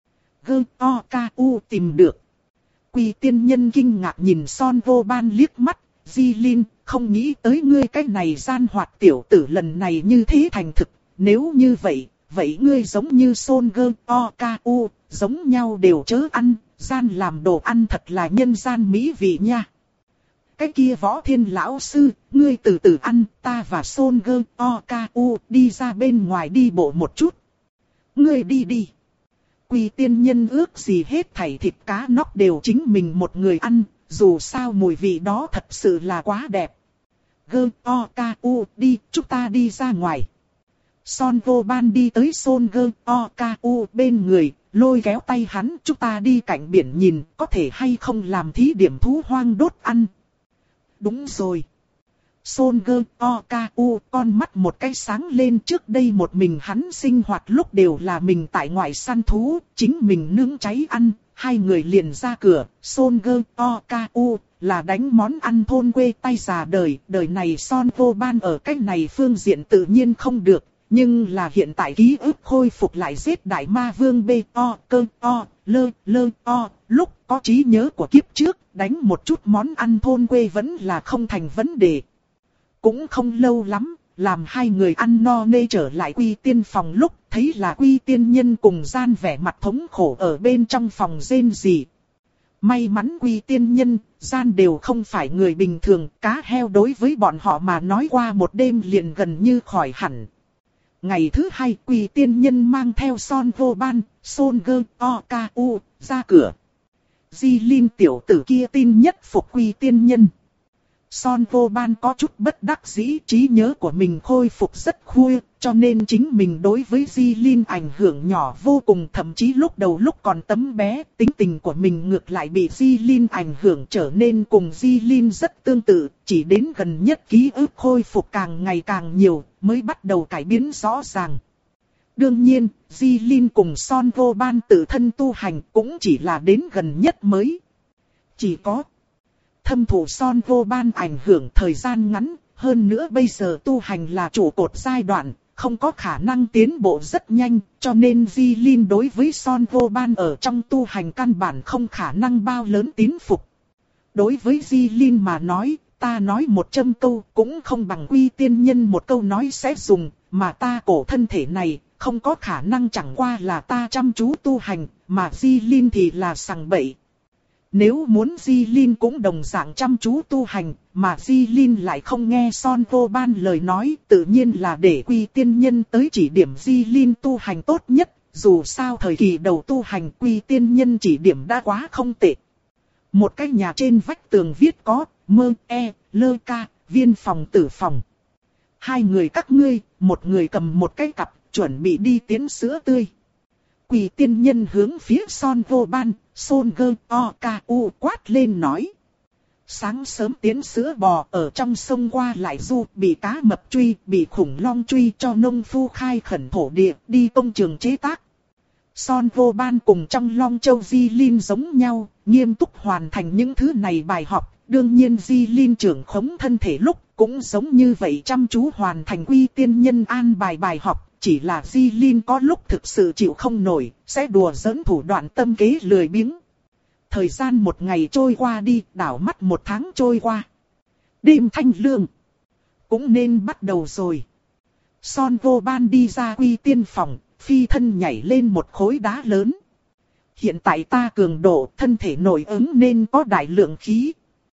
Gơ Oku tìm được. Quy tiên nhân kinh ngạc nhìn Son Vô Ban liếc mắt, Di Lin, không nghĩ tới ngươi cái này gian hoạt tiểu tử lần này như thế thành thực, nếu như vậy, vậy ngươi giống như Son Gơ Oku, giống nhau đều chớ ăn, gian làm đồ ăn thật là nhân gian mỹ vị nha. Cái kia Võ Thiên lão sư, ngươi từ từ ăn, ta và Son Gơ Oku đi ra bên ngoài đi bộ một chút. Ngươi đi đi. Quy tiên nhân ước gì hết thảy thịt cá nóc đều chính mình một người ăn, dù sao mùi vị đó thật sự là quá đẹp. Gơ Oku đi, chúng ta đi ra ngoài. Son Vô Ban đi tới Son Gơ Oku bên người, lôi kéo tay hắn, chúng ta đi cạnh biển nhìn, có thể hay không làm thí điểm thú hoang đốt ăn. Đúng rồi. Son Gơ Oku con mắt một cái sáng lên, trước đây một mình hắn sinh hoạt lúc đều là mình tại ngoại săn thú, chính mình nướng cháy ăn, hai người liền ra cửa. Son Gơ Oku là đánh món ăn thôn quê tay già đời, đời này Son Vô Ban ở cách này phương diện tự nhiên không được, nhưng là hiện tại ký ức khôi phục lại giết đại ma vương bê o cơ o lơ lơ o, lúc có trí nhớ của kiếp trước, đánh một chút món ăn thôn quê vẫn là không thành vấn đề. Cũng không lâu lắm, làm hai người ăn no nê trở lại Quy Tiên phòng lúc, thấy là Quy Tiên nhân cùng gian vẻ mặt thống khổ ở bên trong phòng rên rỉ. May mắn Quy Tiên nhân, gian đều không phải người bình thường, cá heo đối với bọn họ mà nói qua một đêm liền gần như khỏi hẳn. Ngày thứ hai, Quy Tiên nhân mang theo Son Vô Ban, Son Gơ Oku ra cửa. Di Lin tiểu tử kia tin nhất phục Quy Tiên nhân. Son Vô Ban có chút bất đắc dĩ, trí nhớ của mình khôi phục rất khuya, cho nên chính mình đối với Di Lin ảnh hưởng nhỏ vô cùng, thậm chí lúc đầu lúc còn tấm bé, tính tình của mình ngược lại bị Di Lin ảnh hưởng trở nên cùng Di Lin rất tương tự, chỉ đến gần nhất ký ức khôi phục càng ngày càng nhiều, mới bắt đầu cải biến rõ ràng. Đương nhiên, Di Lin cùng Son Vô Ban tự thân tu hành cũng chỉ là đến gần nhất mới. Chỉ có thâm thụ Son Vô Ban ảnh hưởng thời gian ngắn, hơn nữa bây giờ tu hành là trụ cột giai đoạn, không có khả năng tiến bộ rất nhanh, cho nên Di Lin đối với Son Vô Ban ở trong tu hành căn bản không khả năng bao lớn tín phục. Đối với Di Lin mà nói, ta nói một trăm câu cũng không bằng Quy Tiên nhân một câu nói sẽ dùng, mà ta cổ thân thể này, không có khả năng, chẳng qua là ta chăm chú tu hành, mà Di Lin thì là sằng bậy. Nếu muốn Di Lin cũng đồng dạng chăm chú tu hành, mà Di Lin lại không nghe Son Vô Ban lời nói, tự nhiên là để Quy Tiên nhân tới chỉ điểm Di Lin tu hành tốt nhất, dù sao thời kỳ đầu tu hành Quy Tiên nhân chỉ điểm đã quá không tệ. Một cái nhà trên vách tường viết có, mơ, e, lơ ca, viên phòng tử phòng. Hai người các ngươi, một người cầm một cái cặp, chuẩn bị đi tiến sữa tươi. Quy Tiên nhân hướng phía Son Vô Ban, Son Gơ Oku quát lên nói. Sáng sớm tiến sữa bò ở trong sông qua lại du, bị cá mập truy, bị khủng long truy, cho nông phu khai khẩn thổ địa, đi công trường chế tác. Son Vô Ban cùng trong Long Châu Di Lin giống nhau, nghiêm túc hoàn thành những thứ này bài học. Đương nhiên Di Lin trưởng khống thân thể lúc cũng giống như vậy chăm chú hoàn thành Quy Tiên nhân an bài bài học. Chỉ là Di Lin có lúc thực sự chịu không nổi, sẽ đùa giỡn thủ đoạn tâm kế lười biếng. Thời gian một ngày trôi qua đi, đảo mắt một tháng trôi qua. Đêm thanh lương cũng nên bắt đầu rồi. Son Vô Ban đi ra Quy Tiên phòng, phi thân nhảy lên một khối đá lớn. Hiện tại ta cường độ, thân thể nội ứng nên có đại lượng khí.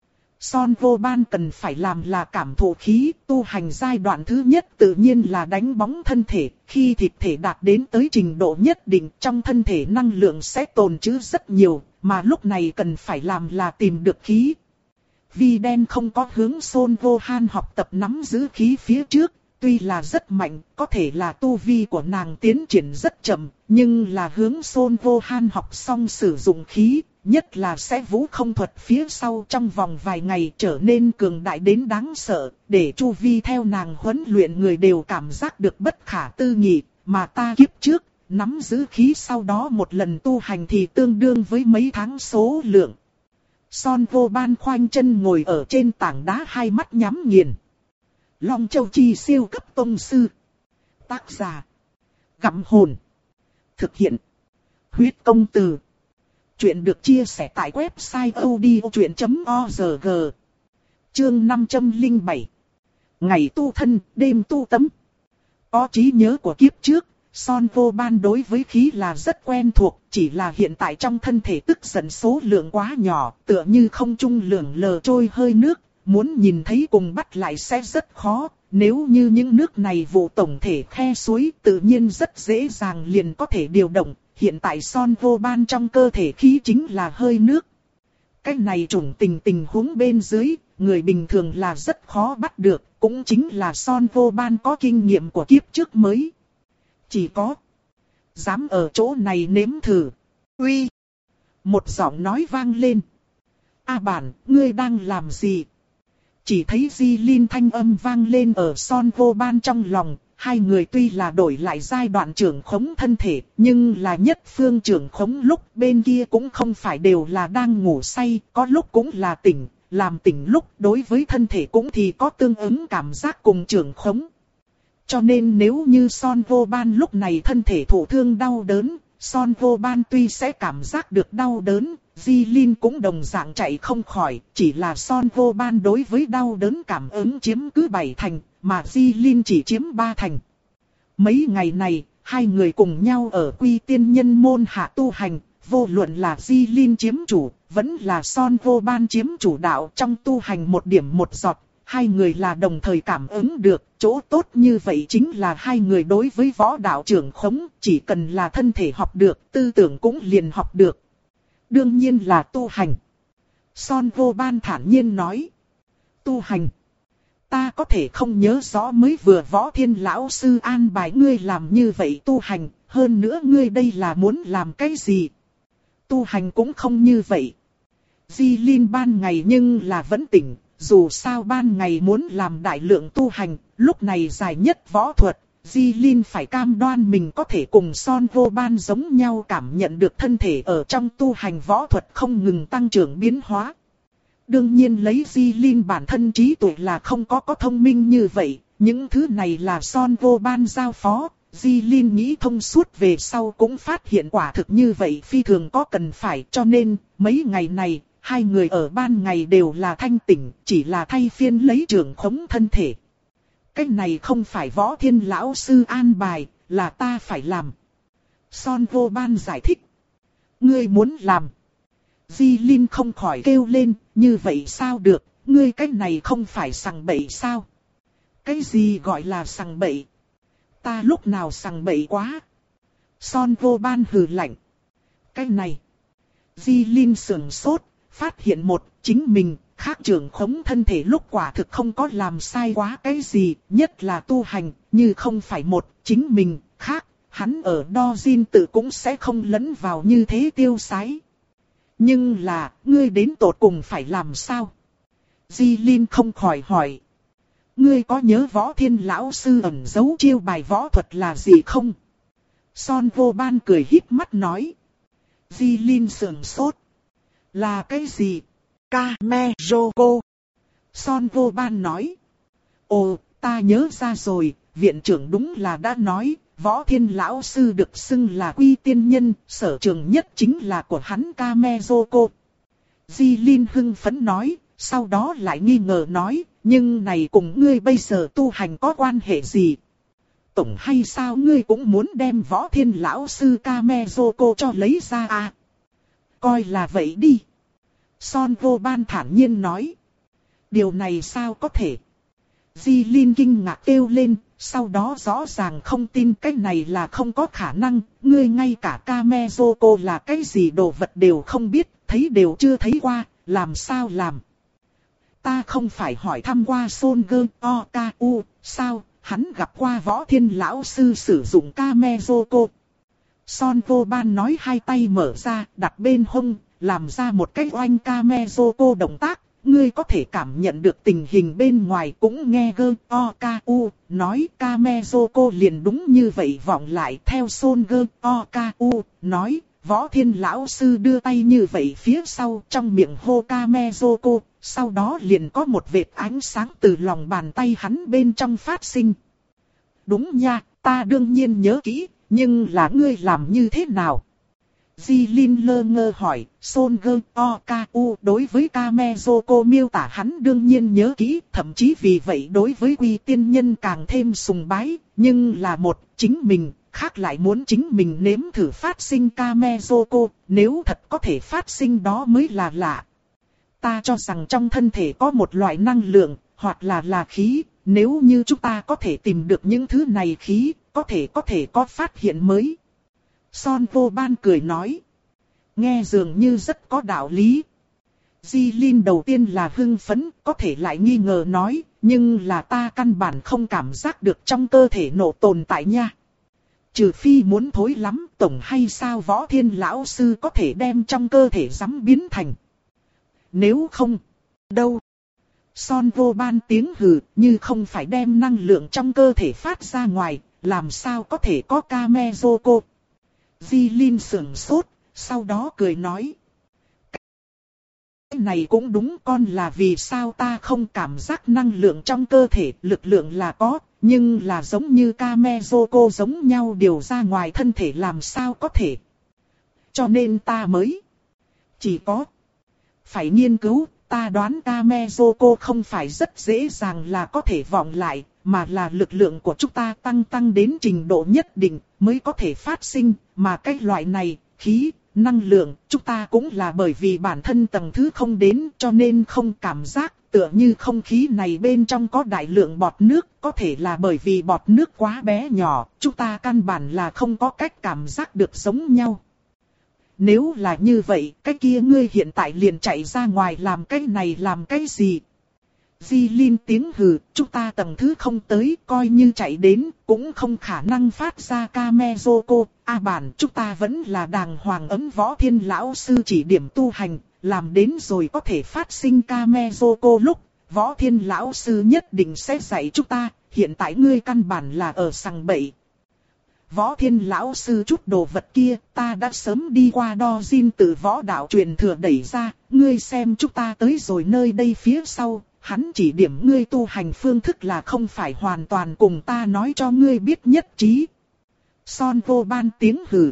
Son Vô Ban cần phải làm là cảm thụ khí, tu hành giai đoạn thứ nhất tự nhiên là đánh bóng thân thể, khi thịt thể đạt đến tới trình độ nhất định trong thân thể năng lượng sẽ tồn trữ rất nhiều, mà lúc này cần phải làm là tìm được khí. Vi đen không có hướng Son Vô Han học tập nắm giữ khí phía trước, tuy là rất mạnh, có thể là tu vi của nàng tiến triển rất chậm, nhưng là hướng Son Vô Han học xong sử dụng khí, nhất là sẽ vũ không thuật phía sau trong vòng vài ngày trở nên cường đại đến đáng sợ, để chu vi theo nàng huấn luyện người đều cảm giác được bất khả tư nghị, mà ta kiếp trước, nắm giữ khí sau đó một lần tu hành thì tương đương với mấy tháng số lượng. Son Vô Ban khoanh chân ngồi ở trên tảng đá hai mắt nhắm nghiền. Long Châu Chi siêu cấp tông sư. Tác giả. Gặm hồn. Thực hiện. Huyết công từ. Chuyện được chia sẻ tại website odchuyện chấm org. Chương năm trăm lẻ bảy. Ngày tu thân, đêm tu tâm. Có trí nhớ của kiếp trước, Son Vô Ban đối với khí là rất quen thuộc, chỉ là hiện tại trong thân thể tức giận số lượng quá nhỏ, tựa như không trung lượn lờ trôi hơi nước, muốn nhìn thấy cùng bắt lại sẽ rất khó, nếu như những nước này vụ tổng thể khe suối tự nhiên rất dễ dàng liền có thể điều động, hiện tại Son Vô Ban trong cơ thể khí chính là hơi nước. Cái này trùng tình tình huống bên dưới, người bình thường là rất khó bắt được, cũng chính là Son Vô Ban có kinh nghiệm của kiếp trước mới. Chỉ có dám ở chỗ này nếm thử. Uy! Một giọng nói vang lên. A bản, ngươi đang làm gì? Chỉ thấy Di Linh thanh âm vang lên ở Son Vô Ban trong lòng. Hai người tuy là đổi lại giai đoạn trưởng khống thân thể, nhưng là nhất phương trưởng khống lúc bên kia cũng không phải đều là đang ngủ say, có lúc cũng là tỉnh, làm tỉnh lúc đối với thân thể cũng thì có tương ứng cảm giác cùng trưởng khống. Cho nên nếu như Son Vô Ban lúc này thân thể thụ thương đau đớn, Son Vô Ban tuy sẽ cảm giác được đau đớn, Di Linh cũng đồng dạng chạy không khỏi, chỉ là Son Vô Ban đối với đau đớn cảm ứng chiếm cứ bảy thành, mà Di Linh chỉ chiếm ba thành. Mấy ngày này, hai người cùng nhau ở Quy Tiên Nhân môn hạ tu hành, vô luận là Di Linh chiếm chủ, vẫn là Son Vô Ban chiếm chủ đạo trong tu hành một điểm một giọt. Hai người là đồng thời cảm ứng được, chỗ tốt như vậy chính là hai người đối với võ đạo trưởng khống, chỉ cần là thân thể học được, tư tưởng cũng liền học được. Đương nhiên là tu hành. Son Vô Ban thản nhiên nói. Tu hành. Ta có thể không nhớ rõ mới vừa Võ Thiên lão sư an bài ngươi làm như vậy tu hành, hơn nữa ngươi đây là muốn làm cái gì? Tu hành cũng không như vậy. Di Linh ban ngày nhưng là vẫn tỉnh. Dù sao ban ngày muốn làm đại lượng tu hành, lúc này dài nhất võ thuật, Di Linh phải cam đoan mình có thể cùng Son Vô Ban giống nhau cảm nhận được thân thể ở trong tu hành võ thuật không ngừng tăng trưởng biến hóa. Đương nhiên lấy Di Linh bản thân trí tuệ là không có có thông minh như vậy, những thứ này là Son Vô Ban giao phó, Di Linh nghĩ thông suốt về sau cũng phát hiện quả thực như vậy phi thường có cần phải, cho nên mấy ngày này, hai người ở ban ngày đều là thanh tỉnh, chỉ là thay phiên lấy trưởng khống thân thể. Cái này không phải Võ Thiên lão sư an bài, là ta phải làm. Son Vô Ban giải thích. Ngươi muốn làm. Di Linh không khỏi kêu lên, như vậy sao được, ngươi cái này không phải sằng bậy sao? Cái gì gọi là sằng bậy? Ta lúc nào sằng bậy quá? Son Vô Ban hừ lạnh. Cái này. Di Linh sườn sốt. Phát hiện một, chính mình, khác trưởng khống thân thể lúc quả thực không có làm sai quá cái gì, nhất là tu hành, như không phải một, chính mình, khác, hắn ở đo Jin tự cũng sẽ không lẫn vào như thế tiêu sái. Nhưng là, ngươi đến tột cùng phải làm sao? Di Linh không khỏi hỏi. Ngươi có nhớ Võ Thiên lão sư ẩn giấu chiêu bài võ thuật là gì không? Son Vô Ban cười híp mắt nói. Di Linh sườn sốt. Là cái gì? Kamezoko. Son Vô Ban nói. Ồ, ta nhớ ra rồi, viện trưởng đúng là đã nói, Võ Thiên lão sư được xưng là Quy Tiên Nhân, sở trường nhất chính là của hắn Kamezoko. Di Linh hưng phấn nói, sau đó lại nghi ngờ nói, nhưng này cùng ngươi bây giờ tu hành có quan hệ gì? Tổng hay sao ngươi cũng muốn đem Võ Thiên lão sư Kamezoko cho lấy ra à? Coi là vậy đi. Son Vô Ban thản nhiên nói. Điều này sao có thể? Di Linh kinh ngạc kêu lên, sau đó rõ ràng không tin cái này là không có khả năng. Ngươi ngay cả Kamezoko là cái gì đồ vật đều không biết, thấy đều chưa thấy qua, làm sao làm? Ta không phải hỏi thăm qua Son Gơ O K U, sao, hắn gặp qua Võ Thiên lão sư sử dụng Kamezoko. Son vô ban nói hai tay mở ra, đặt bên hông, làm ra một cái oanh Kamezoko động tác. Ngươi có thể cảm nhận được tình hình bên ngoài, cũng nghe gơ o ca u nói Kamezoko liền đúng như vậy vọng lại theo Son gơ o ca u nói. Võ Thiên lão sư đưa tay như vậy phía sau, trong miệng hô Kamezoko, sau đó liền có một vệt ánh sáng từ lòng bàn tay hắn bên trong phát sinh. Đúng nha, ta đương nhiên nhớ kỹ, nhưng là ngươi làm như thế nào? Jilin lơ ngơ hỏi. Son gơ o ca u đối với Kamezoko miêu tả hắn đương nhiên nhớ kỹ, thậm chí vì vậy đối với Quy Tiên Nhân càng thêm sùng bái, nhưng là một, chính mình, khác lại muốn chính mình nếm thử phát sinh Kamezoko, nếu thật có thể phát sinh đó mới là lạ. Ta cho rằng trong thân thể có một loại năng lượng, hoặc là là khí, nếu như chúng ta có thể tìm được những thứ này khí, có thể có thể có phát hiện mới. Son vô ban cười nói. Nghe dường như rất có đạo lý. Jilin đầu tiên là hưng phấn, có thể lại nghi ngờ nói, nhưng là ta căn bản không cảm giác được trong cơ thể nổ tồn tại nha. Trừ phi muốn thối lắm, tổng hay sao Võ Thiên lão sư có thể đem trong cơ thể rắm biến thành. Nếu không, đâu? Son vô ban tiếng hừ, như không phải đem năng lượng trong cơ thể phát ra ngoài, làm sao có thể có Kamezoko. Jilin sườn sốt, sau đó cười nói. Cái này cũng đúng, con là vì sao ta không cảm giác năng lượng trong cơ thể, lực lượng là có, nhưng là giống như Kamezoko giống nhau điều ra ngoài thân thể làm sao có thể. Cho nên ta mới chỉ có phải nghiên cứu, ta đoán Kamezoko không phải rất dễ dàng là có thể vọng lại, mà là lực lượng của chúng ta tăng tăng đến trình độ nhất định mới có thể phát sinh, mà cái loại này, khí, năng lượng, chúng ta cũng là bởi vì bản thân tầng thứ không đến cho nên không cảm giác, tựa như không khí này bên trong có đại lượng bọt nước, có thể là bởi vì bọt nước quá bé nhỏ, chúng ta căn bản là không có cách cảm giác được giống nhau. Nếu là như vậy, cái kia ngươi hiện tại liền chạy ra ngoài làm cái này làm cái gì? Jilin tiếng hừ, chúng ta tầng thứ không tới, coi như chạy đến, cũng không khả năng phát ra Kamezoko. A bản, chúng ta vẫn là đàng hoàng ấm Võ Thiên lão sư chỉ điểm tu hành, làm đến rồi có thể phát sinh Kamezoko lúc, Võ Thiên lão sư nhất định sẽ dạy chúng ta, hiện tại ngươi căn bản là ở sằng bậy. Võ Thiên lão sư chút đồ vật kia, ta đã sớm đi qua đo zin từ võ đạo truyền thừa đẩy ra, ngươi xem chúng ta tới rồi nơi đây phía sau, hắn chỉ điểm ngươi tu hành phương thức là không phải hoàn toàn cùng ta nói cho ngươi biết nhất trí. Son vô ban tiếng hừ.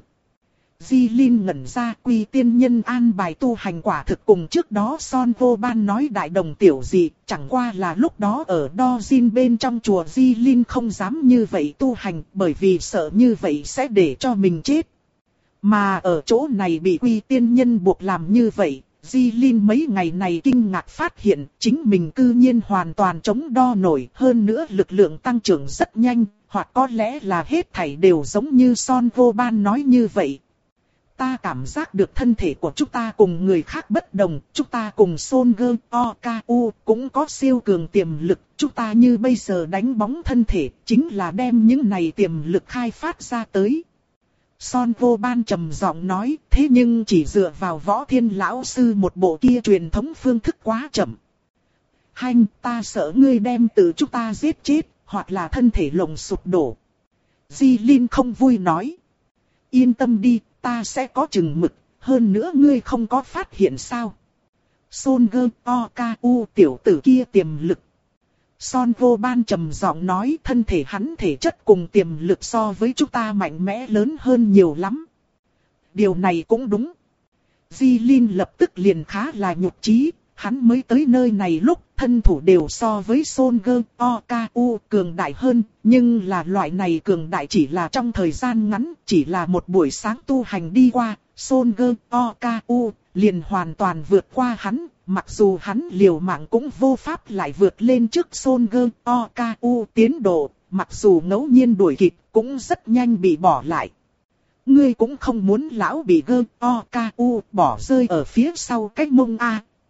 Jilin ngẩn ra, Quy Tiên Nhân an bài tu hành quả thực cùng trước đó Son vô ban nói đại đồng tiểu dị, chẳng qua là lúc đó ở đo zin bên trong chùa Jilin không dám như vậy tu hành, bởi vì sợ như vậy sẽ để cho mình chết. Mà ở chỗ này bị Quy Tiên Nhân buộc làm như vậy, Jilin mấy ngày này kinh ngạc phát hiện chính mình cư nhiên hoàn toàn chống đo nổi, hơn nữa lực lượng tăng trưởng rất nhanh, hoặc có lẽ là hết thảy đều giống như Son vô ban nói như vậy. Ta cảm giác được thân thể của chúng ta cùng người khác bất đồng, chúng ta cùng Son gơ o ca u cũng có siêu cường tiềm lực, chúng ta như bây giờ đánh bóng thân thể, chính là đem những này tiềm lực khai phát ra tới. Son vô ban trầm giọng nói, thế nhưng chỉ dựa vào Võ Thiên lão sư một bộ kia truyền thống phương thức quá chậm. Hanh, ta sợ ngươi đem tự chúng ta giết chết, hoặc là thân thể lồng sụp đổ. Jilin không vui nói. Yên tâm đi, ta sẽ có chừng mực, hơn nữa ngươi không có phát hiện sao. Son gơ o ca u tiểu tử kia tiềm lực. Son vô ban trầm giọng nói, thân thể hắn thể chất cùng tiềm lực so với chúng ta mạnh mẽ lớn hơn nhiều lắm. Điều này cũng đúng. Jilin lập tức liền khá là nhục trí, hắn mới tới nơi này lúc thân thủ đều so với Son gơ o ca u cường đại hơn, nhưng là loại này cường đại chỉ là trong thời gian ngắn, chỉ là một buổi sáng tu hành đi qua, Son gơ o ca u liền hoàn toàn vượt qua hắn. Mặc dù hắn liều mạng cũng vô pháp lại vượt lên trước Son gơ o ca u tiến độ, mặc dù ngẫu nhiên đuổi kịp cũng rất nhanh bị bỏ lại. Ngươi cũng không muốn lão bị gơ o ca u bỏ rơi ở phía sau cái mông a.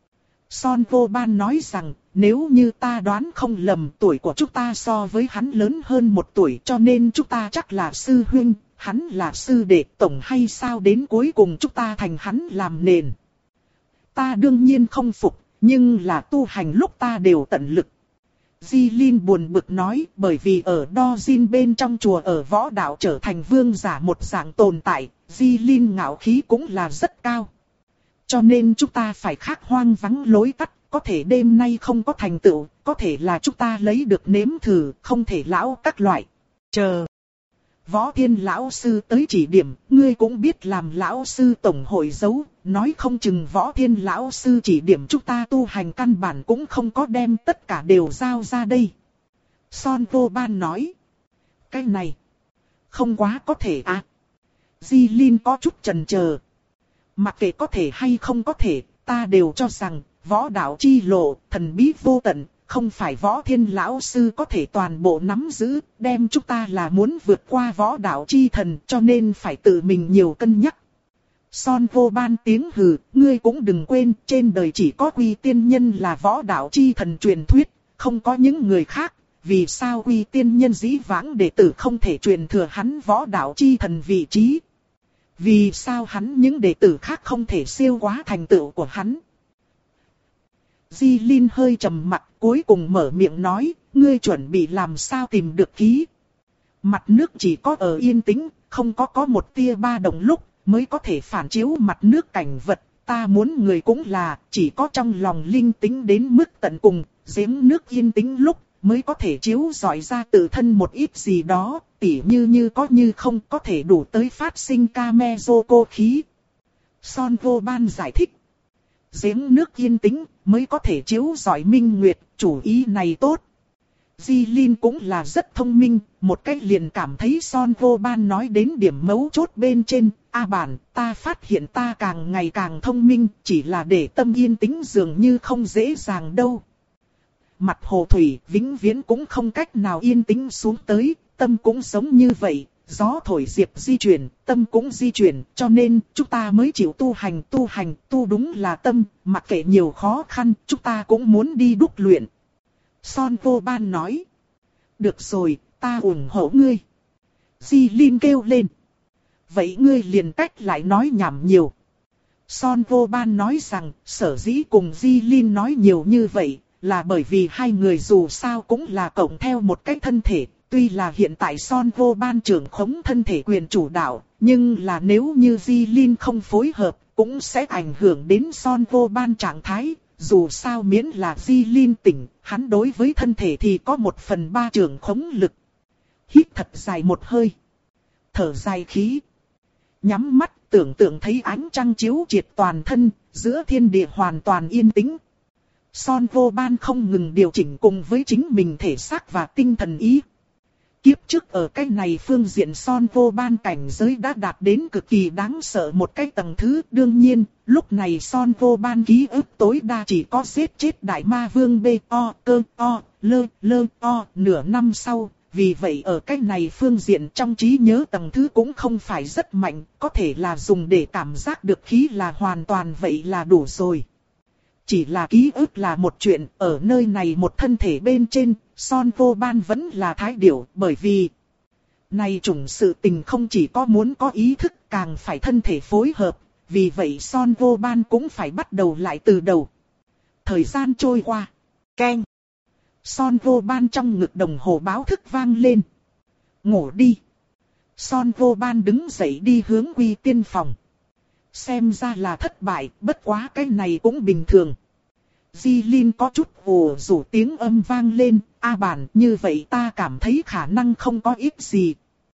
Son Vô Ban nói rằng, nếu như ta đoán không lầm tuổi của chúng ta so với hắn lớn hơn một tuổi cho nên chúng ta chắc là sư huynh, hắn là sư đệ tổng hay sao đến cuối cùng chúng ta thành hắn làm nền. Ta đương nhiên không phục, nhưng là tu hành lúc ta đều tận lực. Di Linh buồn bực nói, bởi vì ở Đo Jin bên trong chùa ở võ đạo trở thành vương giả một dạng tồn tại, Di Linh ngạo khí cũng là rất cao. Cho nên chúng ta phải khắc hoang vắng lối tắt, có thể đêm nay không có thành tựu, có thể là chúng ta lấy được nếm thử, không thể lão các loại. Chờ Võ Thiên lão sư tới chỉ điểm, ngươi cũng biết làm lão sư tổng hội giấu, nói không chừng Võ Thiên lão sư chỉ điểm chúng ta tu hành căn bản cũng không có đem tất cả đều giao ra đây. Son Vô Ban nói, cái này không quá có thể à. Di Linh có chút chần chờ. Mặc kệ có thể hay không có thể, ta đều cho rằng võ đạo chi lộ, thần bí vô tận, không phải Võ Thiên lão sư có thể toàn bộ nắm giữ, đem chúng ta là muốn vượt qua võ đạo chi thần, cho nên phải tự mình nhiều cân nhắc. Son Vô Ban tiếng hừ, ngươi cũng đừng quên, trên đời chỉ có Quy Tiên Nhân là võ đạo chi thần truyền thuyết, không có những người khác, vì sao Quy Tiên Nhân dĩ vãng đệ tử không thể truyền thừa hắn võ đạo chi thần vị trí? Vì sao hắn những đệ tử khác không thể siêu quá thành tựu của hắn? Di Linh hơi trầm mặt, cuối cùng mở miệng nói, ngươi chuẩn bị làm sao tìm được khí? Mặt nước chỉ có ở yên tĩnh, không có có một tia ba động lúc, mới có thể phản chiếu mặt nước cảnh vật. Ta muốn người cũng là, chỉ có trong lòng linh tính đến mức tận cùng, giếng nước yên tĩnh lúc, mới có thể chiếu rọi ra tự thân một ít gì đó, tỉ như như có như không có thể đủ tới phát sinh Kamezoko khí. Son Vô Ban giải thích. Giếng nước yên tĩnh mới có thể chiếu rọi minh nguyệt, chủ ý này tốt. Di Linh cũng là rất thông minh, một cách liền cảm thấy Son Vô Ban nói đến điểm mấu chốt bên trên. A bản, ta phát hiện ta càng ngày càng thông minh, chỉ là để tâm yên tĩnh dường như không dễ dàng đâu. Mặt hồ thủy vĩnh viễn cũng không cách nào yên tĩnh xuống tới, tâm cũng giống như vậy. Gió thổi diệp di chuyển, tâm cũng di chuyển, cho nên chúng ta mới chịu tu hành, tu hành, tu đúng là tâm, mặc kệ nhiều khó khăn, chúng ta cũng muốn đi đúc luyện. Son Vô Ban nói, được rồi, ta ủng hộ ngươi. Di Linh kêu lên, vậy ngươi liền cách lại nói nhảm nhiều. Son Vô Ban nói rằng, sở dĩ cùng Di Linh nói nhiều như vậy, là bởi vì hai người dù sao cũng là cộng theo một cái thân thể. Tuy là hiện tại Son Vô Ban trưởng khống thân thể quyền chủ đạo, nhưng là nếu như Di Linh không phối hợp, cũng sẽ ảnh hưởng đến Son Vô Ban trạng thái. Dù sao miễn là Di Linh tỉnh, hắn đối với thân thể thì có một phần ba trưởng khống lực. Hít thật dài một hơi. Thở dài khí. Nhắm mắt tưởng tượng thấy ánh trăng chiếu triệt toàn thân, giữa thiên địa hoàn toàn yên tĩnh. Son Vô Ban không ngừng điều chỉnh cùng với chính mình thể xác và tinh thần ý. Kiếp trước ở cái này phương diện Son Vô Ban cảnh giới đã đạt đến cực kỳ đáng sợ một cái tầng thứ. Đương nhiên, lúc này Son Vô Ban ký ức tối đa chỉ có giết chết Đại Ma Vương B O cơ O lơ lơ O nửa năm sau. Vì vậy ở cái này phương diện trong trí nhớ tầng thứ cũng không phải rất mạnh, có thể là dùng để cảm giác được khí là hoàn toàn vậy là đủ rồi. Chỉ là ký ức là một chuyện, ở nơi này một thân thể bên trên, Son Vô Ban vẫn là thái điểu, bởi vì này chủng sự tình không chỉ có muốn có ý thức, càng phải thân thể phối hợp, vì vậy Son Vô Ban cũng phải bắt đầu lại từ đầu. Thời gian trôi qua, keng. Son Vô Ban trong ngực đồng hồ báo thức vang lên. Ngủ đi. Son Vô Ban đứng dậy đi hướng Quy Tiên phòng. Xem ra là thất bại, bất quá cái này cũng bình thường. Di Linh có chút ồ rủ tiếng âm vang lên, A bản như vậy ta cảm thấy khả năng không có ít gì.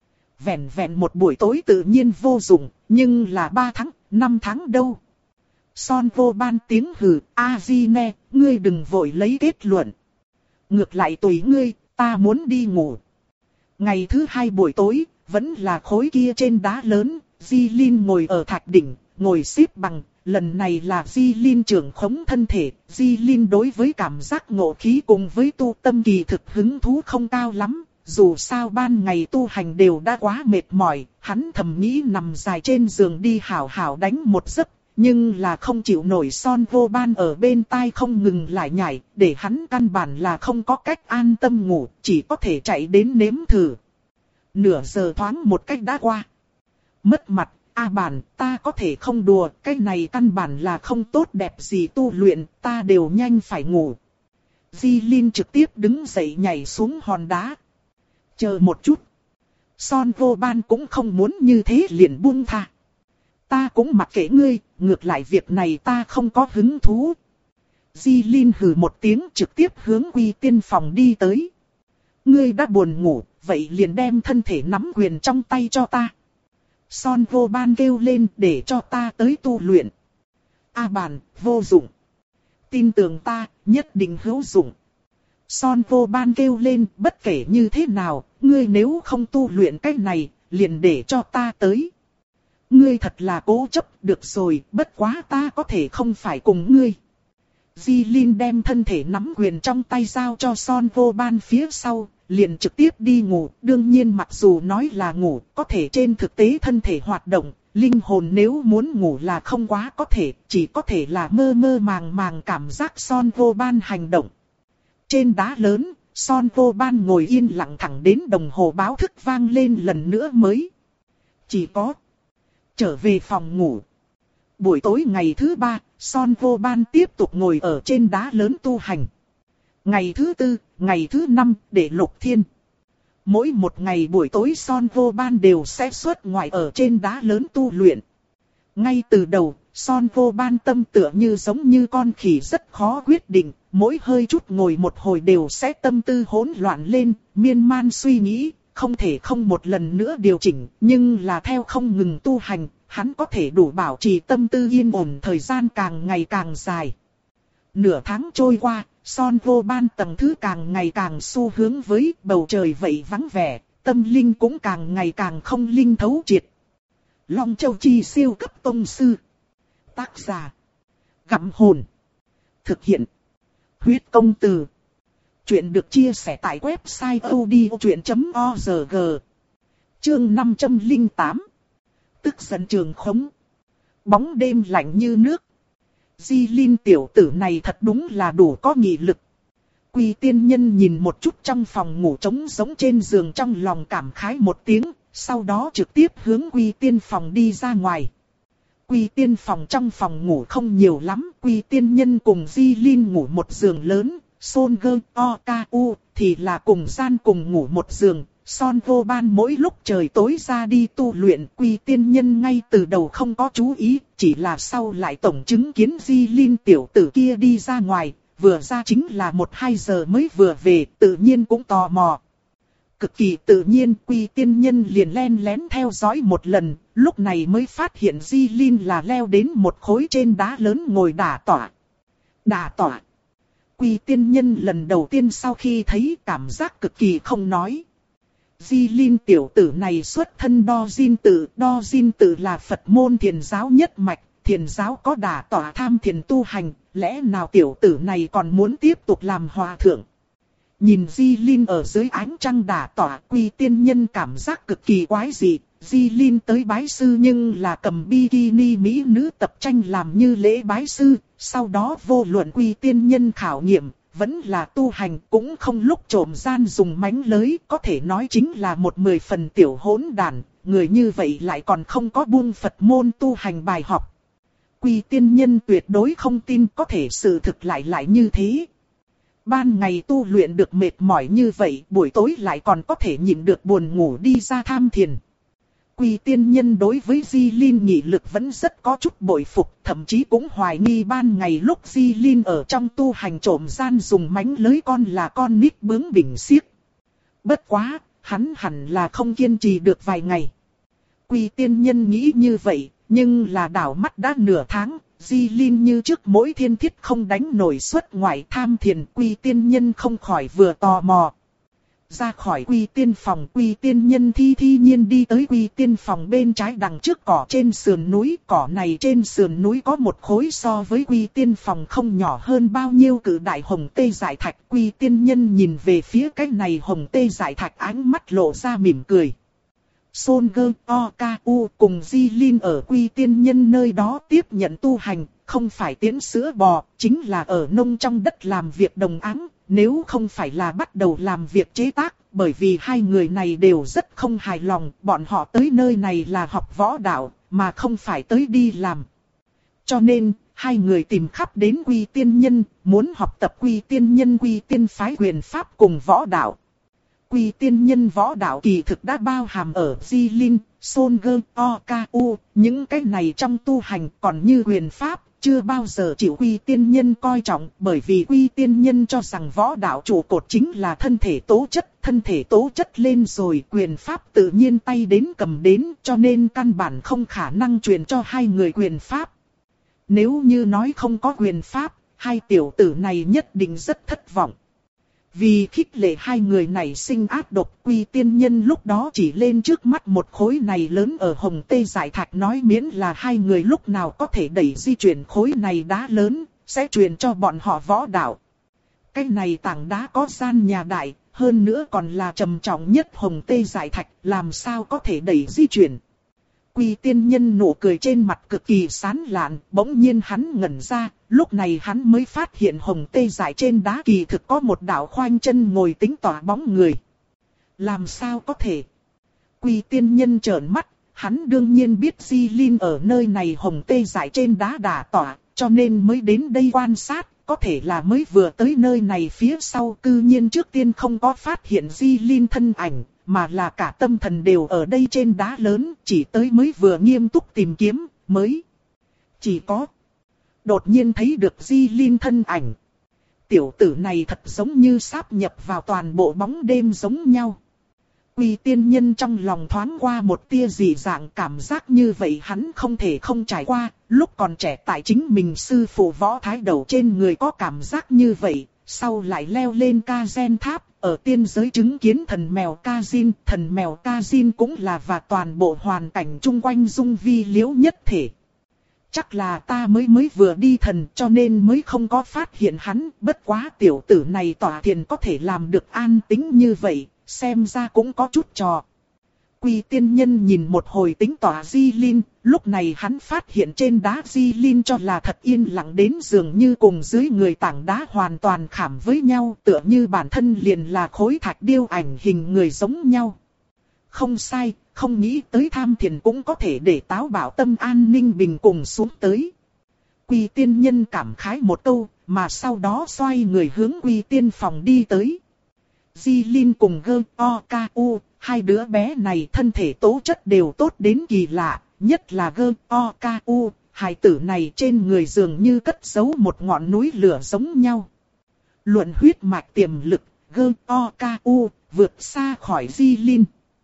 Vẹn vẹn một buổi tối tự nhiên vô dụng, nhưng là ba tháng, năm tháng đâu. Son Vô Ban tiếng hừ, A Di Ne, ngươi đừng vội lấy kết luận. Ngược lại tùy ngươi, ta muốn đi ngủ. Ngày thứ hai buổi tối, vẫn là khối kia trên đá lớn, Di Linh ngồi ở thạch đỉnh, ngồi xếp bằng. Lần này là Di Linh trưởng khống thân thể, Di Linh đối với cảm giác ngộ khí cùng với tu tâm kỳ thực hứng thú không cao lắm. Dù sao ban ngày tu hành đều đã quá mệt mỏi, hắn thầm nghĩ nằm dài trên giường đi hảo hảo đánh một giấc, Nhưng là không chịu nổi Son Vô Ban ở bên tai không ngừng lại nhảy, để hắn căn bản là không có cách an tâm ngủ, chỉ có thể chạy đến nếm thử. Nửa giờ thoáng một cách đã qua. Mất mặt, A Bản, ta có thể không đùa, cái này căn bản là không tốt đẹp gì tu luyện, ta đều nhanh phải ngủ. Di Linh trực tiếp đứng dậy nhảy xuống hòn đá. Chờ một chút. Son Vô Ban cũng không muốn như thế liền buông tha. Ta cũng mặc kệ ngươi, ngược lại việc này ta không có hứng thú. Di Linh hừ một tiếng trực tiếp hướng Quy Tiên phòng đi tới. Ngươi đã buồn ngủ, vậy liền đem thân thể nắm quyền trong tay cho ta. Son Vô Ban kêu lên để cho ta tới tu luyện. A Bản, vô dụng. Tin tưởng ta, nhất định hữu dụng. Son Vô Ban kêu lên, bất kể như thế nào, ngươi nếu không tu luyện cái này, liền để cho ta tới. Ngươi thật là cố chấp, được rồi, bất quá ta có thể không phải cùng ngươi. Di Linh đem thân thể nắm quyền trong tay giao cho Son Vô Ban phía sau, liền trực tiếp đi ngủ. Đương nhiên mặc dù nói là ngủ, có thể trên thực tế thân thể hoạt động, linh hồn nếu muốn ngủ là không quá có thể, chỉ có thể là mơ mơ màng màng cảm giác Son Vô Ban hành động. Trên đá lớn, Son Vô Ban ngồi yên lặng thẳng đến đồng hồ báo thức vang lên lần nữa mới. Chỉ có trở về phòng ngủ. Buổi tối ngày thứ ba, Son Vô Ban tiếp tục ngồi ở trên đá lớn tu hành. Ngày thứ tư, ngày thứ năm, để Lục Thiên. Mỗi một ngày buổi tối Son Vô Ban đều sẽ xuất ngoại ở trên đá lớn tu luyện. Ngay từ đầu, Son Vô Ban tâm tựa như giống như con khỉ rất khó quyết định, mỗi hơi chút ngồi một hồi đều sẽ tâm tư hỗn loạn lên, miên man suy nghĩ, không thể không một lần nữa điều chỉnh, nhưng là theo không ngừng tu hành, hắn có thể đủ bảo trì tâm tư yên ổn thời gian càng ngày càng dài. Nửa tháng trôi qua, Son Vô Ban tầng thứ càng ngày càng xu hướng với bầu trời vậy vắng vẻ, tâm linh cũng càng ngày càng không linh thấu triệt. Long Châu Chi siêu cấp tông sư. Tác giả: Gặm Hồn. Thực hiện: Huyết Công Từ. Chuyện được chia sẻ tại website odchuyện chấm org. Chương năm trăm lẻ tám. Tức giận trường khống. Bóng đêm lạnh như nước. Di Linh tiểu tử này thật đúng là đủ có nghị lực. Quy Tiên Nhân nhìn một chút trong phòng ngủ trống giống trên giường trong lòng cảm khái một tiếng, sau đó trực tiếp hướng Quy Tiên phòng đi ra ngoài. Quy Tiên phòng trong phòng ngủ không nhiều lắm, Quy Tiên Nhân cùng Di Linh ngủ một giường lớn, Son Gơ O K U thì là cùng gian cùng ngủ một giường. Son Vô Ban mỗi lúc trời tối ra đi tu luyện, Quy Tiên Nhân ngay từ đầu không có chú ý, chỉ là sau lại tổng chứng kiến Di Linh tiểu tử kia đi ra ngoài, vừa ra chính là một hai giờ mới vừa về, tự nhiên cũng tò mò. Cực kỳ tự nhiên Quy Tiên Nhân liền len lén theo dõi một lần, lúc này mới phát hiện Di Linh là leo đến một khối trên đá lớn ngồi đả tọa. Đả tọa. Quy Tiên Nhân lần đầu tiên sau khi thấy cảm giác cực kỳ không nói. Di Linh tiểu tử này xuất thân Đo Jin tự, Đo Jin tự là Phật môn thiền giáo nhất mạch, thiền giáo có đả tọa tham thiền tu hành, lẽ nào tiểu tử này còn muốn tiếp tục làm hòa thượng. Nhìn Di Linh ở dưới ánh trăng đả tọa, Quy Tiên Nhân cảm giác cực kỳ quái dị. Di Linh tới bái sư nhưng là cầm bikini mỹ nữ tập tranh làm như lễ bái sư, sau đó vô luận Quy Tiên Nhân khảo nghiệm, vẫn là tu hành, cũng không lúc trộm gian dùng mánh lới, có thể nói chính là một mười phần tiểu hỗn đàn, người như vậy lại còn không có buông Phật môn tu hành bài học. Quy Tiên Nhân tuyệt đối không tin có thể sự thực lại lại như thế. Ban ngày tu luyện được mệt mỏi như vậy, buổi tối lại còn có thể nhịn được buồn ngủ đi ra tham thiền. Quy Tiên Nhân đối với Di Linh nghị lực vẫn rất có chút bội phục, thậm chí cũng hoài nghi ban ngày lúc Di Linh ở trong tu hành trộm gian dùng mánh lới con là con nít bướng bỉnh xiếc. Bất quá, hắn hẳn là không kiên trì được vài ngày. Quy Tiên Nhân nghĩ như vậy, nhưng là đảo mắt đã nửa tháng, Di Linh như trước mỗi thiên thiết không đánh nổi xuất ngoại tham thiền. Quy Tiên Nhân không khỏi vừa tò mò. Ra khỏi Quy Tiên phòng, Quy Tiên Nhân thi thi nhiên đi tới Quy Tiên phòng bên trái đằng trước cỏ trên sườn núi. Cỏ này trên sườn núi có một khối so với Quy Tiên phòng không nhỏ hơn bao nhiêu cự đại hồng tê giải thạch. Quy Tiên Nhân nhìn về phía cái này hồng tê giải thạch, ánh mắt lộ ra mỉm cười. Son Gơ O Ca U cùng Di Linh ở Quy Tiên Nhân nơi đó tiếp nhận tu hành, không phải tiễn sữa bò, chính là ở nông trong đất làm việc đồng áng, nếu không phải là bắt đầu làm việc chế tác, bởi vì hai người này đều rất không hài lòng, bọn họ tới nơi này là học võ đạo, mà không phải tới đi làm. Cho nên, hai người tìm khắp đến Quy Tiên Nhân, muốn học tập Quy Tiên Nhân Quy Tiên phái quyền pháp cùng võ đạo. Quy Tiên Nhân võ đạo kỳ thực đã bao hàm ở Di Linh, Son Gơ, O Ca U, những cái này trong tu hành còn như quyền pháp, chưa bao giờ chịu Quy Tiên Nhân coi trọng, bởi vì Quy Tiên Nhân cho rằng võ đạo trụ cột chính là thân thể tố chất, thân thể tố chất lên rồi quyền pháp tự nhiên tay đến cầm đến, cho nên căn bản không khả năng truyền cho hai người quyền pháp. Nếu như nói không có quyền pháp, hai tiểu tử này nhất định rất thất vọng. Vì khích lệ hai người này sinh ác độc, Quy Tiên Nhân lúc đó chỉ lên trước mắt một khối này lớn ở Hồng Tê Giải Thạch, nói miễn là hai người lúc nào có thể đẩy di chuyển khối này đá lớn, sẽ truyền cho bọn họ võ đạo. Cái này tảng đá có gian nhà đại, hơn nữa còn là trầm trọng nhất Hồng Tê Giải Thạch, làm sao có thể đẩy di chuyển. Quy Tiên Nhân nụ cười trên mặt cực kỳ sán lạn, bỗng nhiên hắn ngẩn ra, lúc này hắn mới phát hiện Hồng Tê Giải trên đá kỳ thực có một đạo khoanh chân ngồi tính tỏa bóng người. Làm sao có thể? Quy Tiên Nhân trợn mắt, hắn đương nhiên biết Di Linh ở nơi này Hồng Tê Giải trên đá đả tỏa, cho nên mới đến đây quan sát, có thể là mới vừa tới nơi này phía sau cư nhiên trước tiên không có phát hiện Di Linh thân ảnh. Mà là cả tâm thần đều ở đây trên đá lớn, chỉ tới mới vừa nghiêm túc tìm kiếm, mới chỉ có đột nhiên thấy được Di Linh thân ảnh. Tiểu tử này thật giống như sáp nhập vào toàn bộ bóng đêm giống nhau. Quy Tiên Nhân trong lòng thoáng qua một tia dị dạng, cảm giác như vậy hắn không thể không trải qua, lúc còn trẻ tại chính mình sư phụ Võ Thái Đầu trên người có cảm giác như vậy, sau lại leo lên Ca Gen Tháp. Ở tiên giới chứng kiến thần mèo Kazin, thần mèo Kazin cũng là và toàn bộ hoàn cảnh chung quanh dung vi liễu nhất thể. Chắc là ta mới mới vừa đi thần cho nên mới không có phát hiện hắn, bất quá tiểu tử này tỏa thiền có thể làm được an tĩnh như vậy, xem ra cũng có chút trò. Quy Tiên Nhân nhìn một hồi tính tỏa Di Linh, lúc này hắn phát hiện trên đá Di Linh cho là thật yên lặng đến dường như cùng dưới người tảng đá hoàn toàn khảm với nhau, tựa như bản thân liền là khối thạch điêu ảnh hình người giống nhau. Không sai, không nghĩ tới tham thiền cũng có thể để táo bảo tâm an ninh bình cùng xuống tới. Quy Tiên Nhân cảm khái một câu, mà sau đó xoay người hướng Quy Tiên phòng đi tới. Di Linh cùng Gơ O Ca U, hai đứa bé này thân thể tố chất đều tốt đến kỳ lạ, nhất là Gơ O Ca U, hai tử này trên người dường như cất giấu một ngọn núi lửa giống nhau. Luận huyết mạch tiềm lực, Gơ O Ca U vượt xa khỏi Di Linh.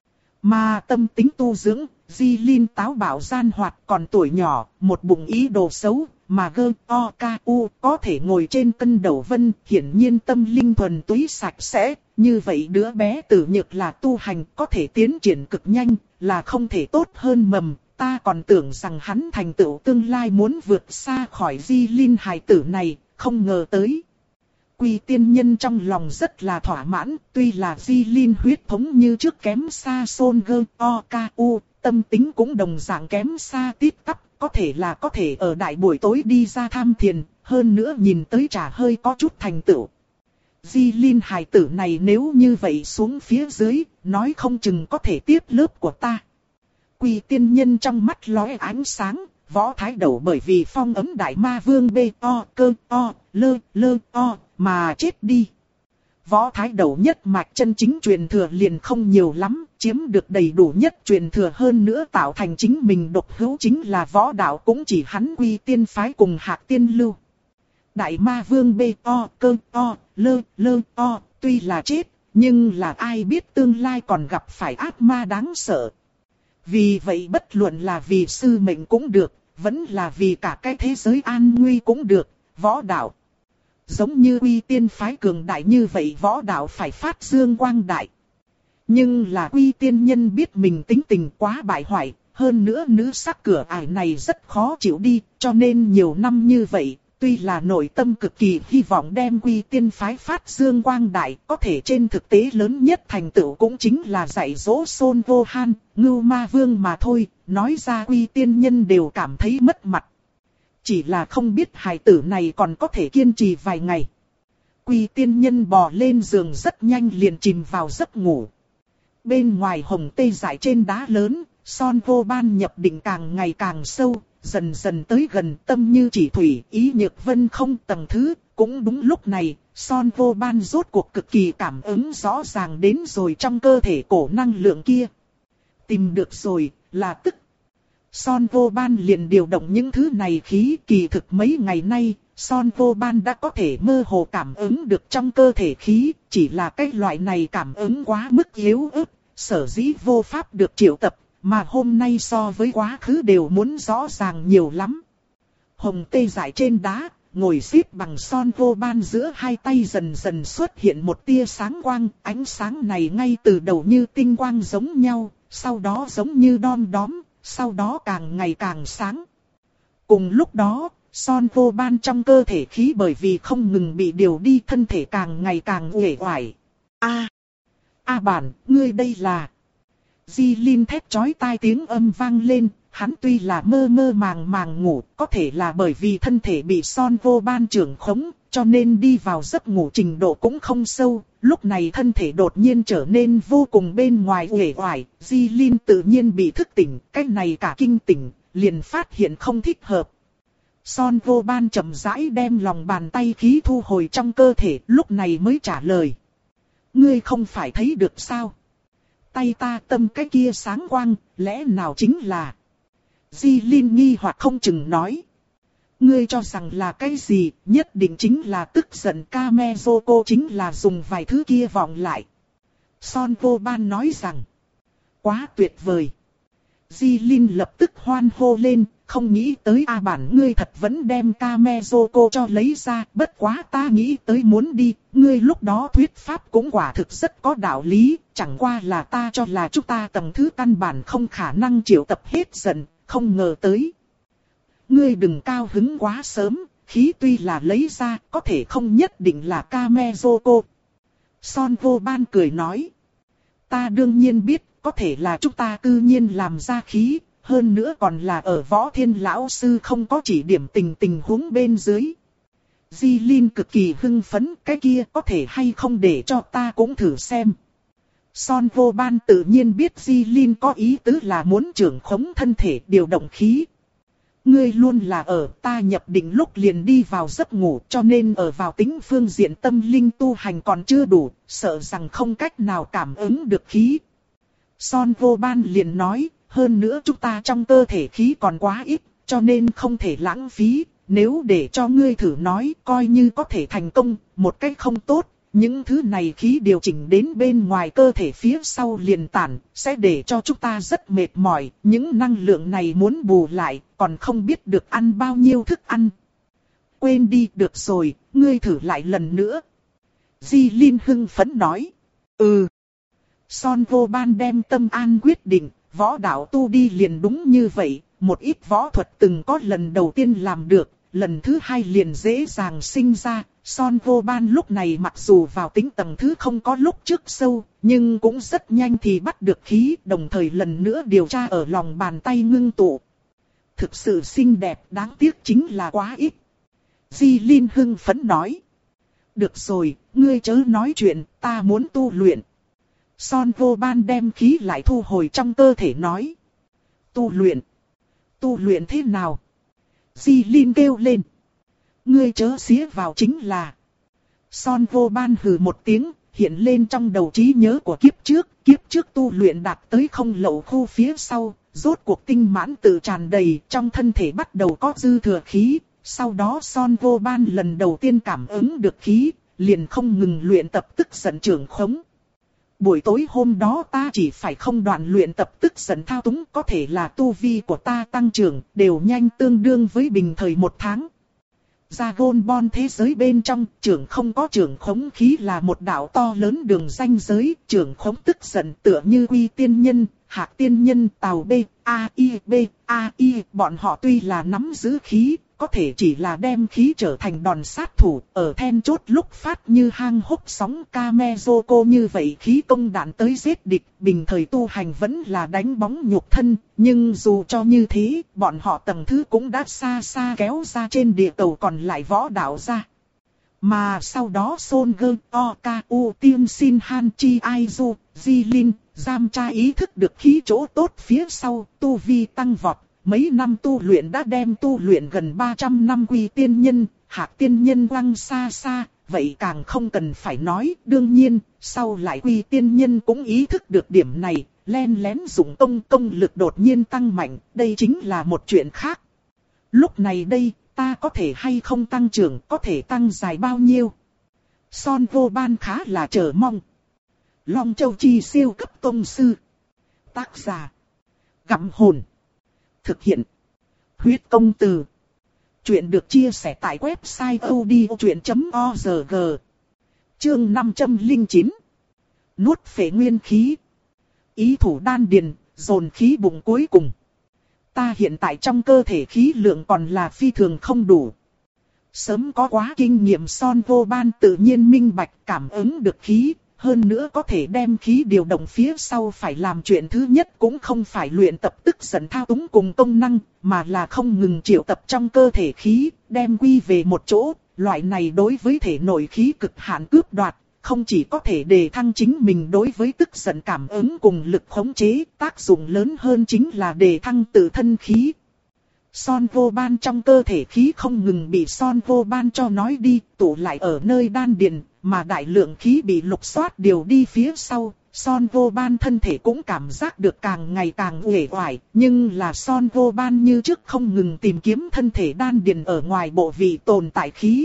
Mà tâm tính tu dưỡng, Di Linh táo bạo gian hoạt còn tuổi nhỏ, một bụng ý đồ xấu, mà Gơ O Ca U có thể ngồi trên cân đầu vân, hiển nhiên tâm linh thuần túy sạch sẽ. Như vậy đứa bé tử nhược là tu hành có thể tiến triển cực nhanh, là không thể tốt hơn mầm, ta còn tưởng rằng hắn thành tựu tương lai muốn vượt xa khỏi Di Linh hài tử này, không ngờ tới. Quy Tiên Nhân trong lòng rất là thỏa mãn, tuy là Di Linh huyết thống như trước kém xa Son Gơ O Ca U, tâm tính cũng đồng dạng kém xa tít tắp, có thể là có thể ở đại buổi tối đi ra tham thiền, hơn nữa nhìn tới trà hơi có chút thành tựu. Di Linh hài tử này nếu như vậy xuống phía dưới, nói không chừng có thể tiếp lớp của ta. Quy Tiên Nhân trong mắt lóe ánh sáng, Võ Thái Đầu bởi vì phong ấm Đại Ma Vương bê o cơ o lơ lơ o mà chết đi. Võ Thái Đầu nhất mạch chân chính truyền thừa liền không nhiều lắm, chiếm được đầy đủ nhất truyền thừa hơn nữa tạo thành chính mình độc hữu chính là võ đạo cũng chỉ hắn Quy Tiên phái cùng Hạc Tiên lưu. Đại Ma Vương bê o cơ o lơ lơ o tuy là chết, nhưng là ai biết tương lai còn gặp phải ác ma đáng sợ. Vì vậy bất luận là vì sư mệnh cũng được, vẫn là vì cả cái thế giới an nguy cũng được, võ đạo. Giống như Quy Tiên phái cường đại như vậy võ đạo phải phát dương quang đại. Nhưng là Quy Tiên Nhân biết mình tính tình quá bại hoại, hơn nữa nữ sắc cửa ải này rất khó chịu đi, cho nên nhiều năm như vậy, tuy là nội tâm cực kỳ hy vọng đem Quy Tiên phái phát dương quang đại, có thể trên thực tế lớn nhất thành tựu cũng chính là dạy dỗ Son Vô Han, Ngưu Ma Vương mà thôi, nói ra Quy Tiên nhân đều cảm thấy mất mặt. Chỉ là không biết hài tử này còn có thể kiên trì vài ngày. Quy Tiên nhân bò lên giường rất nhanh liền chìm vào giấc ngủ. Bên ngoài hồng tê dại trên đá lớn, Son Vô Ban nhập định càng ngày càng sâu, dần dần tới gần tâm như chỉ thủy, ý nhược vân không tầng thứ. Cũng đúng lúc này, Son Vô Ban rốt cuộc cực kỳ cảm ứng rõ ràng đến rồi trong cơ thể cổ năng lượng kia. Tìm được rồi, là tức. Son Vô Ban liền điều động những thứ này khí. Kỳ thực mấy ngày nay, Son Vô Ban đã có thể mơ hồ cảm ứng được trong cơ thể khí, chỉ là cái loại này cảm ứng quá mức yếu ớt, sở dĩ vô pháp được triệu tập, mà hôm nay so với quá khứ đều muốn rõ ràng nhiều lắm. Hồng tê dại trên đá, ngồi xếp bằng Son Vô Ban giữa hai tay dần dần xuất hiện một tia sáng quang, ánh sáng này ngay từ đầu như tinh quang giống nhau, sau đó giống như đom đóm, sau đó càng ngày càng sáng. Cùng lúc đó, Son Vô Ban trong cơ thể khí bởi vì không ngừng bị điều đi, thân thể càng ngày càng uể oải. A, A bản, ngươi đây là... Di Linh thét chói tai tiếng âm vang lên, hắn tuy là mơ mơ màng màng ngủ, có thể là bởi vì thân thể bị Son Vô Ban trưởng khống, cho nên đi vào giấc ngủ trình độ cũng không sâu. Lúc này thân thể đột nhiên trở nên vô cùng bên ngoài uể oải, Di Linh tự nhiên bị thức tỉnh, cái này cả kinh tỉnh, liền phát hiện không thích hợp. Son Vô Ban chậm rãi đem lòng bàn tay khí thu hồi trong cơ thể, lúc này mới trả lời. Ngươi không phải thấy được sao? Tay ta tâm cái kia sáng quang, lẽ nào chính là... Di Linh nghi hoặc không chừng nói. Ngươi cho rằng là cái gì, nhất định chính là tức giận Kamezoko, chính là dùng vài thứ kia vọng lại. Son Vô Ban nói rằng. Quá tuyệt vời. Di Linh lập tức hoan hô lên, không nghĩ tới A bản ngươi thật vẫn đem Kamezoko cho lấy ra, bất quá ta nghĩ tới muốn đi, ngươi lúc đó thuyết pháp cũng quả thực rất có đạo lý, chẳng qua là ta cho là chúng ta tầng thứ căn bản không khả năng triệu tập hết giận, không ngờ tới. Ngươi đừng cao hứng quá sớm, khí tuy là lấy ra, có thể không nhất định là Kamezoko. Son Vô Ban cười nói. Ta đương nhiên biết, có thể là chúng ta cư nhiên làm ra khí, hơn nữa còn là ở Võ Thiên lão sư không có chỉ điểm tình tình huống bên dưới. Di Linh cực kỳ hưng phấn, cái kia có thể hay không để cho ta cũng thử xem. Son Vô Ban tự nhiên biết Di Linh có ý tứ là muốn trưởng khống thân thể điều động khí. Ngươi luôn là ở ta nhập định lúc liền đi vào giấc ngủ, cho nên ở vào tính phương diện tâm linh tu hành còn chưa đủ, sợ rằng không cách nào cảm ứng được khí. Son Vô Ban liền nói, hơn nữa chúng ta trong cơ thể khí còn quá ít, cho nên không thể lãng phí, nếu để cho ngươi thử nói, coi như có thể thành công, một cách không tốt, những thứ này khí điều chỉnh đến bên ngoài cơ thể phía sau liền tản, sẽ để cho chúng ta rất mệt mỏi, những năng lượng này muốn bù lại, còn không biết được ăn bao nhiêu thức ăn. Quên đi, được rồi, ngươi thử lại lần nữa. Di Linh hưng phấn nói. Ừ. Son Vô Ban đem tâm an quyết định, võ đạo tu đi liền đúng như vậy, một ít võ thuật từng có lần đầu tiên làm được, lần thứ hai liền dễ dàng sinh ra. Son Vô Ban lúc này mặc dù vào tính tầng thứ không có lúc trước sâu, nhưng cũng rất nhanh thì bắt được khí, đồng thời lần nữa điều tra ở lòng bàn tay ngưng tụ. Thực sự xinh đẹp, đáng tiếc chính là quá ít. Di Linh hưng phấn nói. Được rồi, ngươi chớ nói chuyện, ta muốn tu luyện. Son Vô Ban đem khí lại thu hồi trong cơ thể nói. Tu luyện? Tu luyện thế nào? Di Linh kêu lên. Ngươi chớ xía vào chính là. Son Vô Ban hừ một tiếng, hiện lên trong đầu trí nhớ của kiếp trước. Kiếp trước tu luyện đạt tới không lậu khu phía sau, rốt cuộc tinh mãn tự tràn đầy, trong thân thể bắt đầu có dư thừa khí. Sau đó Son Vô Ban lần đầu tiên cảm ứng được khí, liền không ngừng luyện tập tức giận trưởng khống. Buổi tối hôm đó ta chỉ phải không đoạn luyện tập tức giận thao túng, có thể là tu vi của ta tăng trưởng, đều nhanh tương đương với bình thời một tháng. Dragon Ball thế giới bên trong, trưởng không có trưởng khống khí là một đạo to lớn đường ranh giới, trưởng khống tức giận tựa như Quy Tiên Nhân, Hạc Tiên Nhân, Tào B, A I B, A I, bọn họ tuy là nắm giữ khí, có thể chỉ là đem khí trở thành đòn sát thủ, ở then chốt lúc phát như hang hốc sóng Kamezoko như vậy khí công đạn tới giết địch, bình thời tu hành vẫn là đánh bóng nhục thân, nhưng dù cho như thế, bọn họ tầng thứ cũng đã xa xa kéo ra trên địa cầu còn lại võ đạo ra. Mà sau đó Son Gơ, Okaku, Tiên Sin Han Chi Aizu, Jilin, Giam Cha ý thức được khí chỗ tốt phía sau, tu vi tăng vọt. Mấy năm tu luyện đã đem tu luyện gần ba trăm năm quy tiên nhân, hạc tiên nhân quăng xa xa, vậy càng không cần phải nói. Đương nhiên, sau lại quy tiên nhân cũng ý thức được điểm này, len lén dụng công công lực đột nhiên tăng mạnh, đây chính là một chuyện khác. Lúc này đây, ta có thể hay không tăng trưởng, có thể tăng dài bao nhiêu? Son Vô Ban khá là chờ mong. Long Châu Chi siêu cấp tông sư. Tác giả. Gặm hồn. Thực hiện. Huyết công từ. Chuyện được chia sẻ tại website odchuyện chấm org. Chương năm trăm lẻ chín. Nuốt phệ nguyên khí. Ý thủ đan điền, dồn khí bụng cuối cùng. Ta hiện tại trong cơ thể khí lượng còn là phi thường không đủ. Sớm có quá kinh nghiệm Son Vô Ban tự nhiên minh bạch cảm ứng được khí. Hơn nữa có thể đem khí điều động phía sau phải làm chuyện thứ nhất cũng không phải luyện tập tức giận thao túng cùng công năng, mà là không ngừng triệu tập trong cơ thể khí, đem quy về một chỗ. Loại này đối với thể nội khí cực hạn cướp đoạt, không chỉ có thể đề thăng chính mình đối với tức giận cảm ứng cùng lực khống chế, tác dụng lớn hơn chính là đề thăng tự thân khí. Son Vô Ban trong cơ thể khí không ngừng bị Son Vô Ban cho nói đi, tụ lại ở nơi đan điền, mà đại lượng khí bị lục soát điều đi phía sau. Son Vô Ban thân thể cũng cảm giác được càng ngày càng uể oải, nhưng là Son Vô Ban như trước không ngừng tìm kiếm thân thể đan điền ở ngoài bộ vị tồn tại khí.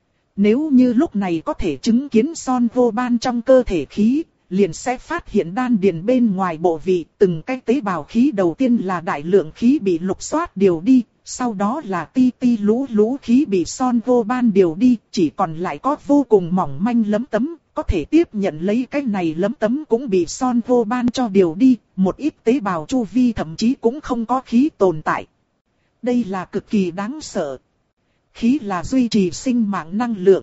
Nếu như lúc này có thể chứng kiến Son Vô Ban trong cơ thể khí, liền sẽ phát hiện đan điền bên ngoài bộ vị, từng cái tế bào khí đầu tiên là đại lượng khí bị lục soát điều đi, sau đó là ti ti lũ lũ khí bị Son Vô Ban điều đi, chỉ còn lại có vô cùng mỏng manh lấm tấm, có thể tiếp nhận lấy cái này lấm tấm cũng bị Son Vô Ban cho điều đi, một ít tế bào chu vi thậm chí cũng không có khí tồn tại. Đây là cực kỳ đáng sợ. Khí là duy trì sinh mạng năng lượng.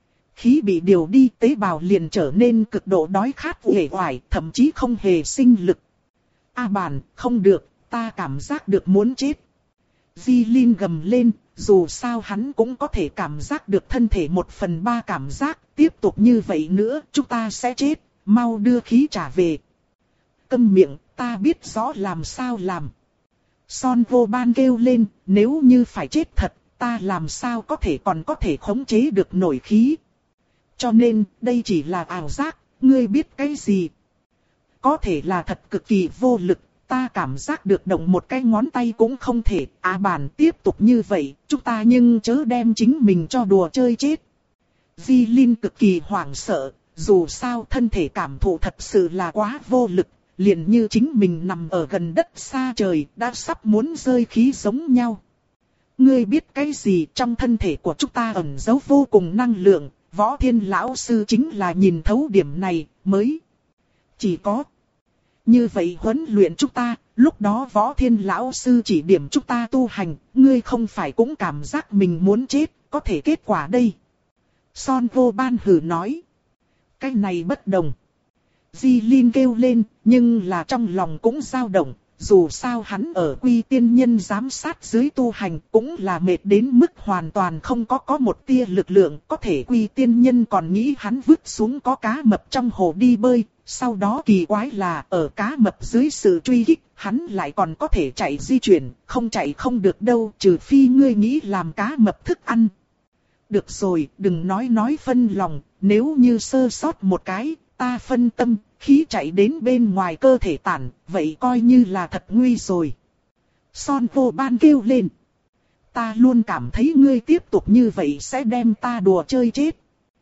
Khí bị điều đi, tế bào liền trở nên cực độ đói khát uể oải, thậm chí không hề sinh lực. A Bàn, không được, ta cảm giác được muốn chết. Jilin gầm lên, dù sao hắn cũng có thể cảm giác được thân thể một phần ba cảm giác, tiếp tục như vậy nữa, chúng ta sẽ chết, mau đưa khí trả về. Câm miệng, ta biết rõ làm sao làm. Son Vô Ban kêu lên, nếu như phải chết thật, ta làm sao có thể còn có thể khống chế được nổi khí. Cho nên, đây chỉ là ảo giác, ngươi biết cái gì? Có thể là thật cực kỳ vô lực, ta cảm giác được động một cái ngón tay cũng không thể. À Bàn tiếp tục như vậy, chúng ta nhưng chớ đem chính mình cho đùa chơi chết. Jilin cực kỳ hoảng sợ, dù sao thân thể cảm thụ thật sự là quá vô lực, liền như chính mình nằm ở gần đất xa trời, đã sắp muốn rơi khí giống nhau. Ngươi biết cái gì, trong thân thể của chúng ta ẩn giấu vô cùng năng lượng. Võ Thiên lão sư chính là nhìn thấu điểm này, mới chỉ có như vậy huấn luyện chúng ta, lúc đó Võ Thiên lão sư chỉ điểm chúng ta tu hành, ngươi không phải cũng cảm giác mình muốn chết, có thể kết quả đây. Son Vô Ban hừ nói, cái này bất đồng. Jilin kêu lên, nhưng là trong lòng cũng dao động. Dù sao hắn ở quy tiên nhân giám sát dưới tu hành cũng là mệt đến mức hoàn toàn không có có một tia lực lượng. Có thể quy tiên nhân còn nghĩ hắn vứt xuống có cá mập trong hồ đi bơi. Sau đó kỳ quái là ở cá mập dưới sự truy kích, hắn lại còn có thể chạy di chuyển, không chạy không được đâu, trừ phi ngươi nghĩ làm cá mập thức ăn. Được rồi, đừng nói nói phân lòng, nếu như sơ sót một cái, ta phân tâm. Khí chạy đến bên ngoài cơ thể tản, vậy coi như là thật nguy rồi. Son Vô Ban kêu lên. Ta luôn cảm thấy ngươi tiếp tục như vậy sẽ đem ta đùa chơi chết.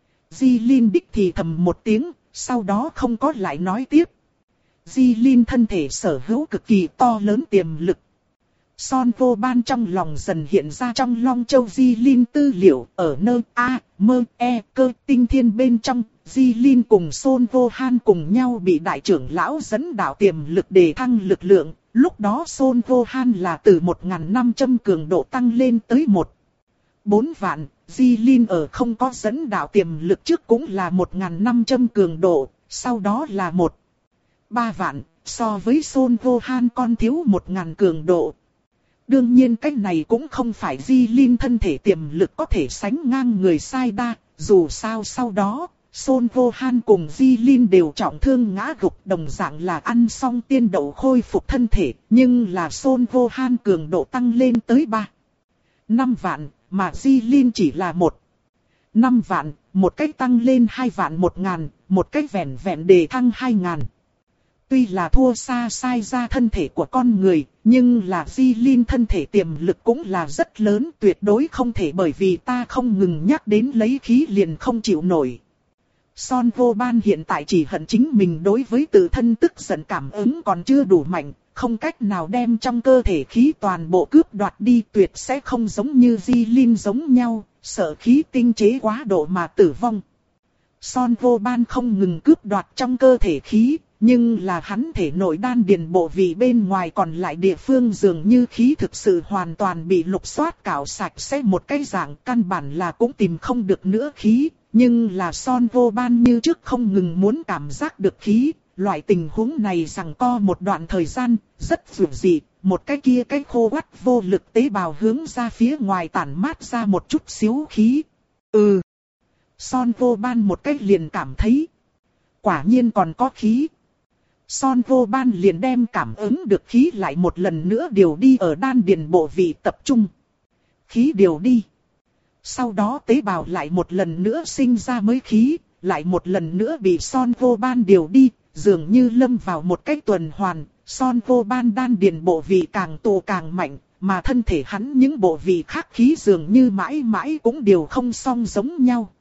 Jilin đích thì thầm một tiếng, sau đó không có lại nói tiếp. Jilin thân thể sở hữu cực kỳ to lớn tiềm lực. Son Vô Ban trong lòng dần hiện ra trong Long Châu Jilin tư liệu, ở nơi A, Mơ, E, Cơ tinh thiên bên trong. Jilin cùng Son Vô Han cùng nhau bị đại trưởng lão dẫn đạo tiềm lực để thăng lực lượng. Lúc đó Son Vô Han là từ một nghìn năm trăm cường độ tăng lên tới một bốn vạn, Di Linh ở không có dẫn đạo tiềm lực trước cũng là một nghìn năm trăm cường độ, sau đó là một ba vạn, so với Son Gohan còn thiếu một nghìn cường độ. Đương nhiên cách này cũng không phải Di Linh thân thể tiềm lực có thể sánh ngang người Sai Đa, dù sao sau đó, Son Gohan cùng Di Linh đều trọng thương ngã gục, đồng dạng là ăn xong tiên đậu khôi phục thân thể, nhưng là Son Gohan cường độ tăng lên tới ba năm vạn, mà Di Linh chỉ là một năm vạn, một cách tăng lên hai vạn một ngàn, một cách vẹn vẹn đề thăng hai ngàn. Tuy là thua xa Sai Ra thân thể của con người, nhưng là Di Linh thân thể tiềm lực cũng là rất lớn, tuyệt đối không thể bởi vì ta không ngừng nhắc đến lấy khí liền không chịu nổi. Son Gohan hiện tại chỉ hận chính mình đối với tự thân tức giận cảm ứng còn chưa đủ mạnh, không cách nào đem trong cơ thể khí toàn bộ cướp đoạt đi, tuyệt sẽ không giống như Di Linh giống nhau, sợ khí tinh chế quá độ mà tử vong. Son Gohan không ngừng cướp đoạt trong cơ thể khí, nhưng là hắn thể nội đan điền bộ vị bên ngoài còn lại địa phương dường như khí thực sự hoàn toàn bị lục soát cào sạch sẽ một cái dạng, căn bản là cũng tìm không được nữa khí. Nhưng là Son Gohan như trước không ngừng muốn cảm giác được khí, loại tình huống này rằng co một đoạn thời gian, rất dữ dị, một cái kia cái khô quắt vô lực tế bào hướng ra phía ngoài tản mát ra một chút xíu khí. Ừ, Son Gohan một cái liền cảm thấy, quả nhiên còn có khí. Son Gohan liền đem cảm ứng được khí lại một lần nữa điều đi ở đan điền bộ vị tập trung. Khí điều đi. Sau đó tế bào lại một lần nữa sinh ra mới khí, lại một lần nữa bị Son Gohan điều đi, dường như lâm vào một cái tuần hoàn. Son Gohan đan điền bộ vị càng tụ càng mạnh, mà thân thể hắn những bộ vị khác khí dường như mãi mãi cũng đều không song giống nhau.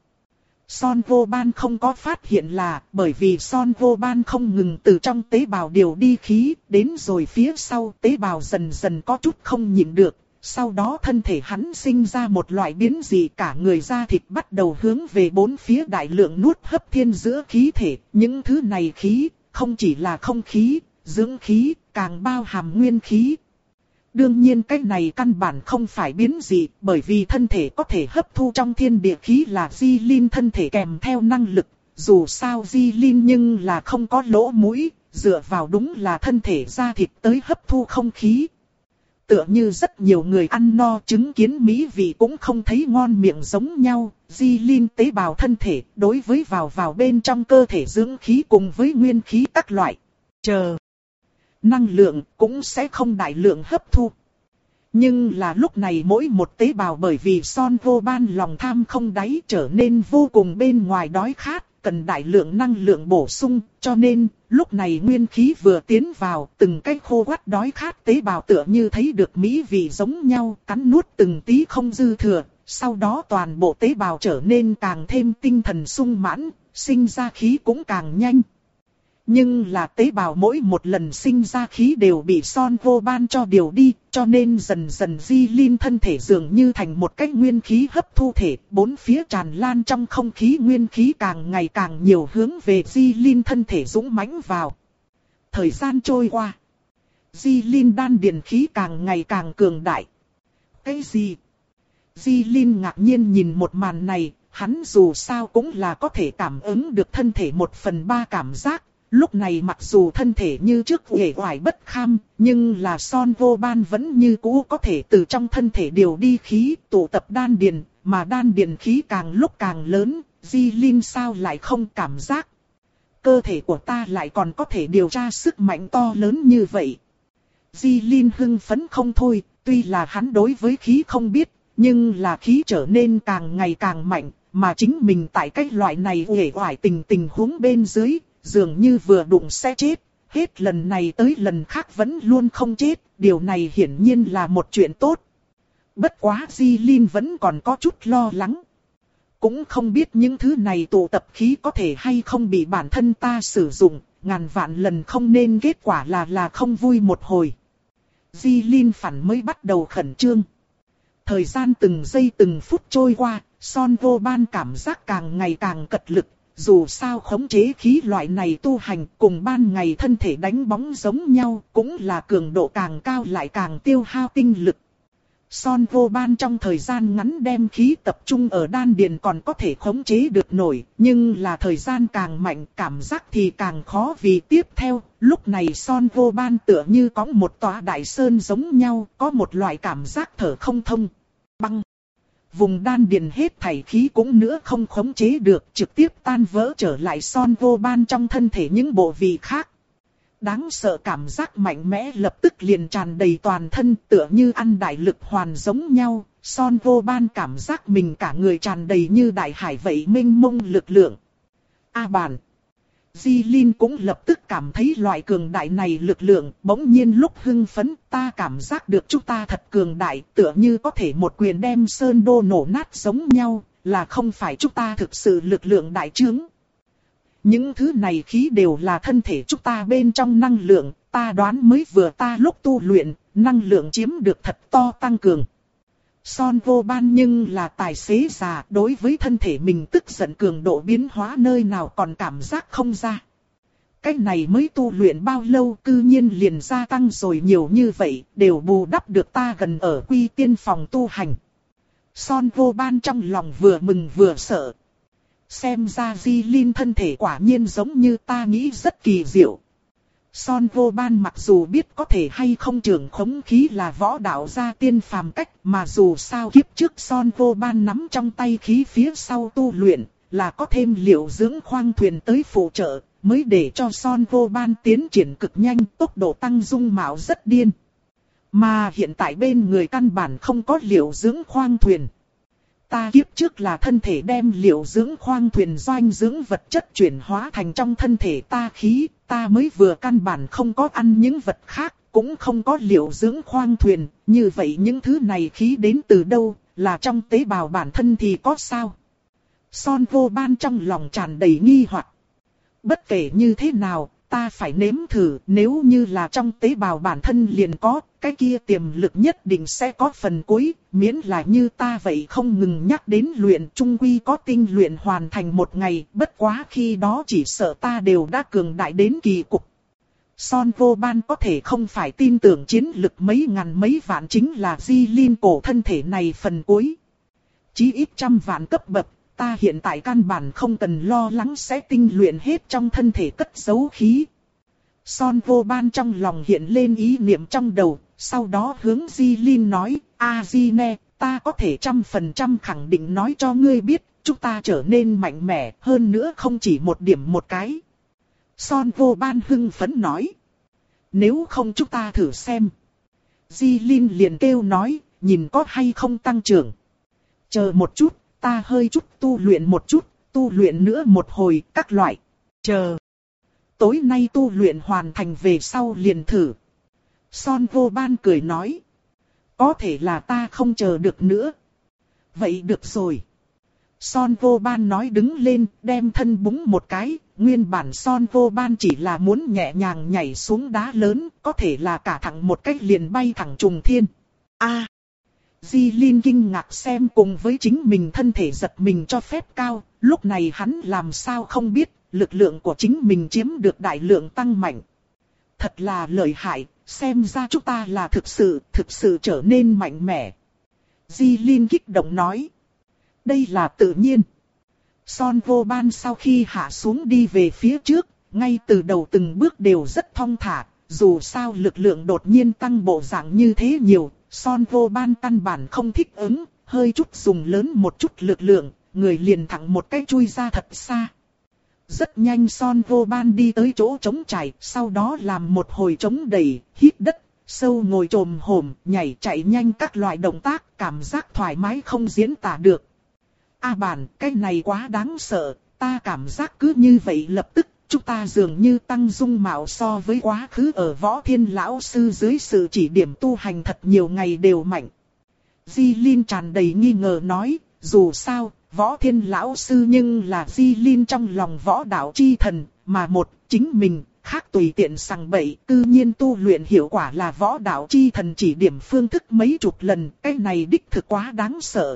Son Gohan không có phát hiện là bởi vì Son Gohan không ngừng từ trong tế bào điều đi khí, đến rồi phía sau tế bào dần dần có chút không nhịn được. Sau đó thân thể hắn sinh ra một loại biến dị, cả người da thịt bắt đầu hướng về bốn phía đại lượng nuốt hấp thiên giữa khí thể. Những thứ này khí, không chỉ là không khí, dưỡng khí, càng bao hàm nguyên khí. Đương nhiên cái này căn bản không phải biến dị, bởi vì thân thể có thể hấp thu trong thiên địa khí là Di Linh thân thể kèm theo năng lực. Dù sao Di Linh nhưng là không có lỗ mũi, dựa vào đúng là thân thể da thịt tới hấp thu không khí. Tựa như rất nhiều người ăn no chứng kiến mỹ vị cũng không thấy ngon miệng giống nhau, Di Linh tế bào thân thể đối với vào vào bên trong cơ thể dưỡng khí cùng với nguyên khí các loại. Chờ. Năng lượng cũng sẽ không đại lượng hấp thu. Nhưng là lúc này mỗi một tế bào bởi vì Son Gohan lòng tham không đáy trở nên vô cùng bên ngoài đói khát, cần đại lượng năng lượng bổ sung, cho nên lúc này nguyên khí vừa tiến vào, từng cái khô quắt đói khát tế bào tựa như thấy được mỹ vị giống nhau, cắn nuốt từng tí không dư thừa, sau đó toàn bộ tế bào trở nên càng thêm tinh thần sung mãn, sinh ra khí cũng càng nhanh. Nhưng là tế bào mỗi một lần sinh ra khí đều bị Son Gohan cho điều đi, cho nên dần dần Di Linh thân thể dường như thành một cái nguyên khí hấp thu thể, bốn phía tràn lan trong không khí nguyên khí càng ngày càng nhiều hướng về Di Linh thân thể dũng mãnh vào. Thời gian trôi qua, Di Linh đan điền khí càng ngày càng cường đại. Cái gì? Di Linh ngạc nhiên nhìn một màn này, hắn dù sao cũng là có thể cảm ứng được thân thể một phần ba cảm giác. Lúc này mặc dù thân thể như trước uể oải bất kham, nhưng là Son Gohan vẫn như cũ có thể từ trong thân thể điều đi khí, tụ tập đan điền, mà đan điền khí càng lúc càng lớn, Di Linh sao lại không cảm giác. Cơ thể của ta lại còn có thể điều tra sức mạnh to lớn như vậy. Di Linh hưng phấn không thôi, tuy là hắn đối với khí không biết, nhưng là khí trở nên càng ngày càng mạnh, mà chính mình tại cái loại này uể oải tình tình huống bên dưới, dường như vừa đụng sẽ chết, hết lần này tới lần khác vẫn luôn không chết, điều này hiển nhiên là một chuyện tốt. Bất quá Di Linh vẫn còn có chút lo lắng. Cũng không biết những thứ này tụ tập khí có thể hay không bị bản thân ta sử dụng, ngàn vạn lần không nên kết quả là là không vui một hồi. Di Linh phản mới bắt đầu khẩn trương. Thời gian từng giây từng phút trôi qua, Son Gohan cảm giác càng ngày càng cật lực. Dù sao khống chế khí loại này tu hành cùng ban ngày thân thể đánh bóng giống nhau, cũng là cường độ càng cao lại càng tiêu hao tinh lực. Son vô ban trong thời gian ngắn đem khí tập trung ở đan điền còn có thể khống chế được nổi, nhưng là thời gian càng mạnh cảm giác thì càng khó vì tiếp theo, lúc này son vô ban tựa như có một tòa đại sơn giống nhau, có một loại cảm giác thở không thông. Băng! Vùng đan điền hết thảy khí cũng nữa không khống chế được, trực tiếp tan vỡ trở lại son vô ban trong thân thể những bộ vị khác. Đáng sợ cảm giác mạnh mẽ lập tức liền tràn đầy toàn thân tựa như ăn đại lực hoàn giống nhau, son vô ban cảm giác mình cả người tràn đầy như đại hải vậy mênh mông lực lượng. A bản. Di Linh cũng lập tức cảm thấy loại cường đại này lực lượng, bỗng nhiên lúc hưng phấn ta cảm giác được chúng ta thật cường đại, tựa như có thể một quyền đem sơn đô nổ nát giống nhau, là không phải chúng ta thực sự lực lượng đại trướng. Những thứ này khí đều là thân thể chúng ta bên trong năng lượng, ta đoán mới vừa ta lúc tu luyện, năng lượng chiếm được thật to tăng cường. Son vô ban nhưng là tài xế già, đối với thân thể mình tức giận cường độ biến hóa nơi nào còn cảm giác không ra. Cái này mới tu luyện bao lâu cư nhiên liền gia tăng rồi nhiều như vậy, đều bù đắp được ta gần ở quy tiên phòng tu hành. Son vô ban trong lòng vừa mừng vừa sợ. Xem ra Di Linh thân thể quả nhiên giống như ta nghĩ rất kỳ diệu. Son vô ban mặc dù biết có thể hay không trưởng khống khí là võ đạo gia tiên phàm cách, mà dù sao kiếp trước son vô ban nắm trong tay khí phía sau tu luyện, là có thêm liệu dưỡng khoang thuyền tới phụ trợ, mới để cho son vô ban tiến triển cực nhanh, tốc độ tăng dung mạo rất điên. Mà hiện tại bên người căn bản không có liệu dưỡng khoang thuyền. Ta kiếp trước là thân thể đem liệu dưỡng khoang thuyền doanh dưỡng vật chất chuyển hóa thành trong thân thể ta khí, ta mới vừa căn bản không có ăn những vật khác, cũng không có liệu dưỡng khoang thuyền, như vậy những thứ này khí đến từ đâu, là trong tế bào bản thân thì có sao? Son vô ban trong lòng tràn đầy nghi hoặc. Bất kể như thế nào, ta phải nếm thử, nếu như là trong tế bào bản thân liền có, cái kia tiềm lực nhất định sẽ có phần cuối, miễn là như ta vậy không ngừng nhắc đến luyện trung quy có tinh luyện hoàn thành một ngày, bất quá khi đó chỉ sợ ta đều đã cường đại đến kỳ cục. Son vô ban có thể không phải tin tưởng chiến lực mấy ngàn mấy vạn chính là Di Linh cổ thân thể này phần cuối. Chí ít trăm vạn cấp bậc. Ta hiện tại căn bản không cần lo lắng sẽ tinh luyện hết trong thân thể cất giấu khí. Son vô ban trong lòng hiện lên ý niệm trong đầu, sau đó hướng Di Linh nói, A Di Ne, ta có thể trăm phần trăm khẳng định nói cho ngươi biết, chúng ta trở nên mạnh mẽ, hơn nữa không chỉ một điểm một cái. Son vô ban hưng phấn nói, nếu không chúng ta thử xem. Di Linh liền kêu nói, nhìn có hay không tăng trưởng. Chờ một chút. Ta hơi chút tu luyện một chút, tu luyện nữa một hồi, các loại. Chờ. Tối nay tu luyện hoàn thành về sau liền thử. Son vô ban cười nói. Có thể là ta không chờ được nữa. Vậy được rồi. Son vô ban nói đứng lên, đem thân búng một cái. Nguyên bản son vô ban chỉ là muốn nhẹ nhàng nhảy xuống đá lớn, có thể là cả thẳng một cách liền bay thẳng trùng thiên. A. Di Linh kinh ngạc xem cùng với chính mình thân thể giật mình cho phép cao, lúc này hắn làm sao không biết, lực lượng của chính mình chiếm được đại lượng tăng mạnh. Thật là lợi hại, xem ra chúng ta là thực sự, thực sự trở nên mạnh mẽ. Di Linh kích động nói. Đây là tự nhiên. Son vô ban sau khi hạ xuống đi về phía trước, ngay từ đầu từng bước đều rất thong thả, dù sao lực lượng đột nhiên tăng bộ dạng như thế nhiều. Son vô ban căn bản không thích ứng, hơi chút dùng lớn một chút lực lượng, người liền thẳng một cái chui ra thật xa. Rất nhanh son vô ban đi tới chỗ trống trải, sau đó làm một hồi trống đẩy, hít đất, sâu ngồi trồm hổm, nhảy chạy nhanh các loại động tác, cảm giác thoải mái không diễn tả được. A bản, cái này quá đáng sợ, ta cảm giác cứ như vậy lập tức. Chúng ta dường như tăng dung mạo so với quá khứ ở Võ Thiên Lão Sư dưới sự chỉ điểm tu hành thật nhiều ngày đều mạnh. Di Linh tràn đầy nghi ngờ nói, dù sao, Võ Thiên Lão Sư nhưng là Di Linh trong lòng võ đạo chi thần, mà một, chính mình, khác tùy tiện sằng bậy, cư nhiên tu luyện hiệu quả là võ đạo chi thần chỉ điểm phương thức mấy chục lần, cái này đích thực quá đáng sợ.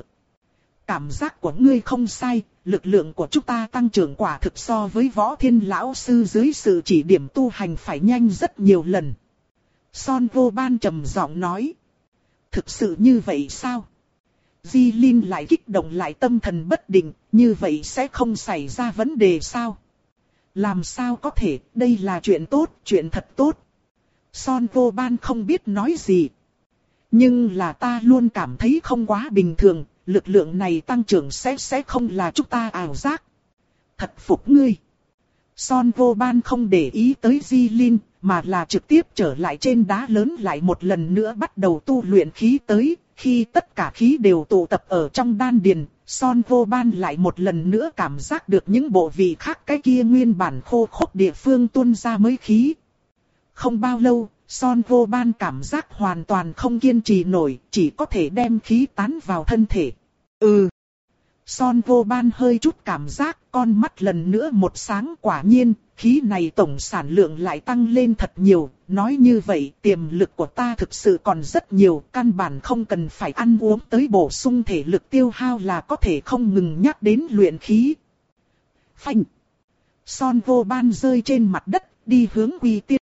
Cảm giác của ngươi không sai, lực lượng của chúng ta tăng trưởng quả thực so với Võ Thiên Lão Sư dưới sự chỉ điểm tu hành phải nhanh rất nhiều lần. Son vô ban trầm giọng nói. Thực sự như vậy sao? Di Linh lại kích động lại tâm thần bất định, như vậy sẽ không xảy ra vấn đề sao? Làm sao có thể, đây là chuyện tốt, chuyện thật tốt. Son Vô Ban không biết nói gì. Nhưng là ta luôn cảm thấy không quá bình thường, lực lượng này tăng trưởng sẽ sẽ không là chúng ta ảo giác. Thật phục ngươi. Son Vô Ban không để ý tới Di Linh, mà là trực tiếp trở lại trên đá lớn lại một lần nữa bắt đầu tu luyện khí tới. Khi tất cả khí đều tụ tập ở trong đan điền, Son Vô Ban lại một lần nữa cảm giác được những bộ vị khác cái kia nguyên bản khô khốc địa phương tuôn ra mới khí. Không bao lâu, Son Vô Ban cảm giác hoàn toàn không kiên trì nổi, chỉ có thể đem khí tán vào thân thể. Ừ. Son Vô Ban hơi chút cảm giác, con mắt lần nữa một sáng, quả nhiên, khí này tổng sản lượng lại tăng lên thật nhiều. Nói như vậy, tiềm lực của ta thực sự còn rất nhiều, căn bản không cần phải ăn uống tới bổ sung thể lực tiêu hao là có thể không ngừng nhắc đến luyện khí. Phanh. Son Vô Ban rơi trên mặt đất, đi hướng Quy Tiên